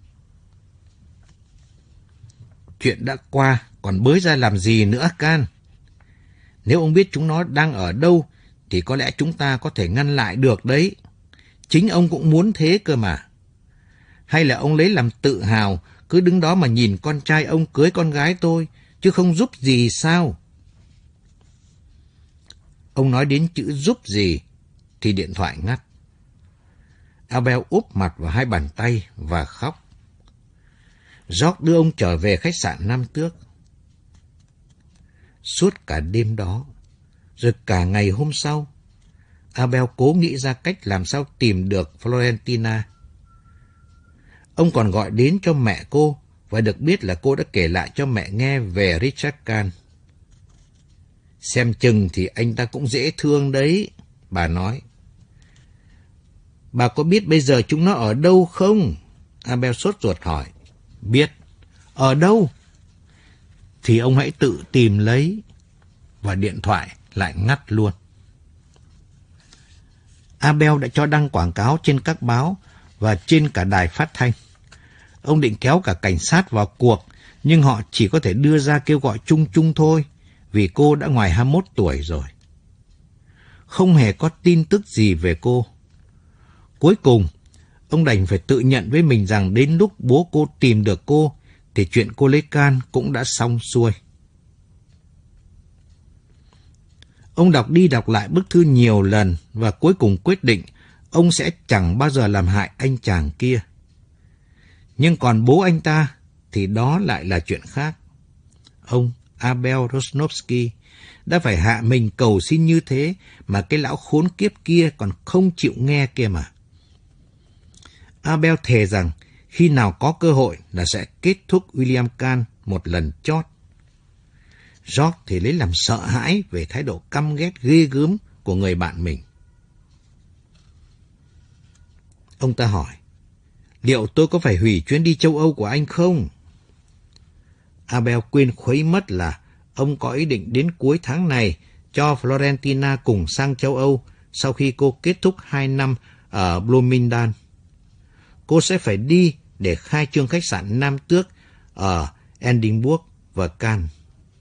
Chuyện đã qua, còn bới ra làm gì nữa, Can? Nếu ông biết chúng nó đang ở đâu, thì có lẽ chúng ta có thể ngăn lại được đấy. Chính ông cũng muốn thế cơ mà. Hay là ông lấy làm tự hào, cứ đứng đó mà nhìn con trai ông cưới con gái tôi, chứ không giúp gì sao? Ông nói đến chữ giúp gì, thì điện thoại ngắt. Abel úp mặt vào hai bàn tay và khóc. George đưa ông trở về khách sạn Nam Tước. Suốt cả đêm đó, rồi cả ngày hôm sau, Abel cố nghĩ ra cách làm sao tìm được Florentina. Ông còn gọi đến cho mẹ cô và được biết là cô đã kể lại cho mẹ nghe về Richard Kahn. Xem chừng thì anh ta cũng dễ thương đấy, bà nói. Bà có biết bây giờ chúng nó ở đâu không? Abel sốt ruột hỏi. Biết. Ở đâu? Thì ông hãy tự tìm lấy. Và điện thoại lại ngắt luôn. Abel đã cho đăng quảng cáo trên các báo và trên cả đài phát thanh. Ông định kéo cả cảnh sát vào cuộc, nhưng họ chỉ có thể đưa ra kêu gọi chung chung thôi, vì cô đã ngoài hai mươi mốt tuổi rồi. Không hề có tin tức gì về cô. Cuối cùng, ông đành phải tự nhận với mình rằng đến lúc bố cô tìm được cô, thì chuyện cô lấy Kahn cũng đã xong xuôi. Ông đọc đi đọc lại bức thư nhiều lần và cuối cùng quyết định ông sẽ chẳng bao giờ làm hại anh chàng kia. Nhưng còn bố anh ta thì đó lại là chuyện khác. Ông Abel Rosnovsky đã phải hạ mình cầu xin như thế mà cái lão khốn kiếp kia còn không chịu nghe kia mà. Abel thề rằng khi nào có cơ hội là sẽ kết thúc William Kahn một lần chót. George thì lấy làm sợ hãi về thái độ căm ghét ghê gớm của người bạn mình. Ông ta hỏi, liệu tôi có phải hủy chuyến đi châu Âu của anh không? Abel quên khuấy mất là ông có ý định đến cuối tháng này cho Florentina cùng sang châu Âu sau khi cô kết thúc hai năm ở Bloomingdale. Cô sẽ phải đi để khai trương khách sạn Nam Tước ở Edinburgh và Cannes.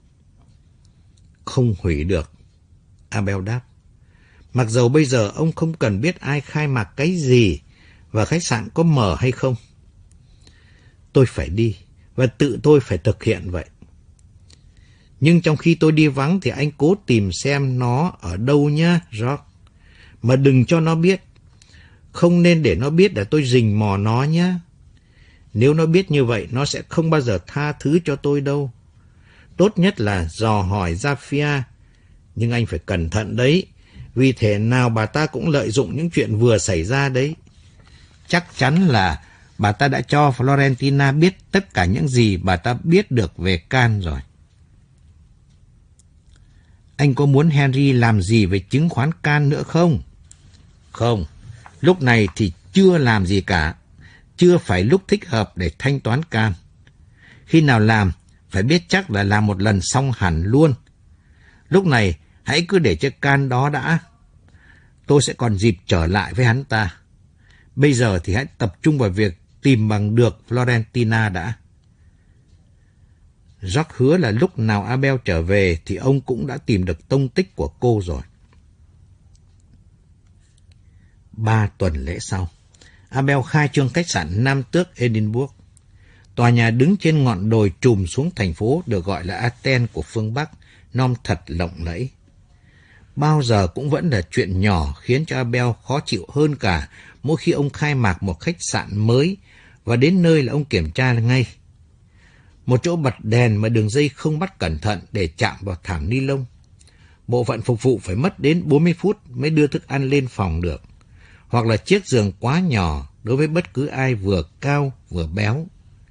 Không hủy được, Abel đáp. Mặc dầu bây giờ ông không cần biết ai khai mạc cái gì và khách sạn có mở hay không. Tôi phải đi và tự tôi phải thực hiện vậy. Nhưng trong khi tôi đi vắng thì anh cố tìm xem nó ở đâu nhá, George. Mà đừng cho nó biết. Không nên để nó biết là tôi rình mò nó nhá. Nếu nó biết như vậy, nó sẽ không bao giờ tha thứ cho tôi đâu. Tốt nhất là dò hỏi Zafia. Nhưng anh phải cẩn thận đấy. Vì thể nào bà ta cũng lợi dụng những chuyện vừa xảy ra đấy. Chắc chắn là bà ta đã cho Florentina biết tất cả những gì bà ta biết được về Kahn rồi. Anh có muốn Henry làm gì về chứng khoán Kahn nữa không? Không, lúc này thì chưa làm gì cả. Chưa phải lúc thích hợp để thanh toán Kahn. Khi nào làm, phải biết chắc là làm một lần xong hẳn luôn. Lúc này, hãy cứ để cho Kahn đó đã. Tôi sẽ còn dịp trở lại với hắn ta. Bây giờ thì hãy tập trung vào việc tìm bằng được Florentina đã. George hứa là lúc nào Abel trở về thì ông cũng đã tìm được tông tích của cô rồi. Ba tuần lễ sau, Abel khai trương khách sạn Nam Tước Edinburgh. Tòa nhà đứng trên ngọn đồi trùm xuống thành phố được gọi là Athens của phương Bắc, nom thật lộng lẫy. Bao giờ cũng vẫn là chuyện nhỏ khiến cho Abel khó chịu hơn cả mỗi khi ông khai mạc một khách sạn mới và đến nơi là ông kiểm tra ngay. Một chỗ bật đèn mà đường dây không bắt cẩn thận để chạm vào thảm ni lông. Bộ phận phục vụ phải mất đến bốn mươi phút mới đưa thức ăn lên phòng được. Hoặc là chiếc giường quá nhỏ đối với bất cứ ai vừa cao vừa béo.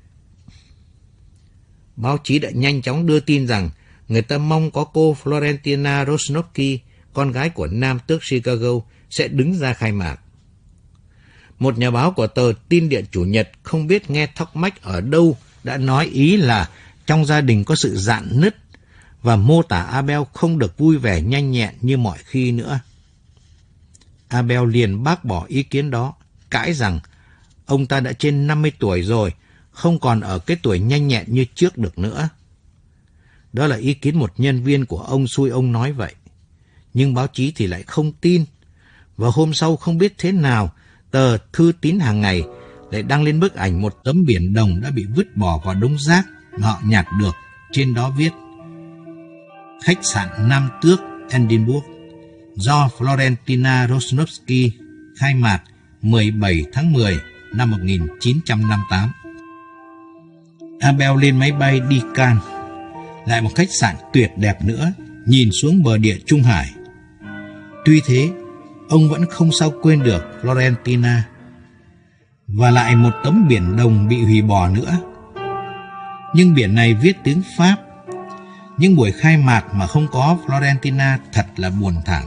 Báo chí đã nhanh chóng đưa tin rằng người ta mong có cô Florentina Rosnovsky, con gái của nam tước Chicago, sẽ đứng ra khai mạc. Một nhà báo của tờ Tin Điện Chủ nhật không biết nghe thóc mách ở đâu đã nói ý là trong gia đình có sự rạn nứt và mô tả Abel không được vui vẻ nhanh nhẹn như mọi khi nữa. Abel liền bác bỏ ý kiến đó, cãi rằng ông ta đã trên năm mươi tuổi rồi, không còn ở cái tuổi nhanh nhẹn như trước được nữa. Đó là ý kiến một nhân viên của ông xui ông nói vậy. Nhưng báo chí thì lại không tin. Và hôm sau không biết thế nào, tờ Thư Tín Hàng Ngày lại đăng lên bức ảnh một tấm biển đồng đã bị vứt bỏ vào đống rác mà họ nhặt được. Trên đó viết: Khách sạn Nam Tước Edinburgh do Florentina Rosnovsky khai mạc mười bảy tháng mười năm một nghìn chín trăm năm mươi tám. Abel lên máy bay đi Cannes, lại một khách sạn tuyệt đẹp nữa, nhìn xuống bờ địa Trung Hải. Tuy thế, ông vẫn không sao quên được Florentina. Và lại một tấm biển đồng bị hủy bỏ nữa. Nhưng biển này viết tiếng Pháp. Nhưng buổi khai mạc mà không có Florentina thật là buồn thảm.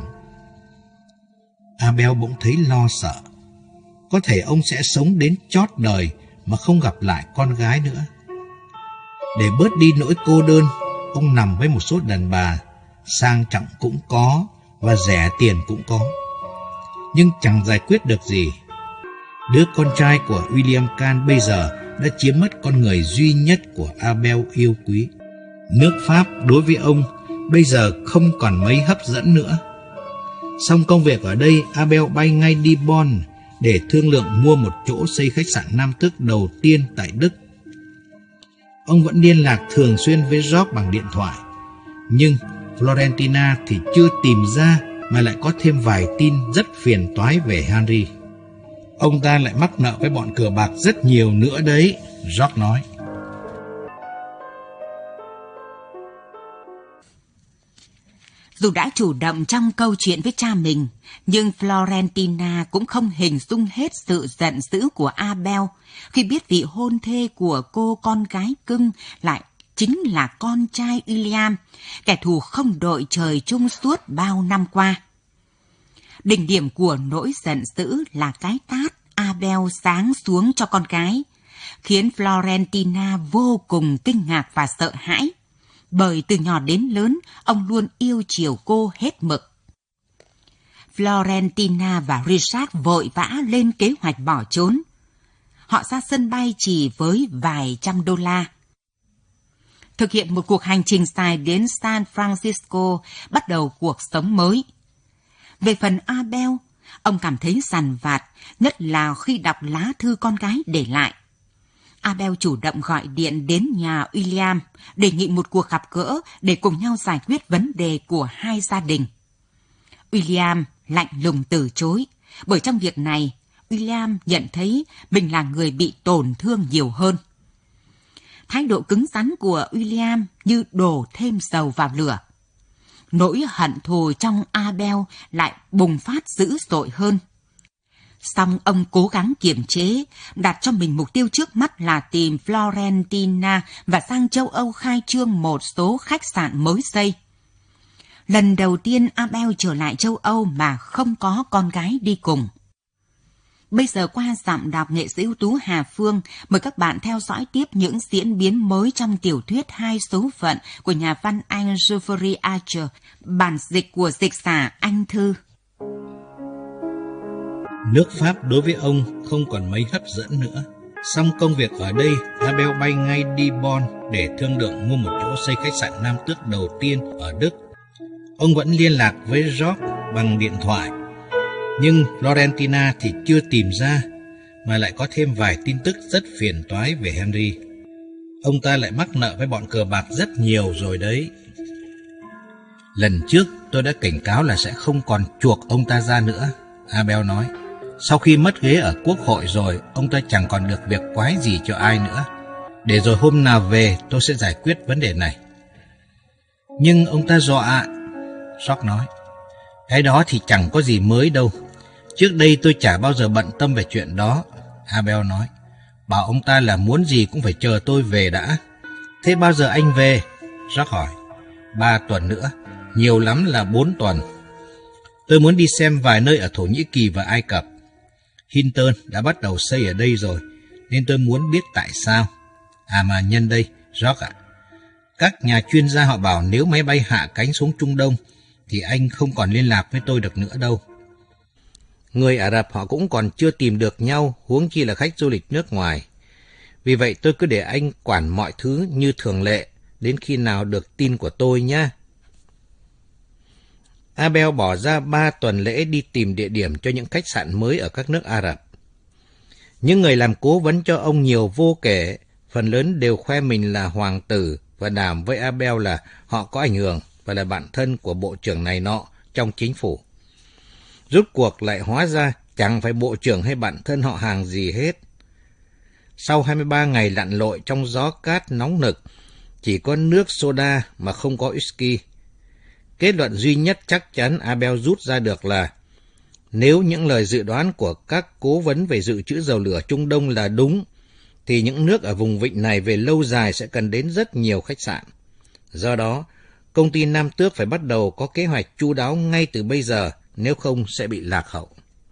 Abel bỗng thấy lo sợ. Có thể ông sẽ sống đến chót đời mà không gặp lại con gái nữa. Để bớt đi nỗi cô đơn, ông nằm với một số đàn bà, sang trọng cũng có và rẻ tiền cũng có. Nhưng chẳng giải quyết được gì. Đứa con trai của William Kahn bây giờ đã chiếm mất con người duy nhất của Abel yêu quý. Nước Pháp đối với ông bây giờ không còn mấy hấp dẫn nữa. Xong công việc ở đây, Abel bay ngay đi Bonn để thương lượng mua một chỗ xây khách sạn Nam Tước đầu tiên tại Đức. Ông vẫn liên lạc thường xuyên với George bằng điện thoại. Nhưng Florentina thì chưa tìm ra mà lại có thêm vài tin rất phiền toái về Henry. Ông ta lại mắc nợ với bọn cờ bạc rất nhiều nữa đấy, George nói. Dù đã chủ động trong câu chuyện với cha mình, nhưng Florentina cũng không hình dung hết sự giận dữ của Abel khi biết vị hôn thê của cô con gái cưng lại chính là con trai William, kẻ thù không đội trời chung suốt bao năm qua. Đỉnh điểm của nỗi giận dữ là cái tát Abel giáng xuống cho con gái, khiến Florentina vô cùng kinh ngạc và sợ hãi. Bởi từ nhỏ đến lớn, ông luôn yêu chiều cô hết mực. Florentina và Richard vội vã lên kế hoạch bỏ trốn. Họ ra sân bay chỉ với vài trăm đô la. Thực hiện một cuộc hành trình dài đến San Francisco, bắt đầu cuộc sống mới. Về phần Abel, ông cảm thấy dằn vặt, nhất là khi đọc lá thư con gái để lại. Abel chủ động gọi điện đến nhà William, đề nghị một cuộc gặp gỡ để cùng nhau giải quyết vấn đề của hai gia đình. William lạnh lùng từ chối, bởi trong việc này, William nhận thấy mình là người bị tổn thương nhiều hơn. Thái độ cứng rắn của William như đổ thêm dầu vào lửa. Nỗi hận thù trong Abel lại bùng phát dữ dội hơn. Song ông cố gắng kiềm chế, đặt cho mình mục tiêu trước mắt là tìm Florentina và sang châu Âu khai trương một số khách sạn mới xây. Lần đầu tiên Abel trở lại châu Âu mà không có con gái đi cùng. Bây giờ qua giọng đọc nghệ sĩ ưu tú Hà Phương, mời các bạn theo dõi tiếp những diễn biến mới trong tiểu thuyết Hai số phận của nhà văn Anh Jeffrey Archer, bản dịch của dịch giả Anh Thư. Nước Pháp đối với ông không còn mấy hấp dẫn nữa. Xong công việc ở đây, Abel bay ngay đi Bonn để thương lượng mua một chỗ xây khách sạn Nam Tước đầu tiên ở Đức. Ông vẫn liên lạc với George bằng điện thoại. Nhưng Florentina thì chưa tìm ra, mà lại có thêm vài tin tức rất phiền toái về Henry. Ông ta lại mắc nợ với bọn cờ bạc rất nhiều rồi đấy. Lần trước tôi đã cảnh cáo là sẽ không còn chuộc ông ta ra nữa, Abel nói. Sau khi mất ghế ở quốc hội rồi, ông ta chẳng còn được việc quái gì cho ai nữa. Để rồi hôm nào về tôi sẽ giải quyết vấn đề này. Nhưng ông ta dọa, George nói. Cái đó thì chẳng có gì mới đâu. Trước đây tôi chả bao giờ bận tâm về chuyện đó, Abel nói. Bảo ông ta là muốn gì cũng phải chờ tôi về đã. Thế bao giờ anh về? George hỏi. Ba tuần nữa, nhiều lắm là bốn tuần. Tôi muốn đi xem vài nơi ở Thổ Nhĩ Kỳ và Ai Cập. Hinton đã bắt đầu xây ở đây rồi, nên tôi muốn biết tại sao. À mà nhân đây, George ạ, các nhà chuyên gia họ bảo nếu máy bay hạ cánh xuống Trung Đông, thì anh không còn liên lạc với tôi được nữa đâu. Người Ả Rập họ cũng còn chưa tìm được nhau, huống chi là khách du lịch nước ngoài. Vì vậy tôi cứ để anh quản mọi thứ như thường lệ, đến khi nào được tin của tôi nhé. Abel bỏ ra ba tuần lễ đi tìm địa điểm cho những khách sạn mới ở các nước Ả Rập. Những người làm cố vấn cho ông nhiều vô kể, phần lớn đều khoe mình là hoàng tử và đảm với Abel là họ có ảnh hưởng và là bạn thân của bộ trưởng này nọ trong chính phủ. Rút cuộc lại hóa ra chẳng phải bộ trưởng hay bạn thân họ hàng gì hết. Sau hai mươi ba ngày lặn lội trong gió cát nóng nực, chỉ có nước soda mà không có whisky. Kết luận duy nhất chắc chắn Abel rút ra được là nếu những lời dự đoán của các cố vấn về dự trữ dầu lửa Trung Đông là đúng, thì những nước ở vùng vịnh này về lâu dài sẽ cần đến rất nhiều khách sạn. Do đó, công ty Nam Tước phải bắt đầu có kế hoạch chu đáo ngay từ bây giờ, nếu không sẽ bị lạc hậu.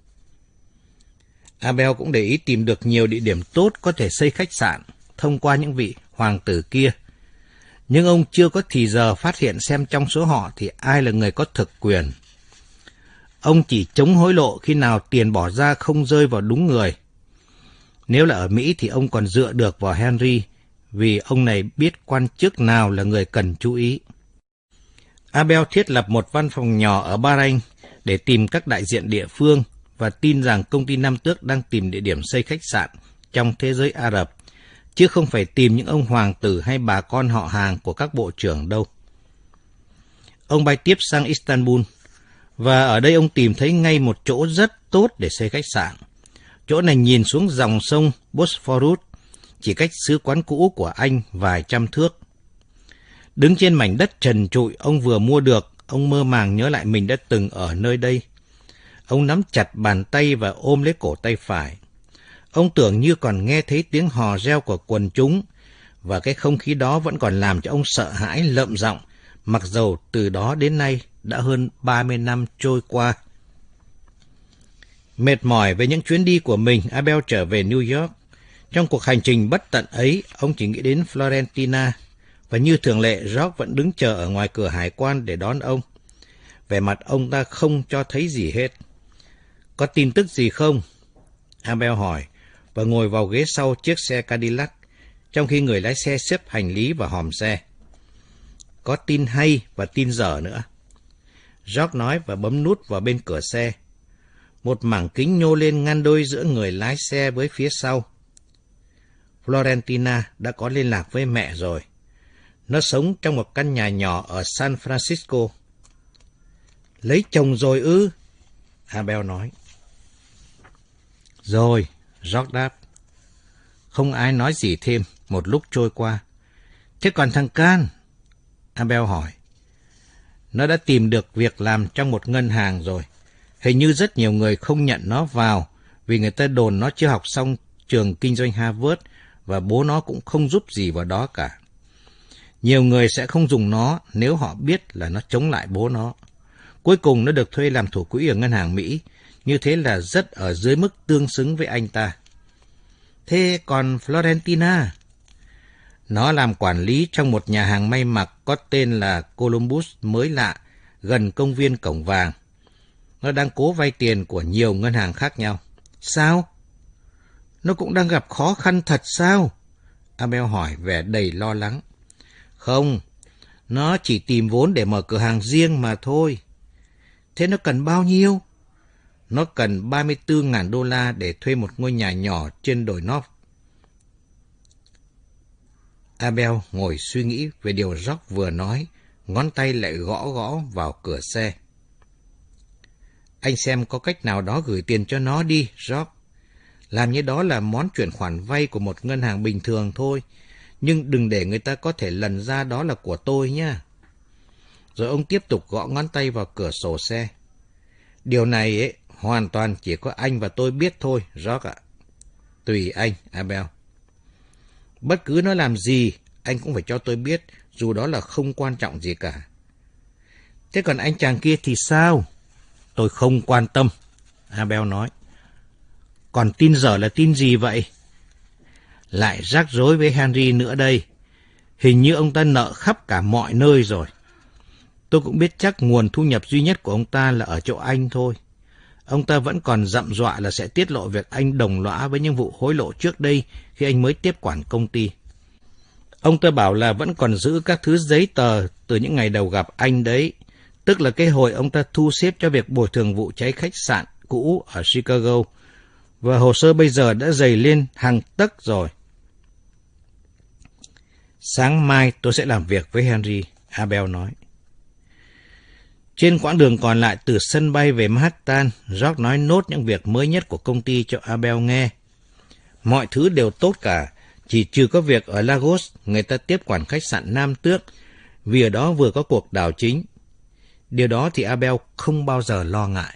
Abel cũng để ý tìm được nhiều địa điểm tốt có thể xây khách sạn thông qua những vị hoàng tử kia. Nhưng ông chưa có thì giờ phát hiện xem trong số họ thì ai là người có thực quyền. Ông chỉ chống hối lộ khi nào tiền bỏ ra không rơi vào đúng người. Nếu là ở Mỹ thì ông còn dựa được vào Henry, vì ông này biết quan chức nào là người cần chú ý. Abel thiết lập một văn phòng nhỏ ở Bahrain để tìm các đại diện địa phương và tin rằng công ty Nam Tước đang tìm địa điểm xây khách sạn trong thế giới Ả Rập, chứ không phải tìm những ông hoàng tử hay bà con họ hàng của các bộ trưởng đâu. Ông bay tiếp sang Istanbul, và ở đây ông tìm thấy ngay một chỗ rất tốt để xây khách sạn. Chỗ này nhìn xuống dòng sông Bosphorus, chỉ cách sứ quán cũ của Anh vài trăm thước. Đứng trên mảnh đất trần trụi ông vừa mua được, ông mơ màng nhớ lại mình đã từng ở nơi đây. Ông nắm chặt bàn tay và ôm lấy cổ tay phải. Ông tưởng như còn nghe thấy tiếng hò reo của quần chúng, và cái không khí đó vẫn còn làm cho ông sợ hãi lợm giọng, mặc dầu từ đó đến nay đã hơn ba mươi năm trôi qua. Mệt mỏi về những chuyến đi của mình, Abel trở về New York. Trong cuộc hành trình bất tận ấy, ông chỉ nghĩ đến Florentina, và như thường lệ, George vẫn đứng chờ ở ngoài cửa hải quan để đón ông. Vẻ mặt ông ta không cho thấy gì hết. Có tin tức gì không? Abel hỏi, và ngồi vào ghế sau chiếc xe Cadillac, trong khi người lái xe xếp hành lý vào hòm xe. Có tin hay và tin dở nữa, George nói và bấm nút vào bên cửa xe. Một mảng kính nhô lên ngăn đôi giữa người lái xe với phía sau. Florentina đã có liên lạc với mẹ rồi. Nó sống trong một căn nhà nhỏ ở San Francisco. Lấy chồng rồi ư? Abel nói. Rồi, George đáp. Không ai nói gì thêm, một lúc trôi qua. Thế còn thằng Can? Abel hỏi. Nó đã tìm được việc làm trong một ngân hàng rồi. Hình như rất nhiều người không nhận nó vào vì người ta đồn nó chưa học xong trường kinh doanh Harvard và bố nó cũng không giúp gì vào đó cả. Nhiều người sẽ không dùng nó nếu họ biết là nó chống lại bố nó. Cuối cùng nó được thuê làm thủ quỹ ở ngân hàng Mỹ, như thế là rất ở dưới mức tương xứng với anh ta. Thế còn Florentina? Nó làm quản lý trong một nhà hàng may mặc có tên là Columbus mới lạ, gần công viên Cổng Vàng. Nó đang cố vay tiền của nhiều ngân hàng khác nhau. Sao? Nó cũng đang gặp khó khăn thật sao? Abel hỏi vẻ đầy lo lắng. Không, nó chỉ tìm vốn để mở cửa hàng riêng mà thôi. Thế nó cần bao nhiêu? Nó cần ba mươi tư nghìn đô la để thuê một ngôi nhà nhỏ trên đồi North. Abel ngồi suy nghĩ về điều George vừa nói, ngón tay lại gõ gõ vào cửa xe. Anh xem có cách nào đó gửi tiền cho nó đi, George. Làm như đó là món chuyển khoản vay của một ngân hàng bình thường thôi, nhưng đừng để người ta có thể lần ra đó là của tôi nhé. Rồi ông tiếp tục gõ ngón tay vào cửa sổ xe. Điều này ấy, hoàn toàn chỉ có anh và tôi biết thôi, George ạ. Tùy anh, Abel. Bất cứ nó làm gì, anh cũng phải cho tôi biết, dù đó là không quan trọng gì cả. Thế còn anh chàng kia thì sao? Tôi không quan tâm, Abel nói. Còn tin dở là tin gì vậy? Lại rắc rối với Henry nữa đây. Hình như ông ta nợ khắp cả mọi nơi rồi. Tôi cũng biết chắc nguồn thu nhập duy nhất của ông ta là ở chỗ anh thôi. Ông ta vẫn còn dặm dọa là sẽ tiết lộ việc anh đồng lõa với những vụ hối lộ trước đây khi anh mới tiếp quản công ty. Ông ta bảo là vẫn còn giữ các thứ giấy tờ từ những ngày đầu gặp anh đấy. Tức là cái hồi ông ta thu xếp cho việc bồi thường vụ cháy khách sạn cũ ở Chicago. Và hồ sơ bây giờ đã dày lên hàng tấc rồi. Sáng mai tôi sẽ làm việc với Henry, Abel nói. Trên quãng đường còn lại từ sân bay về Manhattan, George nói nốt những việc mới nhất của công ty cho Abel nghe. Mọi thứ đều tốt cả, chỉ trừ có việc ở Lagos người ta tiếp quản khách sạn Nam Tước, vì ở đó vừa có cuộc đảo chính. Điều đó thì Abel không bao giờ lo ngại.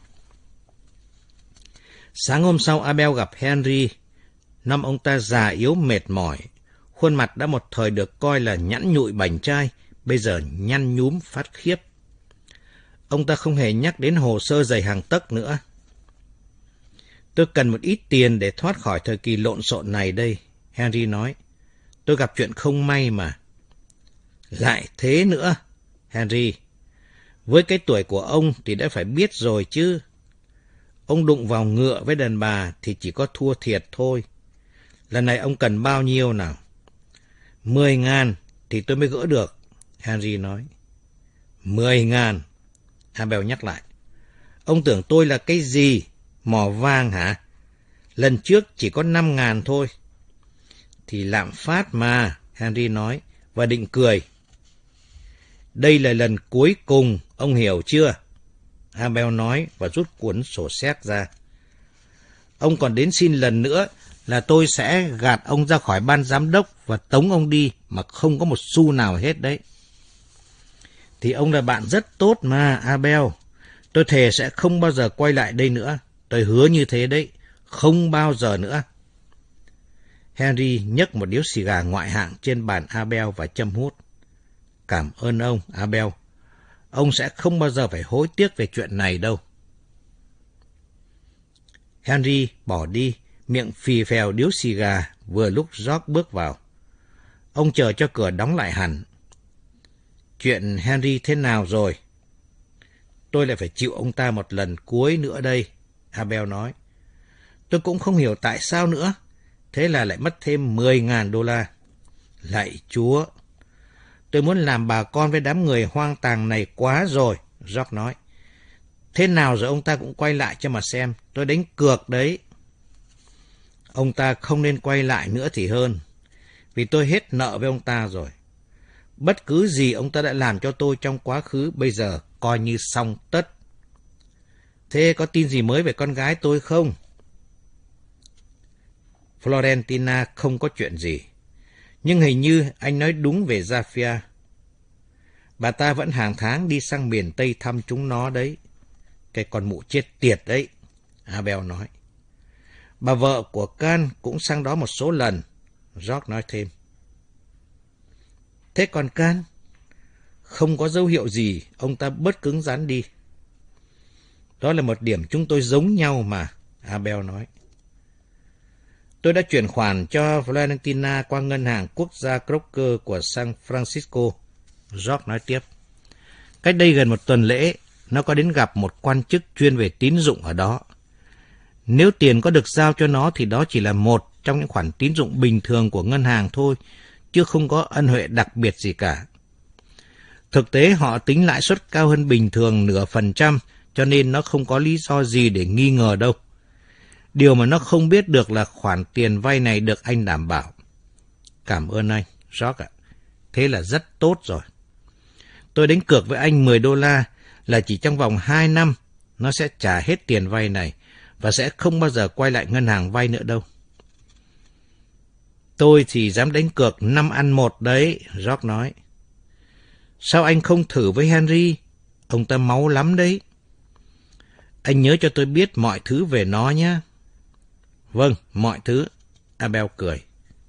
Sáng hôm sau Abel gặp Henry. Năm ông ta già yếu mệt mỏi, khuôn mặt đã một thời được coi là nhẵn nhụi bảnh trai, bây giờ nhăn nhúm phát khiếp. Ông ta không hề nhắc đến hồ sơ dày hàng tấc nữa. Tôi cần một ít tiền để thoát khỏi thời kỳ lộn xộn này đây, Henry nói. Tôi gặp chuyện không may mà. Lại thế nữa, Henry. Với cái tuổi của ông thì đã phải biết rồi chứ. Ông đụng vào ngựa với đàn bà thì chỉ có thua thiệt thôi. Lần này ông cần bao nhiêu nào? Mười ngàn thì tôi mới gỡ được, Henry nói. Mười ngàn, Abel nhắc lại. Ông tưởng tôi là cái gì? Mỏ vàng hả? Lần trước chỉ có năm ngàn thôi. Thì lạm phát mà, Henry nói, và định cười. Đây là lần cuối cùng, ông hiểu chưa? Abel nói và rút cuốn sổ séc ra. Ông còn đến xin lần nữa là tôi sẽ gạt ông ra khỏi ban giám đốc và tống ông đi mà không có một xu nào hết đấy. Thì ông là bạn rất tốt mà, Abel. Tôi thề sẽ không bao giờ quay lại đây nữa. Tôi hứa như thế đấy. Không bao giờ nữa. Henry nhấc một điếu xì gà ngoại hạng trên bàn Abel và châm hút. Cảm ơn ông, Abel. Ông sẽ không bao giờ phải hối tiếc về chuyện này đâu. Henry bỏ đi, miệng phì phèo điếu xì gà vừa lúc George bước vào. Ông chờ cho cửa đóng lại hẳn. Chuyện Henry thế nào rồi? Tôi lại phải chịu ông ta một lần cuối nữa đây, Abel nói. Tôi cũng không hiểu tại sao nữa. Thế là lại mất thêm mười ngàn đô la. Lạy Chúa! Tôi muốn làm bà con với đám người hoang tàng này quá rồi, George nói. Thế nào rồi ông ta cũng quay lại cho mà xem. Tôi đánh cược đấy. Ông ta không nên quay lại nữa thì hơn. Vì tôi hết nợ với ông ta rồi. Bất cứ gì ông ta đã làm cho tôi trong quá khứ bây giờ coi như xong tất. Thế có tin gì mới về con gái tôi không? Florentina không có chuyện gì. Nhưng hình như anh nói đúng về Zafia. Bà ta vẫn hàng tháng đi sang miền Tây thăm chúng nó đấy. Cái con mụ chết tiệt đấy, Abel nói. Bà vợ của Can cũng sang đó một số lần, George nói thêm. Thế còn Can? Không có dấu hiệu gì, ông ta bớt cứng rắn đi. Đó là một điểm chúng tôi giống nhau mà, Abel nói. Tôi đã chuyển khoản cho Florentina qua ngân hàng quốc gia Crocker của San Francisco, George nói tiếp. Cách đây gần một tuần lễ, nó có đến gặp một quan chức chuyên về tín dụng ở đó. Nếu tiền có được giao cho nó thì đó chỉ là một trong những khoản tín dụng bình thường của ngân hàng thôi, chứ không có ân huệ đặc biệt gì cả. Thực tế họ tính lãi suất cao hơn bình thường nửa phần trăm, cho nên nó không có lý do gì để nghi ngờ đâu. Điều mà nó không biết được là khoản tiền vay này được anh đảm bảo. Cảm ơn anh, George ạ. Thế là rất tốt rồi. Tôi đánh cược với anh mười đô la là chỉ trong vòng hai năm nó sẽ trả hết tiền vay này và sẽ không bao giờ quay lại ngân hàng vay nữa đâu. Tôi thì dám đánh cược năm ăn một đấy, George nói. Sao anh không thử với Henry? Ông ta máu lắm đấy. Anh nhớ cho tôi biết mọi thứ về nó nhé. Vâng, mọi thứ, Abel cười.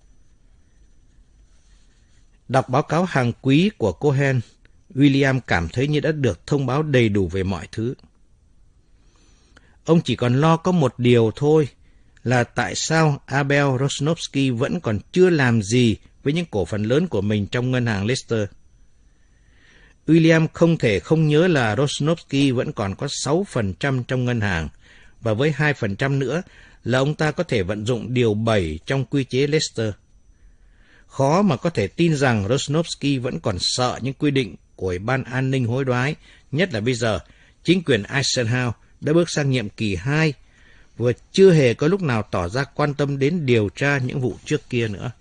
Đọc báo cáo hàng quý của Cohen, William cảm thấy như đã được thông báo đầy đủ về mọi thứ. Ông chỉ còn lo có một điều thôi, là tại sao Abel Rosnovsky vẫn còn chưa làm gì với những cổ phần lớn của mình trong ngân hàng Leicester. William không thể không nhớ là Rosnovsky vẫn còn có sáu phần trăm trong ngân hàng, và với hai phần trăm nữa là ông ta có thể vận dụng điều bảy trong quy chế Leicester. Khó mà có thể tin rằng Rosnovsky vẫn còn sợ những quy định của Ủy ban An ninh hối đoái, nhất là bây giờ chính quyền Eisenhower đã bước sang nhiệm kỳ hai, và chưa hề có lúc nào tỏ ra quan tâm đến điều tra những vụ trước kia nữa.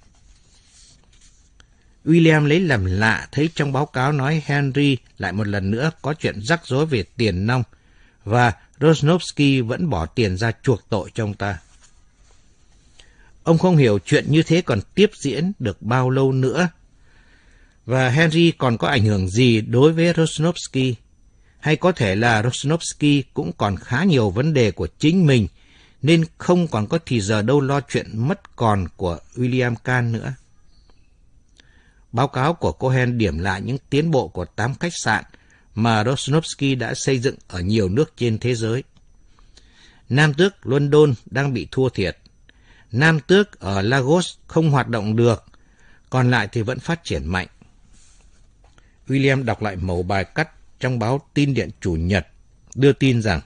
William lấy làm lạ thấy trong báo cáo nói Henry lại một lần nữa có chuyện rắc rối về tiền nong, và Rosnovsky vẫn bỏ tiền ra chuộc tội cho ông ta. Ông không hiểu chuyện như thế còn tiếp diễn được bao lâu nữa, và Henry còn có ảnh hưởng gì đối với Rosnovsky, hay có thể là Rosnovsky cũng còn khá nhiều vấn đề của chính mình, nên không còn có thì giờ đâu lo chuyện mất còn của William Kahn nữa. Báo cáo của Cohen điểm lại những tiến bộ của tám khách sạn mà Rosnovsky đã xây dựng ở nhiều nước trên thế giới. Nam tước London đang bị thua thiệt. Nam tước ở Lagos không hoạt động được, còn lại thì vẫn phát triển mạnh. William đọc lại mẩu bài cắt trong báo Tin Điện Chủ nhật, đưa tin rằng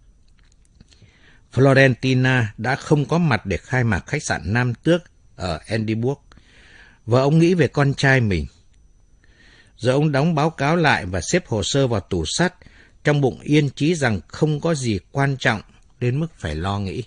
Florentina đã không có mặt để khai mạc khách sạn Nam tước ở Edinburgh, và ông nghĩ về con trai mình. Giờ ông đóng báo cáo lại và xếp hồ sơ vào tủ sắt, trong bụng yên chí rằng không có gì quan trọng đến mức phải lo nghĩ.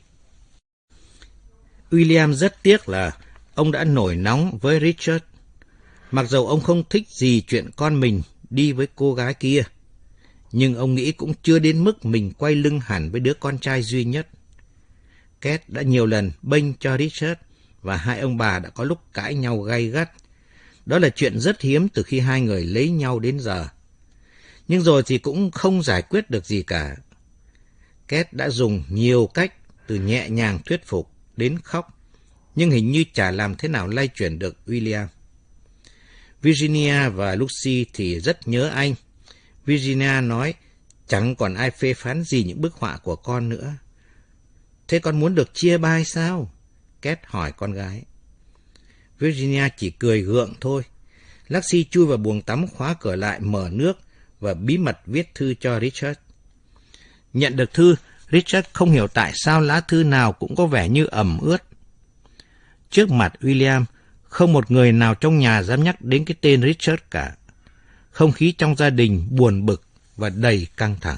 William rất tiếc là ông đã nổi nóng với Richard. Mặc dầu ông không thích gì chuyện con mình đi với cô gái kia, nhưng ông nghĩ cũng chưa đến mức mình quay lưng hẳn với đứa con trai duy nhất. Kate đã nhiều lần bênh cho Richard, và hai ông bà đã có lúc cãi nhau gay gắt. Đó là chuyện rất hiếm từ khi hai người lấy nhau đến giờ. Nhưng rồi thì cũng không giải quyết được gì cả. Kate đã dùng nhiều cách, từ nhẹ nhàng thuyết phục đến khóc, nhưng hình như chả làm thế nào lay chuyển được William. Virginia và Lucy thì rất nhớ anh. Virginia nói chẳng còn ai phê phán gì những bức họa của con nữa. Thế con muốn được chia bai sao? Kate hỏi con gái. Virginia chỉ cười gượng thôi. Lucy chui vào buồng tắm, khóa cửa lại, mở nước và bí mật viết thư cho Richard. Nhận được thư, Richard không hiểu tại sao lá thư nào cũng có vẻ như ẩm ướt. Trước mặt William, không một người nào trong nhà dám nhắc đến cái tên Richard cả. Không khí trong gia đình buồn bực và đầy căng thẳng.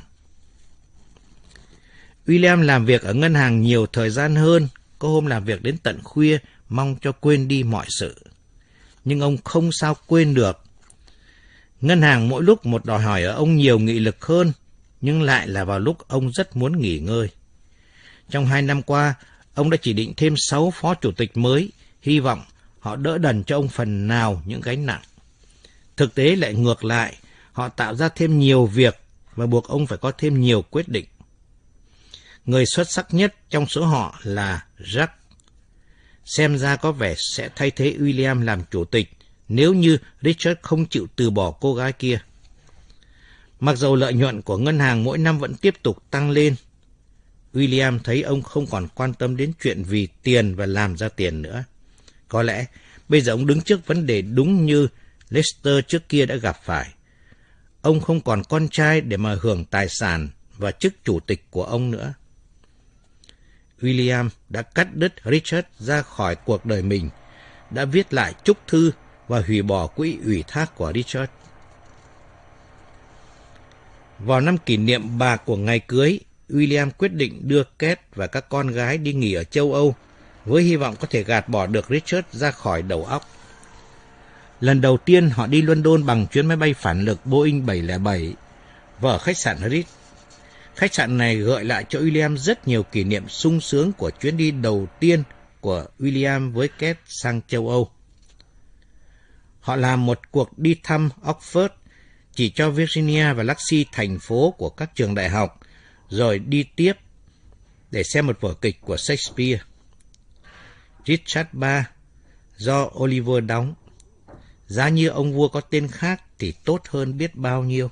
William làm việc ở ngân hàng nhiều thời gian hơn, có hôm làm việc đến tận khuya, mong cho quên đi mọi sự. Nhưng ông không sao quên được. Ngân hàng mỗi lúc một đòi hỏi ở ông nhiều nghị lực hơn, nhưng lại là vào lúc ông rất muốn nghỉ ngơi. Trong hai năm qua, ông đã chỉ định thêm sáu phó chủ tịch mới, hy vọng họ đỡ đần cho ông phần nào những gánh nặng. Thực tế lại ngược lại, họ tạo ra thêm nhiều việc và buộc ông phải có thêm nhiều quyết định. Người xuất sắc nhất trong số họ là Jack. Xem ra có vẻ sẽ thay thế William làm chủ tịch nếu như Richard không chịu từ bỏ cô gái kia. Mặc dầu lợi nhuận của ngân hàng mỗi năm vẫn tiếp tục tăng lên, William thấy ông không còn quan tâm đến chuyện vì tiền và làm ra tiền nữa. Có lẽ bây giờ ông đứng trước vấn đề đúng như Lester trước kia đã gặp phải. Ông không còn con trai để mà hưởng tài sản và chức chủ tịch của ông nữa. William đã cắt đứt Richard ra khỏi cuộc đời mình, đã viết lại chúc thư và hủy bỏ quỹ ủy thác của Richard. Vào năm kỷ niệm bạc của ngày cưới, William quyết định đưa Kate và các con gái đi nghỉ ở châu Âu, với hy vọng có thể gạt bỏ được Richard ra khỏi đầu óc. Lần đầu tiên họ đi London bằng chuyến máy bay phản lực Boeing bảy không bảy và ở khách sạn Ritz. Khách sạn này gợi lại cho William rất nhiều kỷ niệm sung sướng của chuyến đi đầu tiên của William với Kate sang châu Âu. Họ làm một cuộc đi thăm Oxford, chỉ cho Virginia và Lacey thành phố của các trường đại học, rồi đi tiếp để xem một vở kịch của Shakespeare. Richard đệ nhị do Oliver đóng. Giá như ông vua có tên khác thì tốt hơn biết bao nhiêu.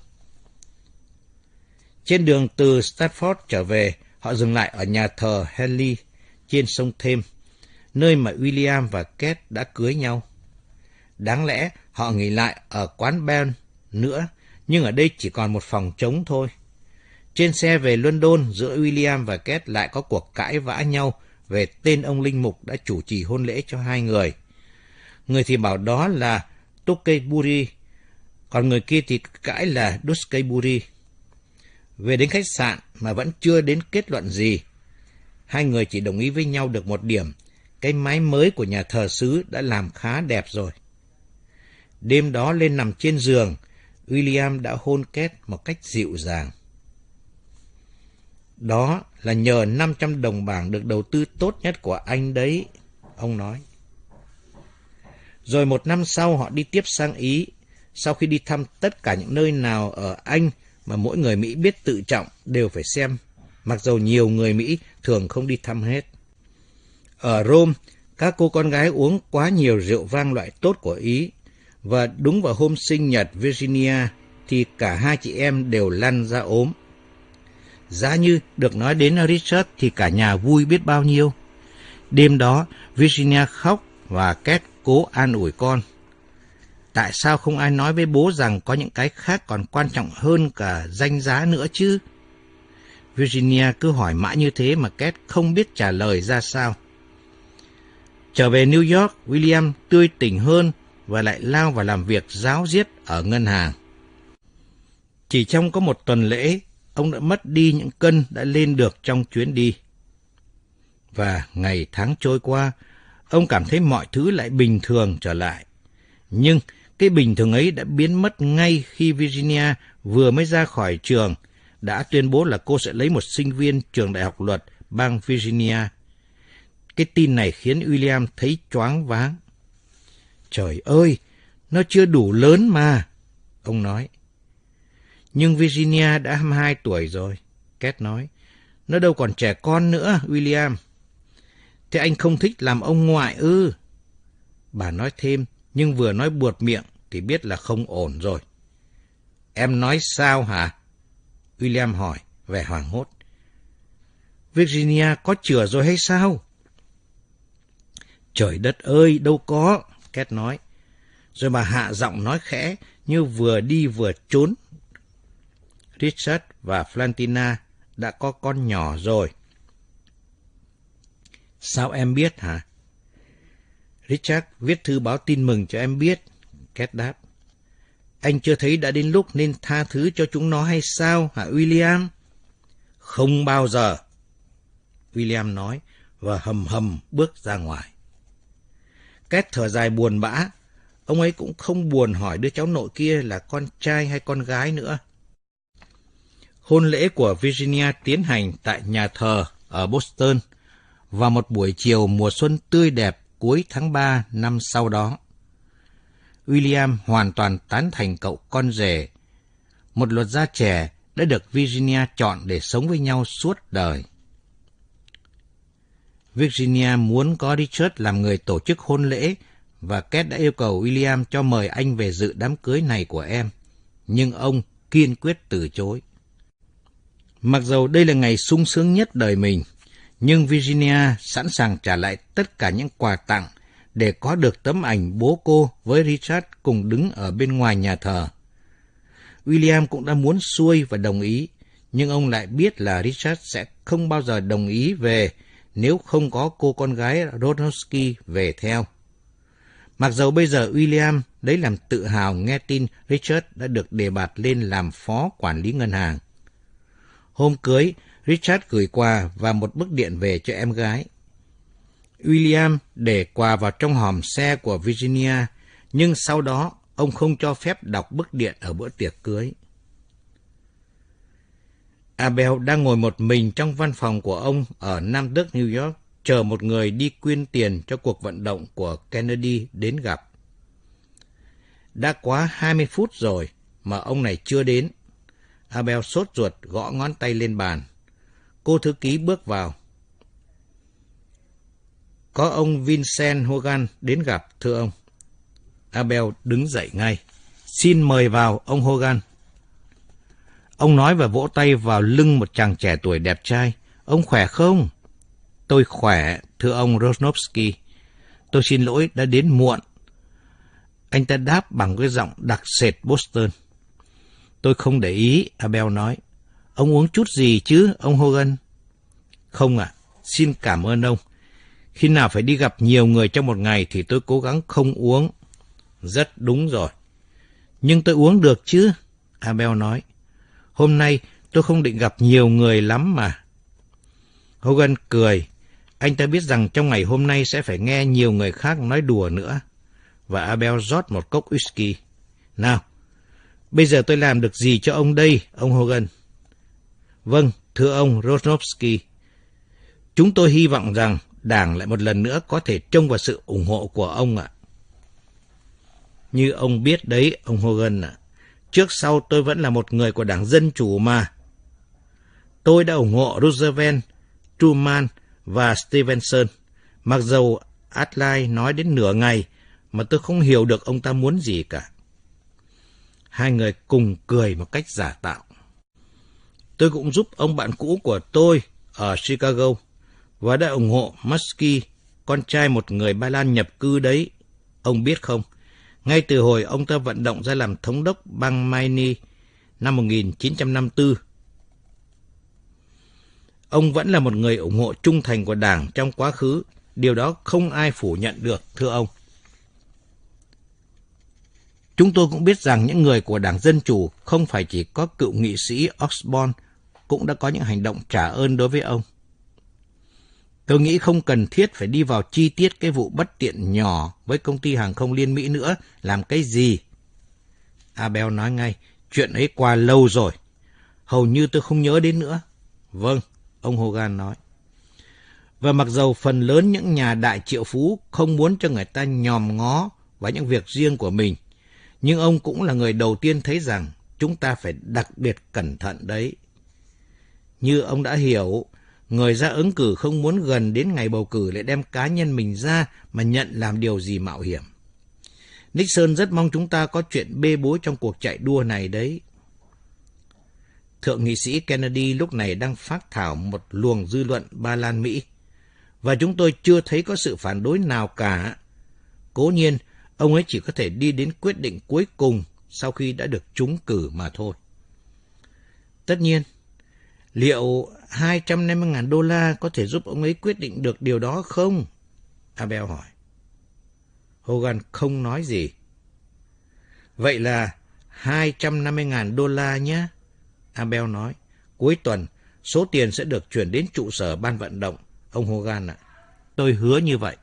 Trên đường từ Stratford trở về, họ dừng lại ở nhà thờ Henley trên sông Thames, nơi mà William và Kate đã cưới nhau. Đáng lẽ họ nghỉ lại ở quán Ben nữa, nhưng ở đây chỉ còn một phòng trống thôi. Trên xe về London, giữa William và Kate lại có cuộc cãi vã nhau về tên ông linh mục đã chủ trì hôn lễ cho hai người. Người thì bảo đó là Tewkesbury, còn người kia thì cãi là Dewsbury. Về đến khách sạn mà vẫn chưa đến kết luận gì. Hai người chỉ đồng ý với nhau được một điểm, cái mái mới của nhà thờ xứ đã làm khá đẹp rồi. Đêm đó lên nằm trên giường, William đã hôn Kate một cách dịu dàng. Đó là nhờ năm trăm đồng bảng được đầu tư tốt nhất của anh đấy, ông nói. Rồi một năm sau họ đi tiếp sang Ý, sau khi đi thăm tất cả những nơi nào ở Anh mà mỗi người Mỹ biết tự trọng đều phải xem, mặc dầu nhiều người Mỹ thường không đi thăm hết. Ở Rome, các cô con gái uống quá nhiều rượu vang loại tốt của Ý, và đúng vào hôm sinh nhật Virginia thì cả hai chị em đều lăn ra ốm. Giá như được nói đến Richard thì cả nhà vui biết bao nhiêu. Đêm đó, Virginia khóc và Kate cố an ủi con. Tại sao không ai nói với bố rằng có những cái khác còn quan trọng hơn cả danh giá nữa chứ? Virginia cứ hỏi mãi như thế mà Kate không biết trả lời ra sao. Trở về New York, William tươi tỉnh hơn và lại lao vào làm việc ráo riết ở ngân hàng. Chỉ trong có một tuần lễ, ông đã mất đi những cân đã lên được trong chuyến đi. Và ngày tháng trôi qua, ông cảm thấy mọi thứ lại bình thường trở lại. Nhưng cái bình thường ấy đã biến mất ngay khi Virginia vừa mới ra khỏi trường, đã tuyên bố là cô sẽ lấy một sinh viên trường đại học luật bang Virginia. Cái tin này khiến William thấy choáng váng. Trời ơi, nó chưa đủ lớn mà, ông nói. Nhưng Virginia đã hai mươi hai tuổi rồi, Kate nói. Nó đâu còn trẻ con nữa, William. Thế anh không thích làm ông ngoại ư? Bà nói thêm, nhưng vừa nói buột miệng thì biết là không ổn rồi. Em nói sao hả? William hỏi, vẻ hoảng hốt. Virginia có chửa rồi hay sao? Trời đất ơi, đâu có, Kate nói. Rồi bà hạ giọng nói khẽ, như vừa đi vừa trốn. Richard và Valentina đã có con nhỏ rồi. Sao em biết hả? Richard viết thư báo tin mừng cho em biết, Kate đáp. Anh chưa thấy đã đến lúc nên tha thứ cho chúng nó hay sao hả William? Không bao giờ, William nói và hầm hầm bước ra ngoài. Kate thở dài buồn bã. Ông ấy cũng không buồn hỏi đứa cháu nội kia là con trai hay con gái nữa. Hôn lễ của Virginia tiến hành tại nhà thờ ở Boston vào một buổi chiều mùa xuân tươi đẹp cuối tháng ba năm sau đó. William hoàn toàn tán thành cậu con rể, một luật gia trẻ đã được Virginia chọn để sống với nhau suốt đời. Virginia muốn có Richard làm người tổ chức hôn lễ và Kate đã yêu cầu William cho mời anh về dự đám cưới này của em, nhưng ông kiên quyết từ chối. Mặc dầu đây là ngày sung sướng nhất đời mình, nhưng Virginia sẵn sàng trả lại tất cả những quà tặng để có được tấm ảnh bố cô với Richard cùng đứng ở bên ngoài nhà thờ. William cũng đã muốn xuôi và đồng ý, nhưng ông lại biết là Richard sẽ không bao giờ đồng ý về nếu không có cô con gái Rodnowski về theo. Mặc dầu bây giờ William lấy làm tự hào nghe tin Richard đã được đề bạt lên làm phó quản lý ngân hàng. Hôm cưới, Richard gửi quà và một bức điện về cho em gái. William để quà vào trong hòm xe của Virginia, Nhưng sau đó, ông không cho phép đọc bức điện ở bữa tiệc cưới. Abel đang ngồi một mình trong văn phòng của ông ở Nam Đức, New York, chờ một người đi quyên tiền cho cuộc vận động của Kennedy đến gặp. Đã quá hai mươi phút rồi mà ông này chưa đến. Abel sốt ruột gõ ngón tay lên bàn. Cô thư ký bước vào. Có ông Vincent Hogan đến gặp, thưa ông. Abel đứng dậy ngay. Xin mời vào, ông Hogan. Ông nói và vỗ tay vào lưng một chàng trẻ tuổi đẹp trai. Ông khỏe không? Tôi khỏe, thưa ông Rosnovsky. Tôi xin lỗi đã đến muộn. Anh ta đáp bằng cái giọng đặc sệt Boston. Tôi không để ý, Abel nói. Ông uống chút gì chứ, ông Hogan? Không ạ, à, xin cảm ơn ông. Khi nào phải đi gặp nhiều người trong một ngày thì tôi cố gắng không uống. Rất đúng rồi. Nhưng tôi uống được chứ, Abel nói. Hôm nay tôi không định gặp nhiều người lắm mà. Hogan cười. Anh ta biết rằng trong ngày hôm nay sẽ phải nghe nhiều người khác nói đùa nữa. Và Abel rót một cốc whisky. Nào, bây giờ tôi làm được gì cho ông đây, ông Hogan? Vâng, thưa ông Rosnovsky. Chúng tôi hy vọng rằng Đảng lại một lần nữa có thể trông vào sự ủng hộ của ông ạ. Như ông biết đấy, ông Hogan ạ. Trước sau tôi vẫn là một người của Đảng Dân Chủ mà. Tôi đã ủng hộ Roosevelt, Truman và Stevenson. Mặc dầu Adlai nói đến nửa ngày mà tôi không hiểu được ông ta muốn gì cả. Hai người cùng cười một cách giả tạo. Tôi cũng giúp ông bạn cũ của tôi ở Chicago và đã ủng hộ Muskie, con trai một người Ba Lan nhập cư đấy. Ông biết không, ngay từ hồi ông ta vận động ra làm thống đốc bang Maine năm một nghìn chín trăm năm mươi tư, ông vẫn là một người ủng hộ trung thành của Đảng trong quá khứ. Điều đó không ai phủ nhận được, thưa ông. Chúng tôi cũng biết rằng những người của Đảng Dân Chủ không phải chỉ có cựu nghị sĩ Osborne, cũng đã có những hành động trả ơn đối với ông. Tôi nghĩ không cần thiết phải đi vào chi tiết cái vụ bất tiện nhỏ với công ty hàng không Liên Mỹ nữa. Làm cái gì? Abel nói ngay, chuyện ấy qua lâu rồi. Hầu như tôi không nhớ đến nữa. Vâng, ông Hogan nói. Và mặc dầu phần lớn những nhà đại triệu phú không muốn cho người ta nhòm ngó vào những việc riêng của mình, nhưng ông cũng là người đầu tiên thấy rằng chúng ta phải đặc biệt cẩn thận đấy. Như ông đã hiểu, người ra ứng cử không muốn gần đến ngày bầu cử lại đem cá nhân mình ra mà nhận làm điều gì mạo hiểm. Nixon rất mong chúng ta có chuyện bê bối trong cuộc chạy đua này đấy. Thượng nghị sĩ Kennedy lúc này đang phác thảo một luồng dư luận Ba Lan Mỹ, và chúng tôi chưa thấy có sự phản đối nào cả. Cố nhiên, ông ấy chỉ có thể đi đến quyết định cuối cùng sau khi đã được trúng cử mà thôi. Tất nhiên, liệu hai trăm năm mươi nghìn đô la có thể giúp ông ấy quyết định được điều đó không? Abel hỏi. Hogan không nói gì. Vậy là hai trăm năm mươi nghìn đô la nhé, Abel nói. Cuối tuần, số tiền sẽ được chuyển đến trụ sở ban vận động, ông Hogan ạ. Tôi hứa như vậy.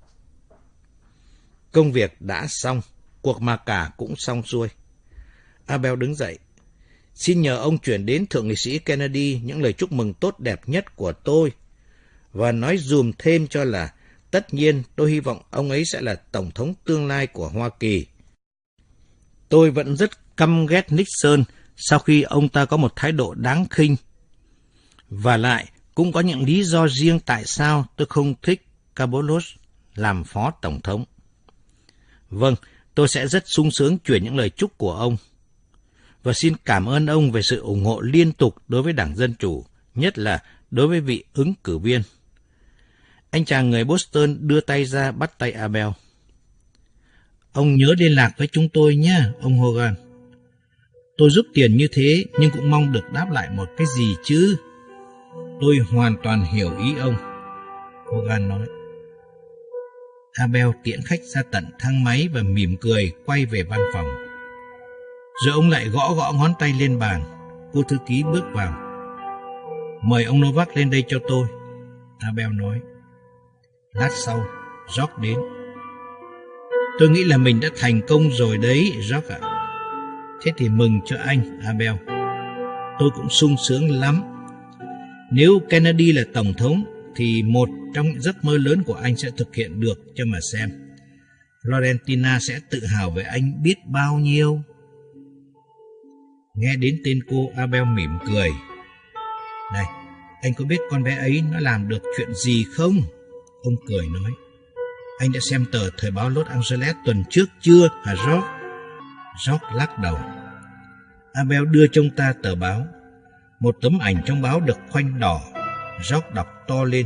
Công việc đã xong, cuộc mà cả cũng xong xuôi. Abel đứng dậy. Xin nhờ ông chuyển đến Thượng nghị sĩ Kennedy những lời chúc mừng tốt đẹp nhất của tôi, và nói dùm thêm cho là tất nhiên tôi hy vọng ông ấy sẽ là Tổng thống tương lai của Hoa Kỳ. Tôi vẫn rất căm ghét Nixon sau khi ông ta có một thái độ đáng khinh. Và lại, cũng có những lý do riêng tại sao tôi không thích Cabolos làm phó Tổng thống. Vâng, tôi sẽ rất sung sướng chuyển những lời chúc của ông. Và xin cảm ơn ông về sự ủng hộ liên tục đối với Đảng Dân Chủ, nhất là đối với vị ứng cử viên. Anh chàng người Boston đưa tay ra bắt tay Abel. Ông nhớ liên lạc với chúng tôi nhé, ông Hogan. Tôi giúp tiền như thế nhưng cũng mong được đáp lại một cái gì chứ. Tôi hoàn toàn hiểu ý ông, Hogan nói. Abel tiễn khách ra tận thang máy và mỉm cười quay về văn phòng. Rồi ông lại gõ gõ ngón tay lên bàn. Cô thư ký bước vào. Mời ông Novak lên đây cho tôi, Abel nói. Lát sau, George đến. Tôi nghĩ là mình đã thành công rồi đấy, George ạ. Thế thì mừng cho anh, Abel. Tôi cũng sung sướng lắm. Nếu Kennedy là tổng thống, thì một trong giấc mơ lớn của anh sẽ thực hiện được, cho mà xem. Florentina sẽ tự hào về anh biết bao nhiêu. Nghe đến tên cô, Abel mỉm cười. Này, anh có biết con bé ấy nó làm được chuyện gì không? Ông cười nói. Anh đã xem tờ thời báo Los Angeles tuần trước chưa hả George? George lắc đầu. Abel đưa cho ông ta tờ báo. Một tấm ảnh trong báo được khoanh đỏ. George đọc to lên.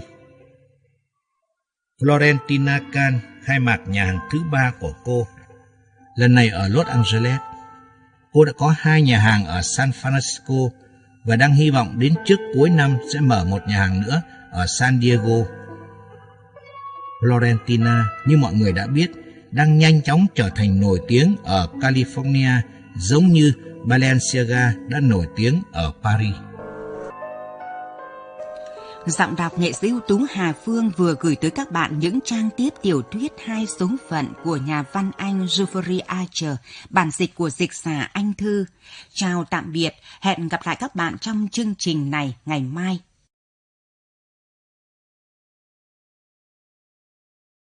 Florentina Can khai mạc nhà hàng thứ ba của cô. Lần này ở Los Angeles. Cô đã có hai nhà hàng ở San Francisco và đang hy vọng đến trước cuối năm sẽ mở một nhà hàng nữa ở San Diego. Florentina, như mọi người đã biết, đang nhanh chóng trở thành nổi tiếng ở California, giống như Balenciaga đã nổi tiếng ở Paris. Giọng đọc nghệ sĩ ưu tú Hà Phương vừa gửi tới các bạn những trang tiếp tiểu thuyết Hai số phận của nhà văn Anh Jeffrey Archer, bản dịch của dịch giả Anh Thư. Chào tạm biệt, hẹn gặp lại các bạn trong chương trình này ngày mai.